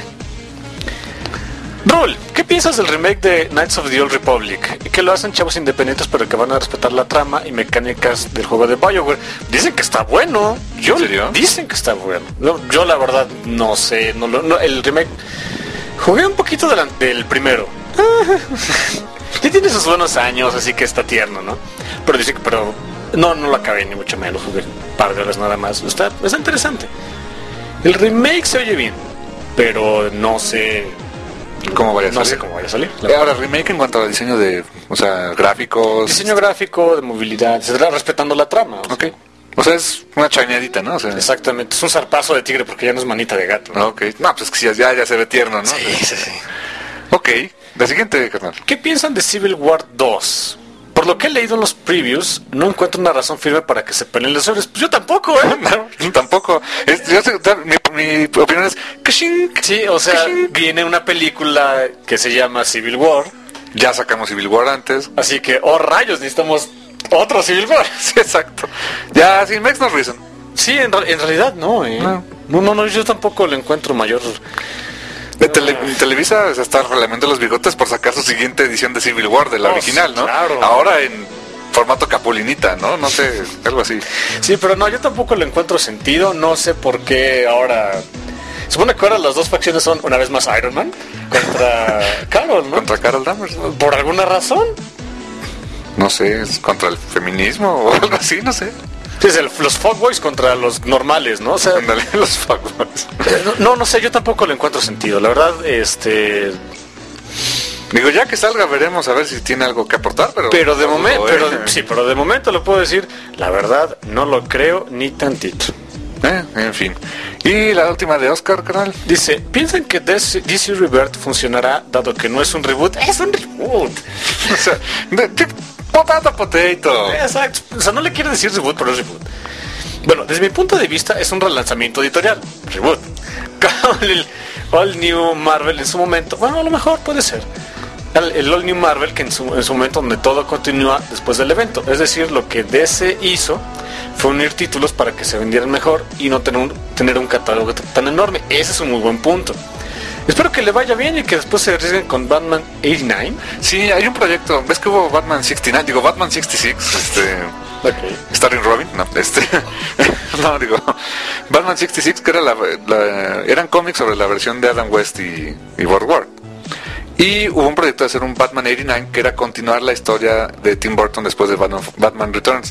Speaker 7: Rule, ¿qué piensas del remake de Knights of the Old Republic? Que lo hacen chavos independientes pero que van a respetar la trama y mecánicas del juego de BioWare. Dicen que está bueno. Yo,
Speaker 6: ¿En serio?
Speaker 7: Dicen que está bueno. Yo, yo la verdad no sé. No, no, el remake... Jugué un poquito del, del primero. Ya tiene sus buenos años, así que está tierno, ¿no? Pero dice que... Pero no, no lo acabé ni mucho menos. Jugué un par de horas nada más. Está, está interesante. El remake se oye bien, pero no sé...
Speaker 6: ¿Cómo vaya a
Speaker 7: no
Speaker 6: salir?
Speaker 7: sé cómo vaya a salir.
Speaker 6: Ahora, remake en cuanto al diseño de, o sea, gráficos.
Speaker 7: Diseño gráfico, de movilidad, etcétera, respetando la trama. O
Speaker 6: ok. Sea. O sea, es una chañadita, ¿no? O sea,
Speaker 7: exactamente, es un zarpazo de tigre porque ya no es manita de gato.
Speaker 6: ¿no? Ok. No, pues es que ya, ya se ve tierno, ¿no?
Speaker 7: Sí, sí, sí.
Speaker 6: Ok. La siguiente, carnal.
Speaker 7: ¿Qué piensan de Civil War dos? Por lo que he leído en los previews, no encuentro una razón firme para que se peleen los héroes. Pues yo tampoco, ¿eh?
Speaker 6: No, tampoco. Es, yo sé, mi, mi opinión es... ¡Kashing!
Speaker 7: Sí, o sea,
Speaker 6: ¡Kashing!
Speaker 7: Viene una película que se llama Civil War.
Speaker 6: Ya sacamos Civil War antes.
Speaker 7: Así que, oh rayos, necesitamos otro Civil War.
Speaker 6: Sí, exacto. Ya, sí, makes no reason.
Speaker 7: Sí, en, en realidad no, ¿eh? No. no, no, no, yo tampoco le encuentro mayor...
Speaker 6: De tele, Televisa se está relamiendo los bigotes por sacar su siguiente edición de Civil War, de la oh, original, ¿no?
Speaker 7: Claro.
Speaker 6: Ahora en formato capulinita, ¿no? No sé, algo así.
Speaker 7: Sí, pero no, yo tampoco le encuentro sentido. No sé por qué ahora... Supone que ahora las dos facciones son una vez más Iron Man contra Carol, ¿no?
Speaker 6: Contra Carol Danvers.
Speaker 7: ¿Por alguna razón?
Speaker 6: No sé, es contra el feminismo o algo así, no sé.
Speaker 7: Sí, es el, los fuckboys contra los normales, ¿no? O sea,
Speaker 6: Andale, los fuckboys.
Speaker 7: No, no sé, yo tampoco le encuentro sentido. La verdad, este...
Speaker 6: Digo, ya que salga veremos a ver si tiene algo que aportar, pero...
Speaker 7: Pero de momento,
Speaker 6: eh.
Speaker 7: pero, sí, pero de momento lo puedo decir, la verdad, no lo creo ni tantito.
Speaker 6: Eh, en fin. Y la última de Oscar, canal.
Speaker 7: Dice, ¿piensan que D C, D C Rebirth funcionará dado que no es un reboot? ¡Es un reboot!
Speaker 6: O sea, de, de, potato, potato.
Speaker 7: Exacto. O sea, no le quiero decir reboot, pero es reboot. Bueno, desde mi punto de vista es un relanzamiento editorial. Reboot. El All New Marvel en su momento. Bueno, a lo mejor puede ser. El, el All New Marvel que en su, en su momento donde todo continúa después del evento. Es decir, lo que D C hizo fue unir títulos para que se vendieran mejor y no tener un, tener un catálogo tan enorme. Ese es un muy buen punto. Espero que le vaya bien y que después se arriesguen con Batman ochenta y nueve.
Speaker 6: Sí, hay un proyecto. ¿Ves que hubo Batman sesenta y nueve? Digo, Batman sesenta y seis. Este...
Speaker 7: Okay.
Speaker 6: Starring Robin, no, este... no, digo... Batman sesenta y seis, que era la, la... eran cómics sobre la versión de Adam West y, y World War. Y hubo un proyecto de hacer un Batman ochenta y nueve que era continuar la historia de Tim Burton después de Batman, Batman Returns.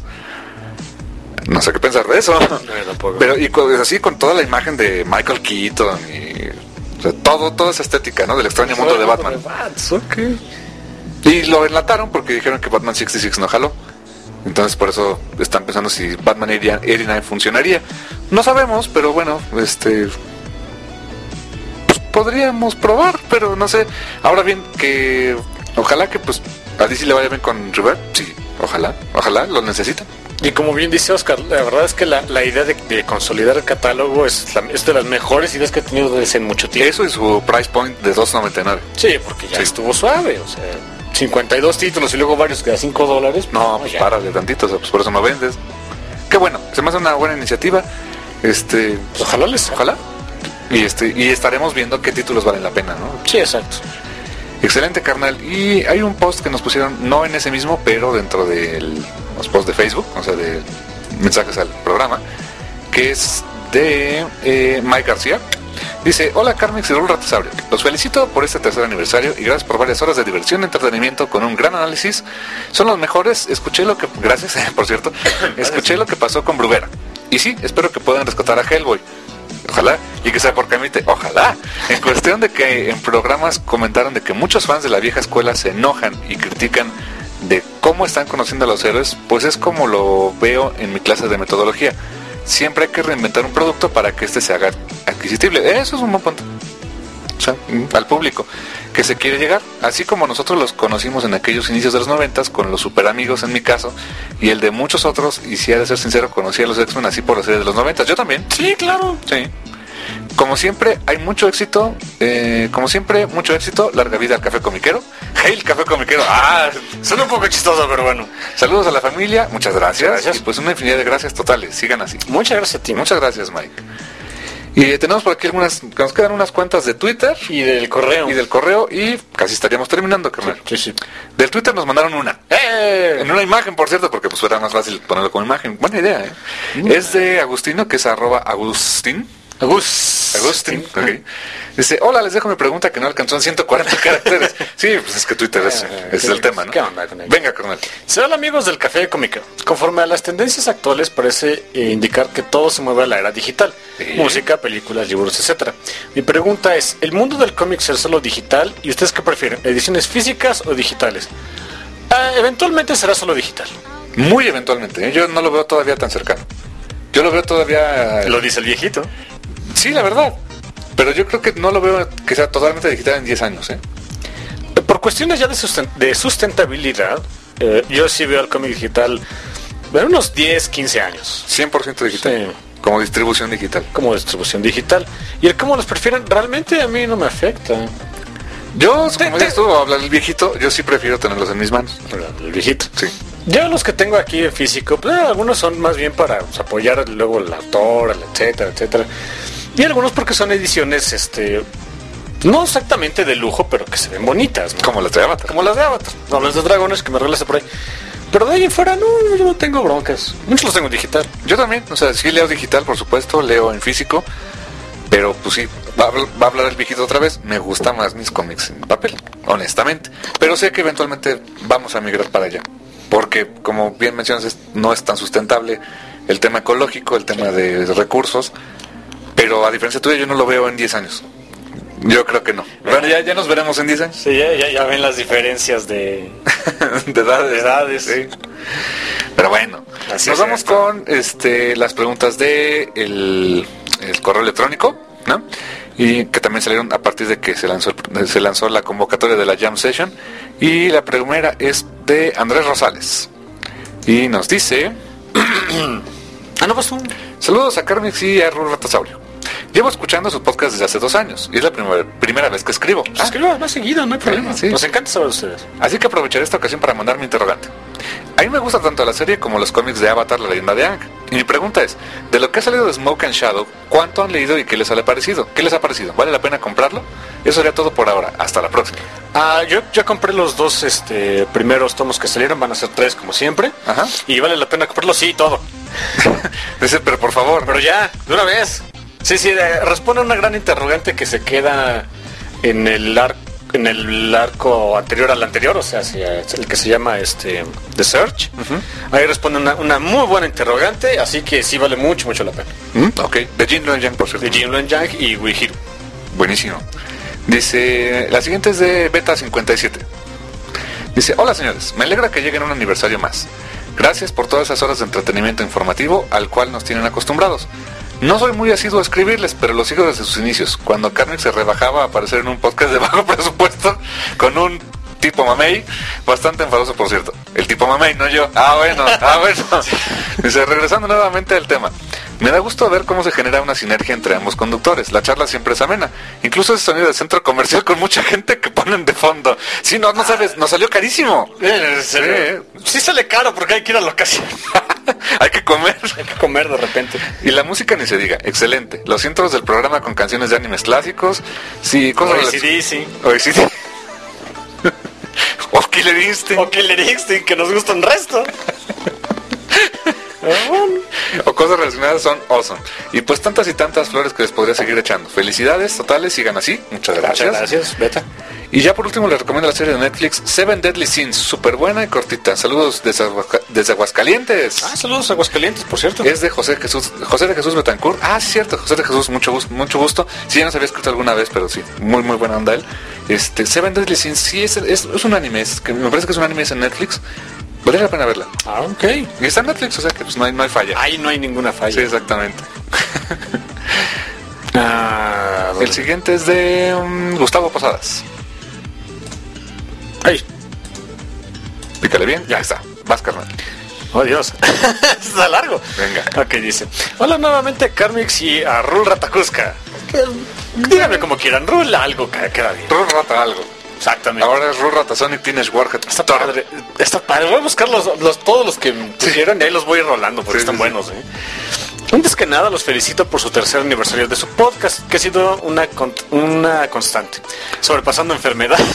Speaker 6: No sé qué pensar de eso.
Speaker 7: No,
Speaker 6: pero y con, así con toda la imagen de Michael Keaton y o sea, todo, toda esa estética, ¿no? Del extraño mundo de Batman.
Speaker 7: Okay.
Speaker 6: Y lo enlataron porque dijeron que Batman sesenta y seis no jaló. Entonces por eso están pensando si Batman ochenta y nueve funcionaría. No sabemos, pero bueno, este pues podríamos probar, pero no sé. Ahora bien, que ojalá que pues a D C le vaya bien con Rebirth. Sí, ojalá, ojalá, lo necesitan.
Speaker 7: Y como bien dice Oscar, la verdad es que la, la idea de, de consolidar el catálogo es, la, es de las mejores ideas que ha tenido desde mucho tiempo.
Speaker 6: Eso y su price point de dos noventa y nueve.
Speaker 7: Sí, porque ya
Speaker 6: sí.
Speaker 7: estuvo suave, o sea, cincuenta y dos títulos y luego varios que a cinco dólares.
Speaker 6: No, pues párale tantito, o sea, pues por eso no vendes. Qué bueno, se me hace una buena iniciativa. Este,
Speaker 7: pues ojalá les
Speaker 6: ojalá. Y este y estaremos viendo qué títulos valen la pena, ¿no?
Speaker 7: Sí, exacto.
Speaker 6: Excelente, carnal. Y hay un post que nos pusieron, no en ese mismo, pero dentro de los posts de Facebook, o sea, de mensajes al programa, que es de eh, Mike García. Dice, hola Carmix y Rul Ratasaurio. Los felicito por este tercer aniversario y gracias por varias horas de diversión y entretenimiento con un gran análisis. Son los mejores. Escuché lo que... Gracias, por cierto. Escuché lo que pasó con Bruguera. Y sí, espero que puedan rescatar a Hellboy. Ojalá, y que sea por Camite, ojalá. En cuestión de que en programas comentaron de que muchos fans de la vieja escuela se enojan y critican de cómo están conociendo a los héroes, pues es como lo veo en mi clase de metodología. siempre hay que reinventar un producto para que este se haga adquisitible. Eso es un buen punto. O sea, al público que se quiere llegar, así como nosotros los conocimos en aquellos inicios de los noventas, con los super amigos en mi caso, y el de muchos otros, y si he de ser sincero, conocí a los X-Men así por la serie de los noventas. Yo también.
Speaker 7: Sí, claro.
Speaker 6: Sí. Como siempre, hay mucho éxito, eh, como siempre, mucho éxito, larga vida al Café Comiquero. Hail Café Comiquero. Ah,
Speaker 7: suena un poco chistoso, pero bueno.
Speaker 6: Saludos a la familia, muchas gracias. gracias. Y pues una infinidad de gracias totales, sigan así.
Speaker 7: Muchas gracias a ti.
Speaker 6: Muchas gracias, Mike. Y tenemos por aquí algunas, nos quedan unas cuentas de Twitter.
Speaker 7: Y del correo.
Speaker 6: Y del correo, y casi estaríamos terminando, carnal.
Speaker 7: Sí, sí.
Speaker 6: Del Twitter nos mandaron una. ¡Eh! En una imagen, por cierto, porque pues era más fácil ponerlo como imagen. Buena idea, ¿eh? Mm. Es de Agustino, que es arroba Agustín.
Speaker 7: Agus.
Speaker 6: Agustín, okay. Dice, hola, les dejo mi pregunta que no alcanzó en ciento cuarenta caracteres. Sí, pues es que Twitter es, eh, es el tema, ¿no?
Speaker 7: ¿Qué onda con él?
Speaker 6: Venga, carnal.
Speaker 7: Hola, amigos del Café Comiquero. Conforme a las tendencias actuales, parece eh, indicar que todo se mueve a la era digital. ¿Sí? Música, películas, libros, etcétera. Mi pregunta es, ¿el mundo del cómic será solo digital? ¿Y ustedes qué prefieren? ¿Ediciones físicas o digitales? Eh, eventualmente será solo digital.
Speaker 6: Muy eventualmente, ¿eh? Yo no lo veo todavía tan cercano. Yo lo veo todavía...
Speaker 7: Lo dice el viejito.
Speaker 6: Sí, la verdad. Pero yo creo que no lo veo que sea totalmente digital en diez años, ¿eh?
Speaker 7: Por cuestiones ya de, sustent- de sustentabilidad, eh, yo sí veo el cómic digital en unos diez, quince años.
Speaker 6: cien por ciento digital. Sí. Como distribución digital.
Speaker 7: Como distribución digital. Y el cómo los prefieren, realmente a mí no me afecta.
Speaker 6: Yo, como ya estuvo hablar el viejito, yo sí prefiero tenerlos en mis manos.
Speaker 7: El viejito.
Speaker 6: Sí.
Speaker 7: Yo los que tengo aquí en físico, pues, algunos son más bien para pues, apoyar luego al autor, etcétera, etcétera. Y algunos porque son ediciones, este, no exactamente de lujo, pero que se ven bonitas, ¿no?
Speaker 6: Como las de Avatar.
Speaker 7: Como las de Avatar. No, las de Dragones que me regalaste por ahí. Pero de ahí en fuera, no, yo no tengo broncas. Muchos los tengo en digital.
Speaker 6: Yo también, o sea, sí leo digital, por supuesto, leo en físico. Pero pues sí, va a, va a hablar el viejito otra vez. Me gusta más mis cómics en papel, honestamente. Pero sé que eventualmente vamos a migrar para allá. Porque, como bien mencionas, es, no es tan sustentable el tema ecológico, el tema de recursos. Pero a diferencia tuya, yo no lo veo en diez años. Yo creo que no. Bueno, ya, ya nos veremos en diez años.
Speaker 7: Sí, ya, ya, ya ven las diferencias de,
Speaker 6: de edades.
Speaker 7: De edades.
Speaker 6: Sí. Pero bueno, así nos vamos esto. con este las preguntas de el, el correo electrónico, ¿no? Y que también salieron a partir de que se lanzó el, se lanzó la convocatoria de la Jam Session. Y la primera es de Andrés Rosales. Y nos dice...
Speaker 7: ah, no, pues un...
Speaker 6: Saludos a Carmix y a Rul Ratasaurio. Llevo escuchando su podcast desde hace dos años y es la primera, primera vez que escribo.
Speaker 7: Pues ah, escribo más seguido, no hay problema. Sí. Nos encanta saber ustedes.
Speaker 6: Así que aprovecharé esta ocasión para mandar mi interrogante. A mí me gusta tanto la serie como los cómics de Avatar, la leyenda de Aang. Y mi pregunta es, de lo que ha salido de Smoke and Shadow, ¿cuánto han leído y qué les ha parecido? ¿Qué les ha parecido? ¿Vale la pena comprarlo? Eso sería todo por ahora. Hasta la próxima.
Speaker 7: Ah, yo ya compré los dos este, primeros tomos que salieron, van a ser tres como siempre.
Speaker 6: Ajá.
Speaker 7: Y vale la pena comprarlos, sí, todo.
Speaker 6: Dice, pero por favor.
Speaker 7: Pero ya, de una vez. Sí, sí, eh, responde a una gran interrogante que se queda en el arco, en el arco anterior al anterior, o sea, el que se llama este The Search. Uh-huh. Ahí responde una, una muy buena interrogante, así que sí vale mucho, mucho la pena.
Speaker 6: ¿Mm? Ok, de Jin Luen Yang, por cierto.
Speaker 7: De Jin Luen Yang y Wihiro.
Speaker 6: Buenísimo. Dice, la siguiente es de Beta cincuenta y siete. Dice, hola señores, me alegra que lleguen un aniversario más. Gracias por todas esas horas de entretenimiento informativo al cual nos tienen acostumbrados. No soy muy asiduo a escribirles, pero lo sigo desde sus inicios, cuando Carmix se rebajaba a aparecer en un podcast de bajo presupuesto con un tipo mamey, bastante enfadoso por cierto. El tipo mamey, no yo. Ah, bueno, ah, bueno. Dice, regresando nuevamente al tema. Me da gusto ver cómo se genera una sinergia entre ambos conductores. La charla siempre es amena. Incluso ese sonido de centro comercial con mucha gente que ponen de fondo. Sí, no, no sabes, nos salió carísimo.
Speaker 7: Sí, sí sale caro porque hay que ir a la ocasión.
Speaker 6: Hay que comer.
Speaker 7: Hay que comer de repente.
Speaker 6: Y la música ni se diga, excelente. Los intros del programa con canciones de animes clásicos. Sí, cosas
Speaker 7: de... O A C D C.
Speaker 6: O A C D C. O Killer Instinct.
Speaker 7: O Killer Instinct, que nos gusta un resto.
Speaker 6: O cosas relacionadas son awesome. Y pues tantas y tantas flores que les podría seguir echando. Felicidades totales, sigan así. Muchas gracias.
Speaker 7: Muchas gracias, Beta.
Speaker 6: Y ya por último les recomiendo la serie de Netflix Seven Deadly Sins, súper buena y cortita. Saludos desde, Aguasca- desde Aguascalientes.
Speaker 7: Ah, saludos a Aguascalientes, por cierto.
Speaker 6: Es de José Jesús, José de Jesús Betancourt. Ah, sí, cierto, José de Jesús, mucho gusto, mucho gusto. Sí, ya nos había escrito alguna vez, pero sí, muy muy buena onda él. Este, Seven Deadly Sins, sí, es, es, es un anime, es, que me parece que es un anime es en Netflix. Vale la pena verla.
Speaker 7: Ah, ok.
Speaker 6: Y está en Netflix, o sea que pues no hay, no hay falla.
Speaker 7: Ahí no hay ninguna falla.
Speaker 6: Sí, exactamente.
Speaker 7: Ah,
Speaker 6: el siguiente es de um, Gustavo Posadas.
Speaker 7: Ahí.
Speaker 6: Pícale bien, ya está. Vas, carnal.
Speaker 7: Oh, Dios. Está largo.
Speaker 6: Venga.
Speaker 7: Ok, dice. Hola nuevamente, Carmix y a Rul Ratacuska. Díganme como quieran. Rul algo queda bien.
Speaker 6: Rul Rata algo.
Speaker 7: Exactamente.
Speaker 6: Ahora es Rul Ratazón y Teenage Warhead.
Speaker 7: Está padre. Está padre. Voy a buscar los, los, todos los que pusieron y ahí los voy a ir rolando porque sí, están sí, buenos, sí. ¿eh? Antes que nada, los felicito por su tercer aniversario de su podcast, que ha sido una, una constante, sobrepasando enfermedades,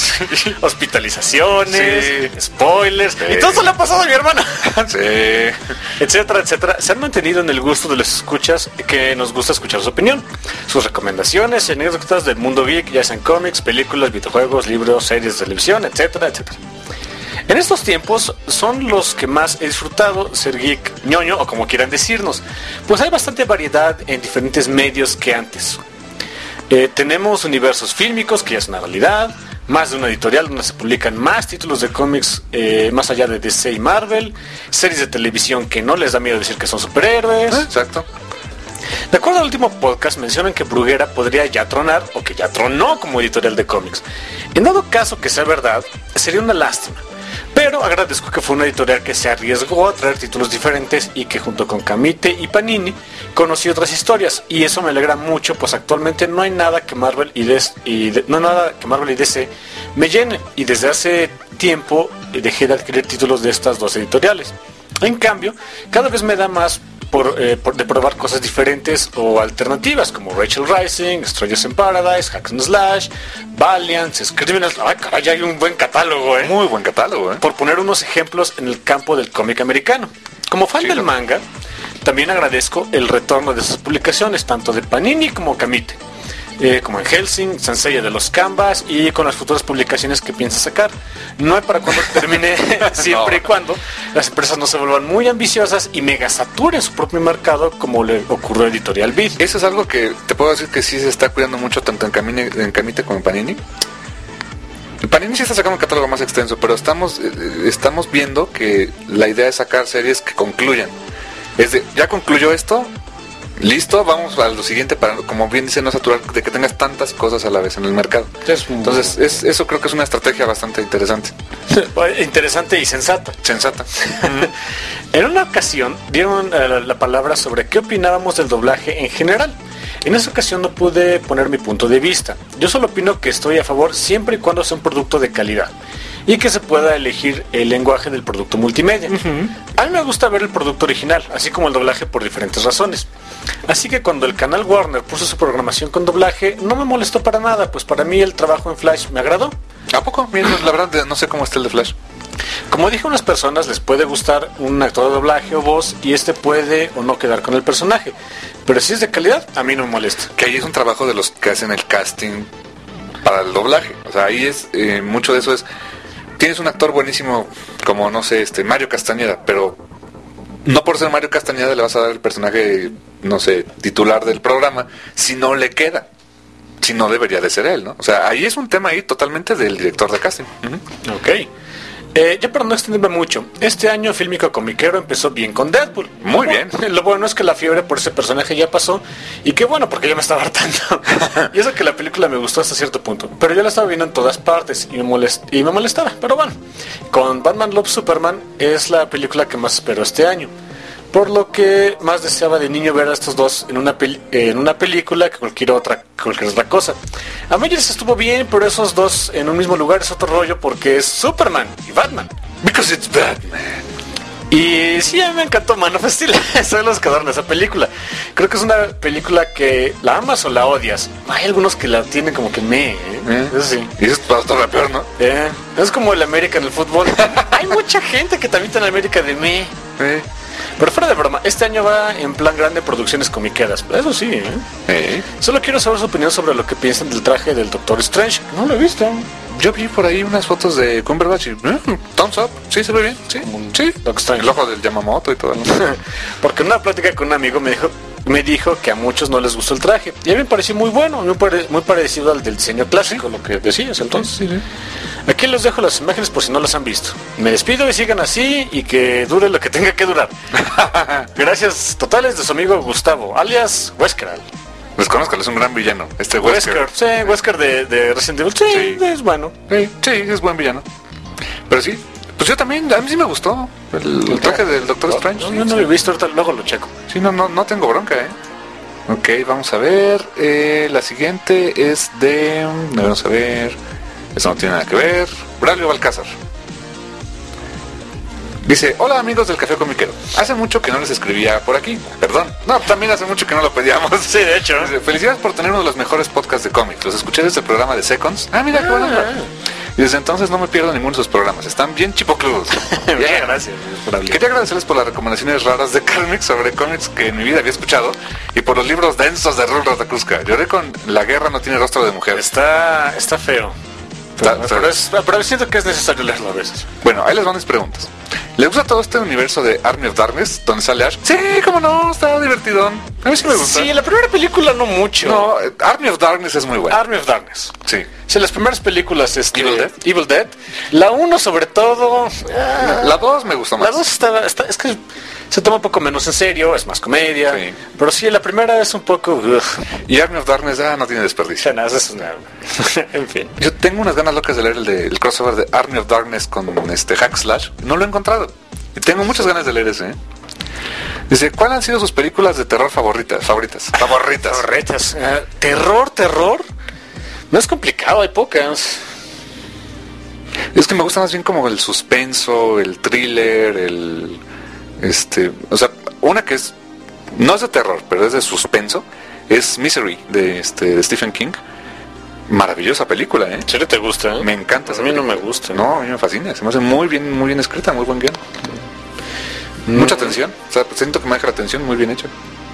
Speaker 7: hospitalizaciones, sí. spoilers, sí. y todo eso le ha pasado a mi hermana,
Speaker 6: sí.
Speaker 7: etcétera, etcétera. Se han mantenido en el gusto de los escuchas, que nos gusta escuchar su opinión, sus recomendaciones, anécdotas del mundo geek, ya sean cómics, películas, videojuegos, libros, series de televisión, etcétera, etcétera. En estos tiempos son los que más he disfrutado ser geek, ñoño o como quieran decirnos, pues hay bastante variedad en diferentes medios que antes. Eh, tenemos universos fílmicos que ya es una realidad, más de una editorial donde se publican más títulos de cómics eh, más allá de D C y Marvel, series de televisión que no les da miedo decir que son superhéroes.
Speaker 6: Exacto.
Speaker 7: De acuerdo al último podcast, mencionan que Bruguera podría ya tronar o que ya tronó como editorial de cómics. En dado caso que sea verdad, sería una lástima. Pero agradezco que fue una editorial que se arriesgó a traer títulos diferentes y que junto con Camite y Panini conocí otras historias, y eso me alegra mucho, pues actualmente no hay nada que Marvel y, D C, y de, no hay nada que Marvel y D C me llene, y desde hace tiempo dejé de adquirir títulos de estas dos editoriales. En cambio, cada vez me da más por, eh, por de probar cosas diferentes o alternativas como Rachel Rising, Strangers in Paradise, Hack and Slash, Valiant, Criminals. Ay, caray, hay un buen catálogo, ¿eh?
Speaker 6: Muy buen catálogo, ¿eh?
Speaker 7: Por poner unos ejemplos en el campo del cómic americano. Como fan sí, del manga, también agradezco el retorno de sus publicaciones, tanto de Panini como Camite. Eh, como en Hellsing, Sanseiya de los Canvas y con las futuras publicaciones que piensa sacar. No hay para cuando termine, siempre no. y cuando las empresas no se vuelvan muy ambiciosas y mega saturen su propio mercado como le ocurrió a Editorial Beat.
Speaker 6: Eso es algo que te puedo decir que sí se está cuidando mucho tanto en, Camine, en Camite como en Panini. En Panini sí está sacando un catálogo más extenso, pero estamos, eh, estamos viendo que la idea es sacar series que concluyan. Es de, ya concluyó esto, listo, vamos a lo siguiente para, como bien dice, no saturar de que tengas tantas cosas a la vez en el mercado. Es Entonces, es, eso creo que es una estrategia bastante interesante.
Speaker 7: Interesante y sensata.
Speaker 6: Sensata.
Speaker 7: En una ocasión dieron uh, la palabra sobre qué opinábamos del doblaje en general. En esa ocasión no pude poner mi punto de vista. Yo solo opino que estoy a favor siempre y cuando sea un producto de calidad y que se pueda elegir el lenguaje del producto multimedia. Uh-huh. A mí me gusta ver el producto original, así como el doblaje, por diferentes razones. Así que cuando el canal Warner puso su programación con doblaje, no me molestó para nada, pues para mí el trabajo en Flash me agradó.
Speaker 6: ¿A poco? Mira, la verdad no sé cómo está el de Flash.
Speaker 7: Como dije, a unas personas les puede gustar un actor de doblaje o voz y este puede o no quedar con el personaje, pero si es de calidad, a mí no me molesta.
Speaker 6: Que ahí es un trabajo de los que hacen el casting para el doblaje. O sea, ahí es, eh, mucho de eso es, tienes un actor buenísimo como, no sé, este Mario Castañeda, pero no por ser Mario Castañeda le vas a dar el personaje, no sé, titular del programa, si no le queda. Si no debería de ser él, ¿no? O sea, ahí es un tema ahí totalmente del director de casting.
Speaker 7: Uh-huh. Ok. Eh, ya para no extenderme mucho, este año Fílmico Comiquero empezó bien con Deadpool.
Speaker 6: Muy bien.
Speaker 7: Lo bueno es que la fiebre por ese personaje ya pasó. Y qué bueno, porque ya me estaba hartando. Y eso que la película me gustó hasta cierto punto, pero yo la estaba viendo en todas partes y me, molest- y me molestaba. Pero bueno, con Batman Love Superman es la película que más espero este año, por lo que más deseaba de niño ver a estos dos en una peli- en una película que cualquier otra cualquier otra cosa. Avengers estuvo bien, pero esos dos en un mismo lugar es otro rollo porque es Superman y Batman.
Speaker 6: Because it's Batman.
Speaker 7: Y sí, a mí me encantó Man of Steel. Soy los que adoran esa película. Creo que es una película que la amas o la odias. Hay algunos que la tienen como que me, ¿eh? ¿Eh? Eso sí.
Speaker 6: Y eso es bastante peor, ¿no?
Speaker 7: Eh, es como el América en el fútbol. Hay mucha gente que también está en el América de me.
Speaker 6: ¿Eh?
Speaker 7: Pero fuera de broma, este año va en plan grande producciones comiqueras. Eso sí, ¿eh?
Speaker 6: ¿Eh?
Speaker 7: Solo quiero saber su opinión sobre lo que piensan del traje del Doctor Strange. No lo he visto.
Speaker 6: Yo vi por ahí unas fotos de Cumberbatch y ¿eh? Thumbs up, sí se ve bien, sí, sí. El ojo del Yamamoto y todo, ¿no?
Speaker 7: Porque en una plática con un amigo me dijo, me dijo que a muchos no les gustó el traje. Y a mí me pareció muy bueno, muy, pare- muy parecido al del diseño clásico, ¿sí? Lo que decías entonces. Sí, sí. Aquí les dejo las imágenes por si no las han visto. Me despido y sigan así y que dure lo que tenga que durar. Gracias totales de su amigo Gustavo, alias Wesker.
Speaker 6: Desconozco, es un gran villano. Este Wesker.
Speaker 7: Wesker, sí, Wesker de, de Resident Evil. Sí, sí, es bueno.
Speaker 6: Sí, sí, es buen villano. Pero sí, pues yo también, a mí sí me gustó el, el traje del Doctor
Speaker 7: no,
Speaker 6: Strange.
Speaker 7: No,
Speaker 6: sí,
Speaker 7: no, no
Speaker 6: sí.
Speaker 7: lo he visto, ahorita luego lo checo.
Speaker 6: Sí, no, no, no tengo bronca, eh. Ok, vamos a ver. Eh, la siguiente es de... Vamos a ver. Eso no tiene nada que ver. Braulio Balcázar. Dice, hola amigos del Café Comiquero. Hace mucho que no les escribía por aquí. Perdón. No, también hace mucho que no lo pedíamos.
Speaker 7: Sí, de hecho.
Speaker 6: Dice, felicidades por tener uno de los mejores podcasts de cómics. Los escuché desde el programa de Seconds. Ah, mira, qué bueno. Y desde entonces no me pierdo ninguno de sus programas. Están bien chipocludos.
Speaker 7: Bien, gracias.
Speaker 6: Quería agradecerles por las recomendaciones raras de Carmix sobre cómics que en mi vida había escuchado y por los libros densos de Rul Ratakuska. Lloré con La guerra no tiene rostro de mujer.
Speaker 7: Está, está feo. Pero, pero, pero, es, pero siento que es necesario leerlo a veces.
Speaker 6: Bueno, ahí les van mis preguntas. ¿Les gusta todo este universo de Army of Darkness donde sale Ash? Sí, cómo no, está divertidón. A mí sí me gusta.
Speaker 7: Sí, la primera película no mucho.
Speaker 6: No, Army of Darkness es muy buena.
Speaker 7: Army of Darkness.
Speaker 6: Sí.
Speaker 7: Sí, las primeras películas este,
Speaker 6: Evil Dead.
Speaker 7: Evil Dead. La uno sobre todo.
Speaker 6: Ah, la dos me gustó más.
Speaker 7: La dos está, está, es que se toma un poco menos en serio, es más comedia. Sí. Pero sí, la primera es un poco... Ugh.
Speaker 6: Y Army of Darkness ah, no tiene desperdicio.
Speaker 7: No, es una... en fin.
Speaker 6: Yo tengo unas ganas locas de leer el, de, el crossover de Army of Darkness con este Hack Slash. No lo he encontrado. Y tengo muchas ganas de leer ese. ¿eh? Dice, ¿cuáles han sido sus películas de terror favoritas? Favoritas. Favoritas.
Speaker 7: Favoritas. Uh, terror, terror. No es complicado, hay pocas.
Speaker 6: Es que me gusta más bien como el suspenso, el thriller, el... Este... O sea, una que es... No es de terror, pero es de suspenso. Es Misery, de, este, de Stephen King. Maravillosa película, ¿eh?
Speaker 7: ¿En serio te gusta?
Speaker 6: Me encanta.
Speaker 7: A mí no me gusta.
Speaker 6: No, a mí me fascina. Se me hace muy bien, muy bien escrita, muy buen guión. Mm. Mucha atención. O sea, siento que me deja la atención muy bien hecha.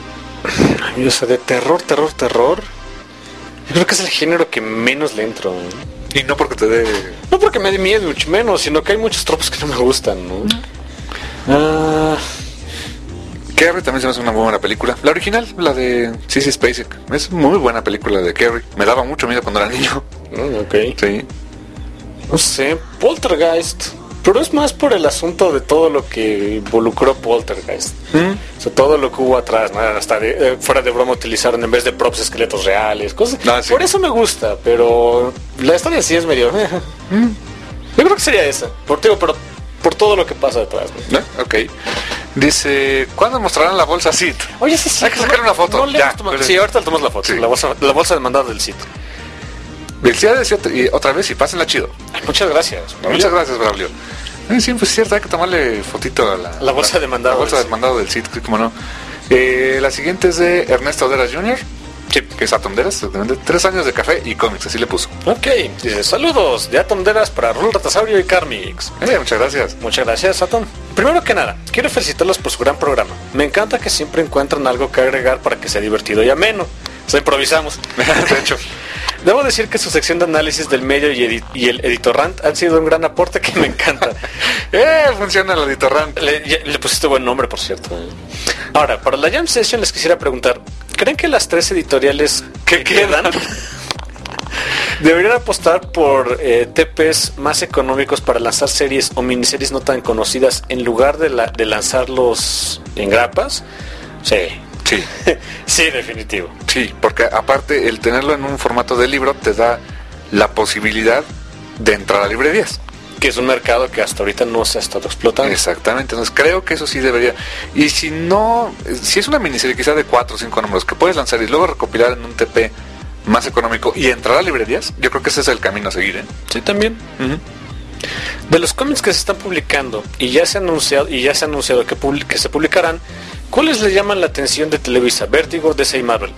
Speaker 7: O sea, de terror, terror, terror... Yo creo que es el género que menos le entro. ¿eh?
Speaker 6: Y no porque te dé...
Speaker 7: No porque me dé miedo, mucho menos, sino que hay muchos tropos que no me gustan, ¿no? Ah...
Speaker 6: Carrie también se me hace una muy buena película. La original, la de Sissy Spacek. Es muy buena película de Carrie. Me daba mucho miedo cuando era niño.
Speaker 7: Mm, ok.
Speaker 6: Sí.
Speaker 7: No sé, Poltergeist. Pero es más por el asunto de todo lo que involucró Poltergeist. ¿Mm? O sea, todo lo que hubo atrás, ¿no? Hasta de, eh, fuera de broma utilizaron en vez de props esqueletos reales, cosas. Ah, sí. Por eso me gusta, pero la historia sí es medio... ¿Mm? Yo creo que sería esa. Por, digo, pero por todo lo que pasa detrás, ¿no?
Speaker 6: ¿Eh? Ok. Dice, ¿cuándo mostrarán la bolsa C I T?
Speaker 7: Oye, sí, sí.
Speaker 6: Hay que sacar una foto.
Speaker 7: No
Speaker 6: ya,
Speaker 7: tomado, sí, ahorita le tomamos la foto. Sí. La bolsa, la bolsa de mandado del C I T.
Speaker 6: Felicidades y otra vez y pásenla chido.
Speaker 7: Ay, muchas gracias.
Speaker 6: Braulio. Muchas gracias, Braulio. Ay, sí, pues es cierto, hay que tomarle fotito a la,
Speaker 7: la bolsa
Speaker 6: la,
Speaker 7: de mandado.
Speaker 6: La bolsa de mandado del C I T, como no. Eh, la siguiente es de Ernesto Oderas junior Sí, que es Atomderas, tres años de café y cómics, así le puso.
Speaker 7: Ok, dice, saludos de Atomderas para Rul Ratasaurio y Carmix.
Speaker 6: Eh, muchas gracias.
Speaker 7: Muchas gracias, Atom. Primero que nada, quiero felicitarlos por su gran programa. Me encanta que siempre encuentran algo que agregar para que sea divertido y ameno. O sea, improvisamos.
Speaker 6: De hecho.
Speaker 7: Debo decir que su sección de análisis del medio y, edit y el editorrant han sido un gran aporte que me encanta.
Speaker 6: eh, funciona el editorrant.
Speaker 7: Le, le pusiste buen nombre, por cierto. Ahora, para la Jam Session les quisiera preguntar, ¿creen que las tres editoriales que quedan deberían apostar por eh, T Ps más económicos para lanzar series o miniseries no tan conocidas en lugar de, la, de lanzarlos en grapas? Sí.
Speaker 6: Sí.
Speaker 7: Sí, definitivo.
Speaker 6: Sí, porque aparte el tenerlo en un formato de libro te da la posibilidad de entrar a librerías.
Speaker 7: Que es un mercado que hasta ahorita no se ha estado explotando.
Speaker 6: Exactamente, entonces creo que eso sí debería. Y si no, si es una miniserie quizá de cuatro o cinco números que puedes lanzar y luego recopilar en un T P más económico y entrar a librerías, yo creo que ese es el camino a seguir, ¿eh?
Speaker 7: Sí, también. Uh-huh. De los cómics que se están publicando y ya se ha anunciado y ya se ha anunciado que, public que se publicarán, ¿cuáles le llaman la atención de Televisa, Vértigo, D C y Marvel?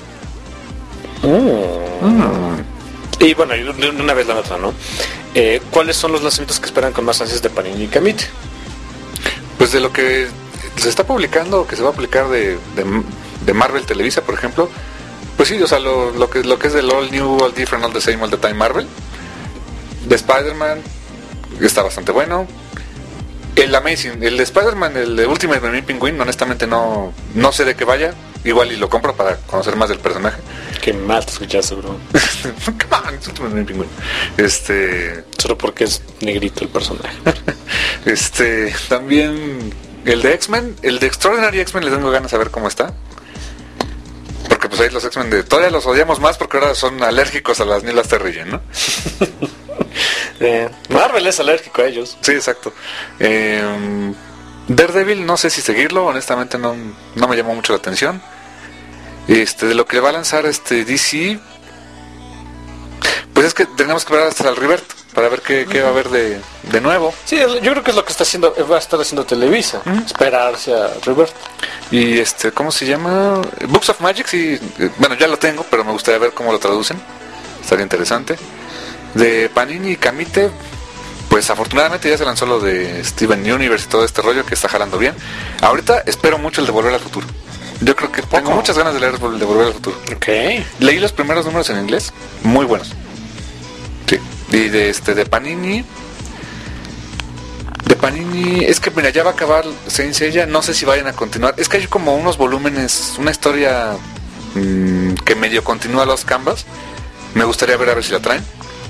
Speaker 7: Oh. Mm. Y bueno, una vez la otra, ¿no? Eh, ¿Cuáles son los lanzamientos que esperan con más ansias de Panini y Camite?
Speaker 6: Pues de lo que se está publicando, que se va a publicar de, de, de Marvel Televisa, por ejemplo, pues sí, o sea, lo, lo, que, lo que es del All New, All Different, All the Same, All the Time Marvel, de Spider-Man, está bastante bueno. El Amazing, el de Spider-Man, el de Ultimate Marine Penguin, honestamente no, no sé de qué vaya, igual y lo compro para conocer más del personaje.
Speaker 7: Qué mal te escuchaste, bro.
Speaker 6: Este,
Speaker 7: solo porque es negrito el personaje.
Speaker 6: Este, también el de X-Men, el de Extraordinary X-Men, le tengo ganas de ver cómo está. Porque pues ahí los X-Men de todavía los odiamos más porque ahora son alérgicos a las Neil Terrigen, ¿no?
Speaker 7: eh, Marvel es alérgico a ellos.
Speaker 6: Sí, exacto. Eh, Daredevil, no sé si seguirlo, honestamente no, no me llamó mucho la atención. Este, de lo que va a lanzar este D C, pues es que tenemos que ver hasta el Rebirth para ver qué, qué va a haber de, de nuevo.
Speaker 7: Sí, yo creo que es lo que está haciendo, va a estar haciendo Televisa, uh-huh. Esperarse a Rebirth.
Speaker 6: Y este, ¿cómo se llama? Books of Magic, sí, bueno, ya lo tengo, pero me gustaría ver cómo lo traducen. Estaría interesante. De Panini y Camite, pues afortunadamente ya se lanzó lo de Steven Universe y todo este rollo que está jalando bien. Ahorita espero mucho el de Volver al Futuro. Yo creo que tengo muchas ganas de leer el de Volver al Futuro.
Speaker 7: Ok.
Speaker 6: Leí los primeros números en inglés, muy buenos. Sí. Y de este de Panini, de Panini, es que mira, ya va a acabar Saint Seiya, no sé si vayan a continuar. Es que hay como unos volúmenes, una historia mmm, que medio continúa los canvas. Me gustaría ver a ver si la traen.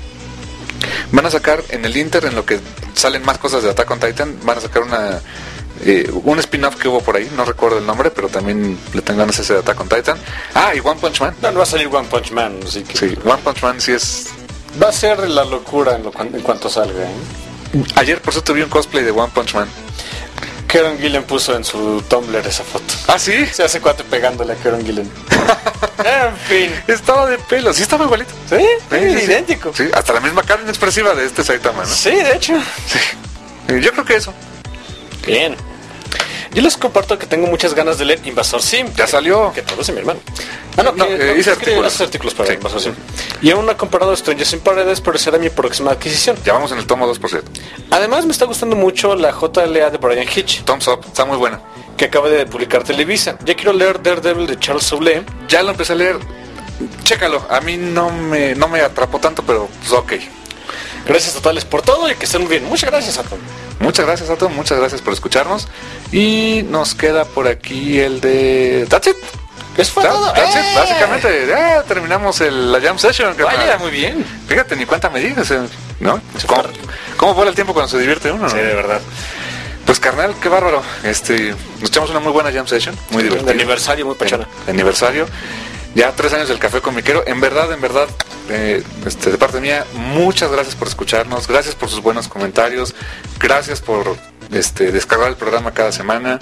Speaker 6: Van a sacar en el Inter, en lo que salen más cosas de Attack on Titan, van a sacar una eh, un spin-off que hubo por ahí, no recuerdo el nombre, pero también le tengo ganas ese de Attack on Titan. Ah, y One Punch Man.
Speaker 7: No, no va a salir One Punch Man, así que...
Speaker 6: Sí, One Punch Man sí es...
Speaker 7: Va a ser la locura en, lo, en cuanto salga, ¿eh?
Speaker 6: Ayer por cierto vi un cosplay de One Punch Man.
Speaker 7: Kieron Gillen puso en su Tumblr esa foto.
Speaker 6: ¿Ah, sí?
Speaker 7: Se hace cuate pegándole a Kieron Gillen. En fin.
Speaker 6: Estaba de pelo, sí estaba igualito.
Speaker 7: Sí, sí, sí, sí, idéntico.
Speaker 6: Sí, hasta la misma cara inexpresiva de este Saitama, ¿no?
Speaker 7: Sí, de hecho.
Speaker 6: Sí. Yo creo que eso.
Speaker 7: Bien. Yo les comparto que tengo muchas ganas de leer Invasor Sim.
Speaker 6: Ya salió.
Speaker 7: Que traduce mi hermano. Ah, no,
Speaker 6: no,
Speaker 7: que,
Speaker 6: eh,
Speaker 7: no
Speaker 6: hice artículos.
Speaker 7: Hace artículos para
Speaker 6: sí,
Speaker 7: Invasor Sim.
Speaker 6: Sí.
Speaker 7: Y aún no he comprado Strangers in Paradise, pero será mi próxima adquisición.
Speaker 6: Ya vamos en el tomo dos, por cierto.
Speaker 7: Además, me está gustando mucho la J L A de Brian Hitch.
Speaker 6: Thumbs up, está muy buena.
Speaker 7: Que acaba de publicar Televisa. Ya quiero leer Daredevil de Charles Soule.
Speaker 6: Ya lo empecé a leer. Chécalo, a mí no me, no me atrapó tanto, pero pues ok.
Speaker 7: Gracias totales por todo y que estén muy bien. Muchas gracias, Atom.
Speaker 6: Muchas gracias, Atom. Muchas gracias por escucharnos. Y nos queda por aquí el de... That's it.
Speaker 7: ¿Qué fue todo?
Speaker 6: That's it. Básicamente, ya terminamos el, la Jam Session.
Speaker 7: Vaya, muy bien.
Speaker 6: Fíjate, ni cuenta me digas, ¿no? ¿Cómo, ¿Cómo vuela el tiempo cuando se divierte uno?
Speaker 7: Sí, de verdad.
Speaker 6: Pues carnal, qué bárbaro. Este, nos echamos una muy buena Jam Session. Muy divertida.
Speaker 7: De aniversario, muy pachona.
Speaker 6: De aniversario. Ya tres años del Café Comiquero. En verdad, en verdad, eh, este, de parte mía, muchas gracias por escucharnos. Gracias por sus buenos comentarios. Gracias por este, descargar el programa cada semana.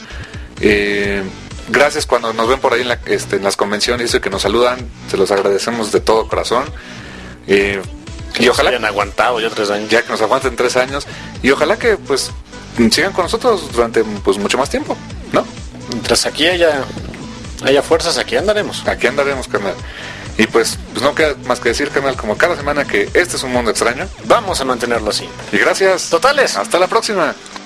Speaker 6: Eh, gracias cuando nos ven por ahí en, la, este, en las convenciones y que nos saludan. Se los agradecemos de todo corazón. Eh,
Speaker 7: que y nos ojalá hayan aguantado ya tres años.
Speaker 6: Ya que nos aguanten tres años. Y ojalá que pues sigan con nosotros durante pues mucho más tiempo, ¿no?
Speaker 7: Mientras aquí haya... haya fuerzas, aquí andaremos.
Speaker 6: Aquí andaremos, carnal. Y pues, pues no queda más que decir, carnal, como cada semana, que este es un mundo extraño.
Speaker 7: Vamos a mantenerlo así.
Speaker 6: Y gracias.
Speaker 7: Totales.
Speaker 6: Hasta la próxima.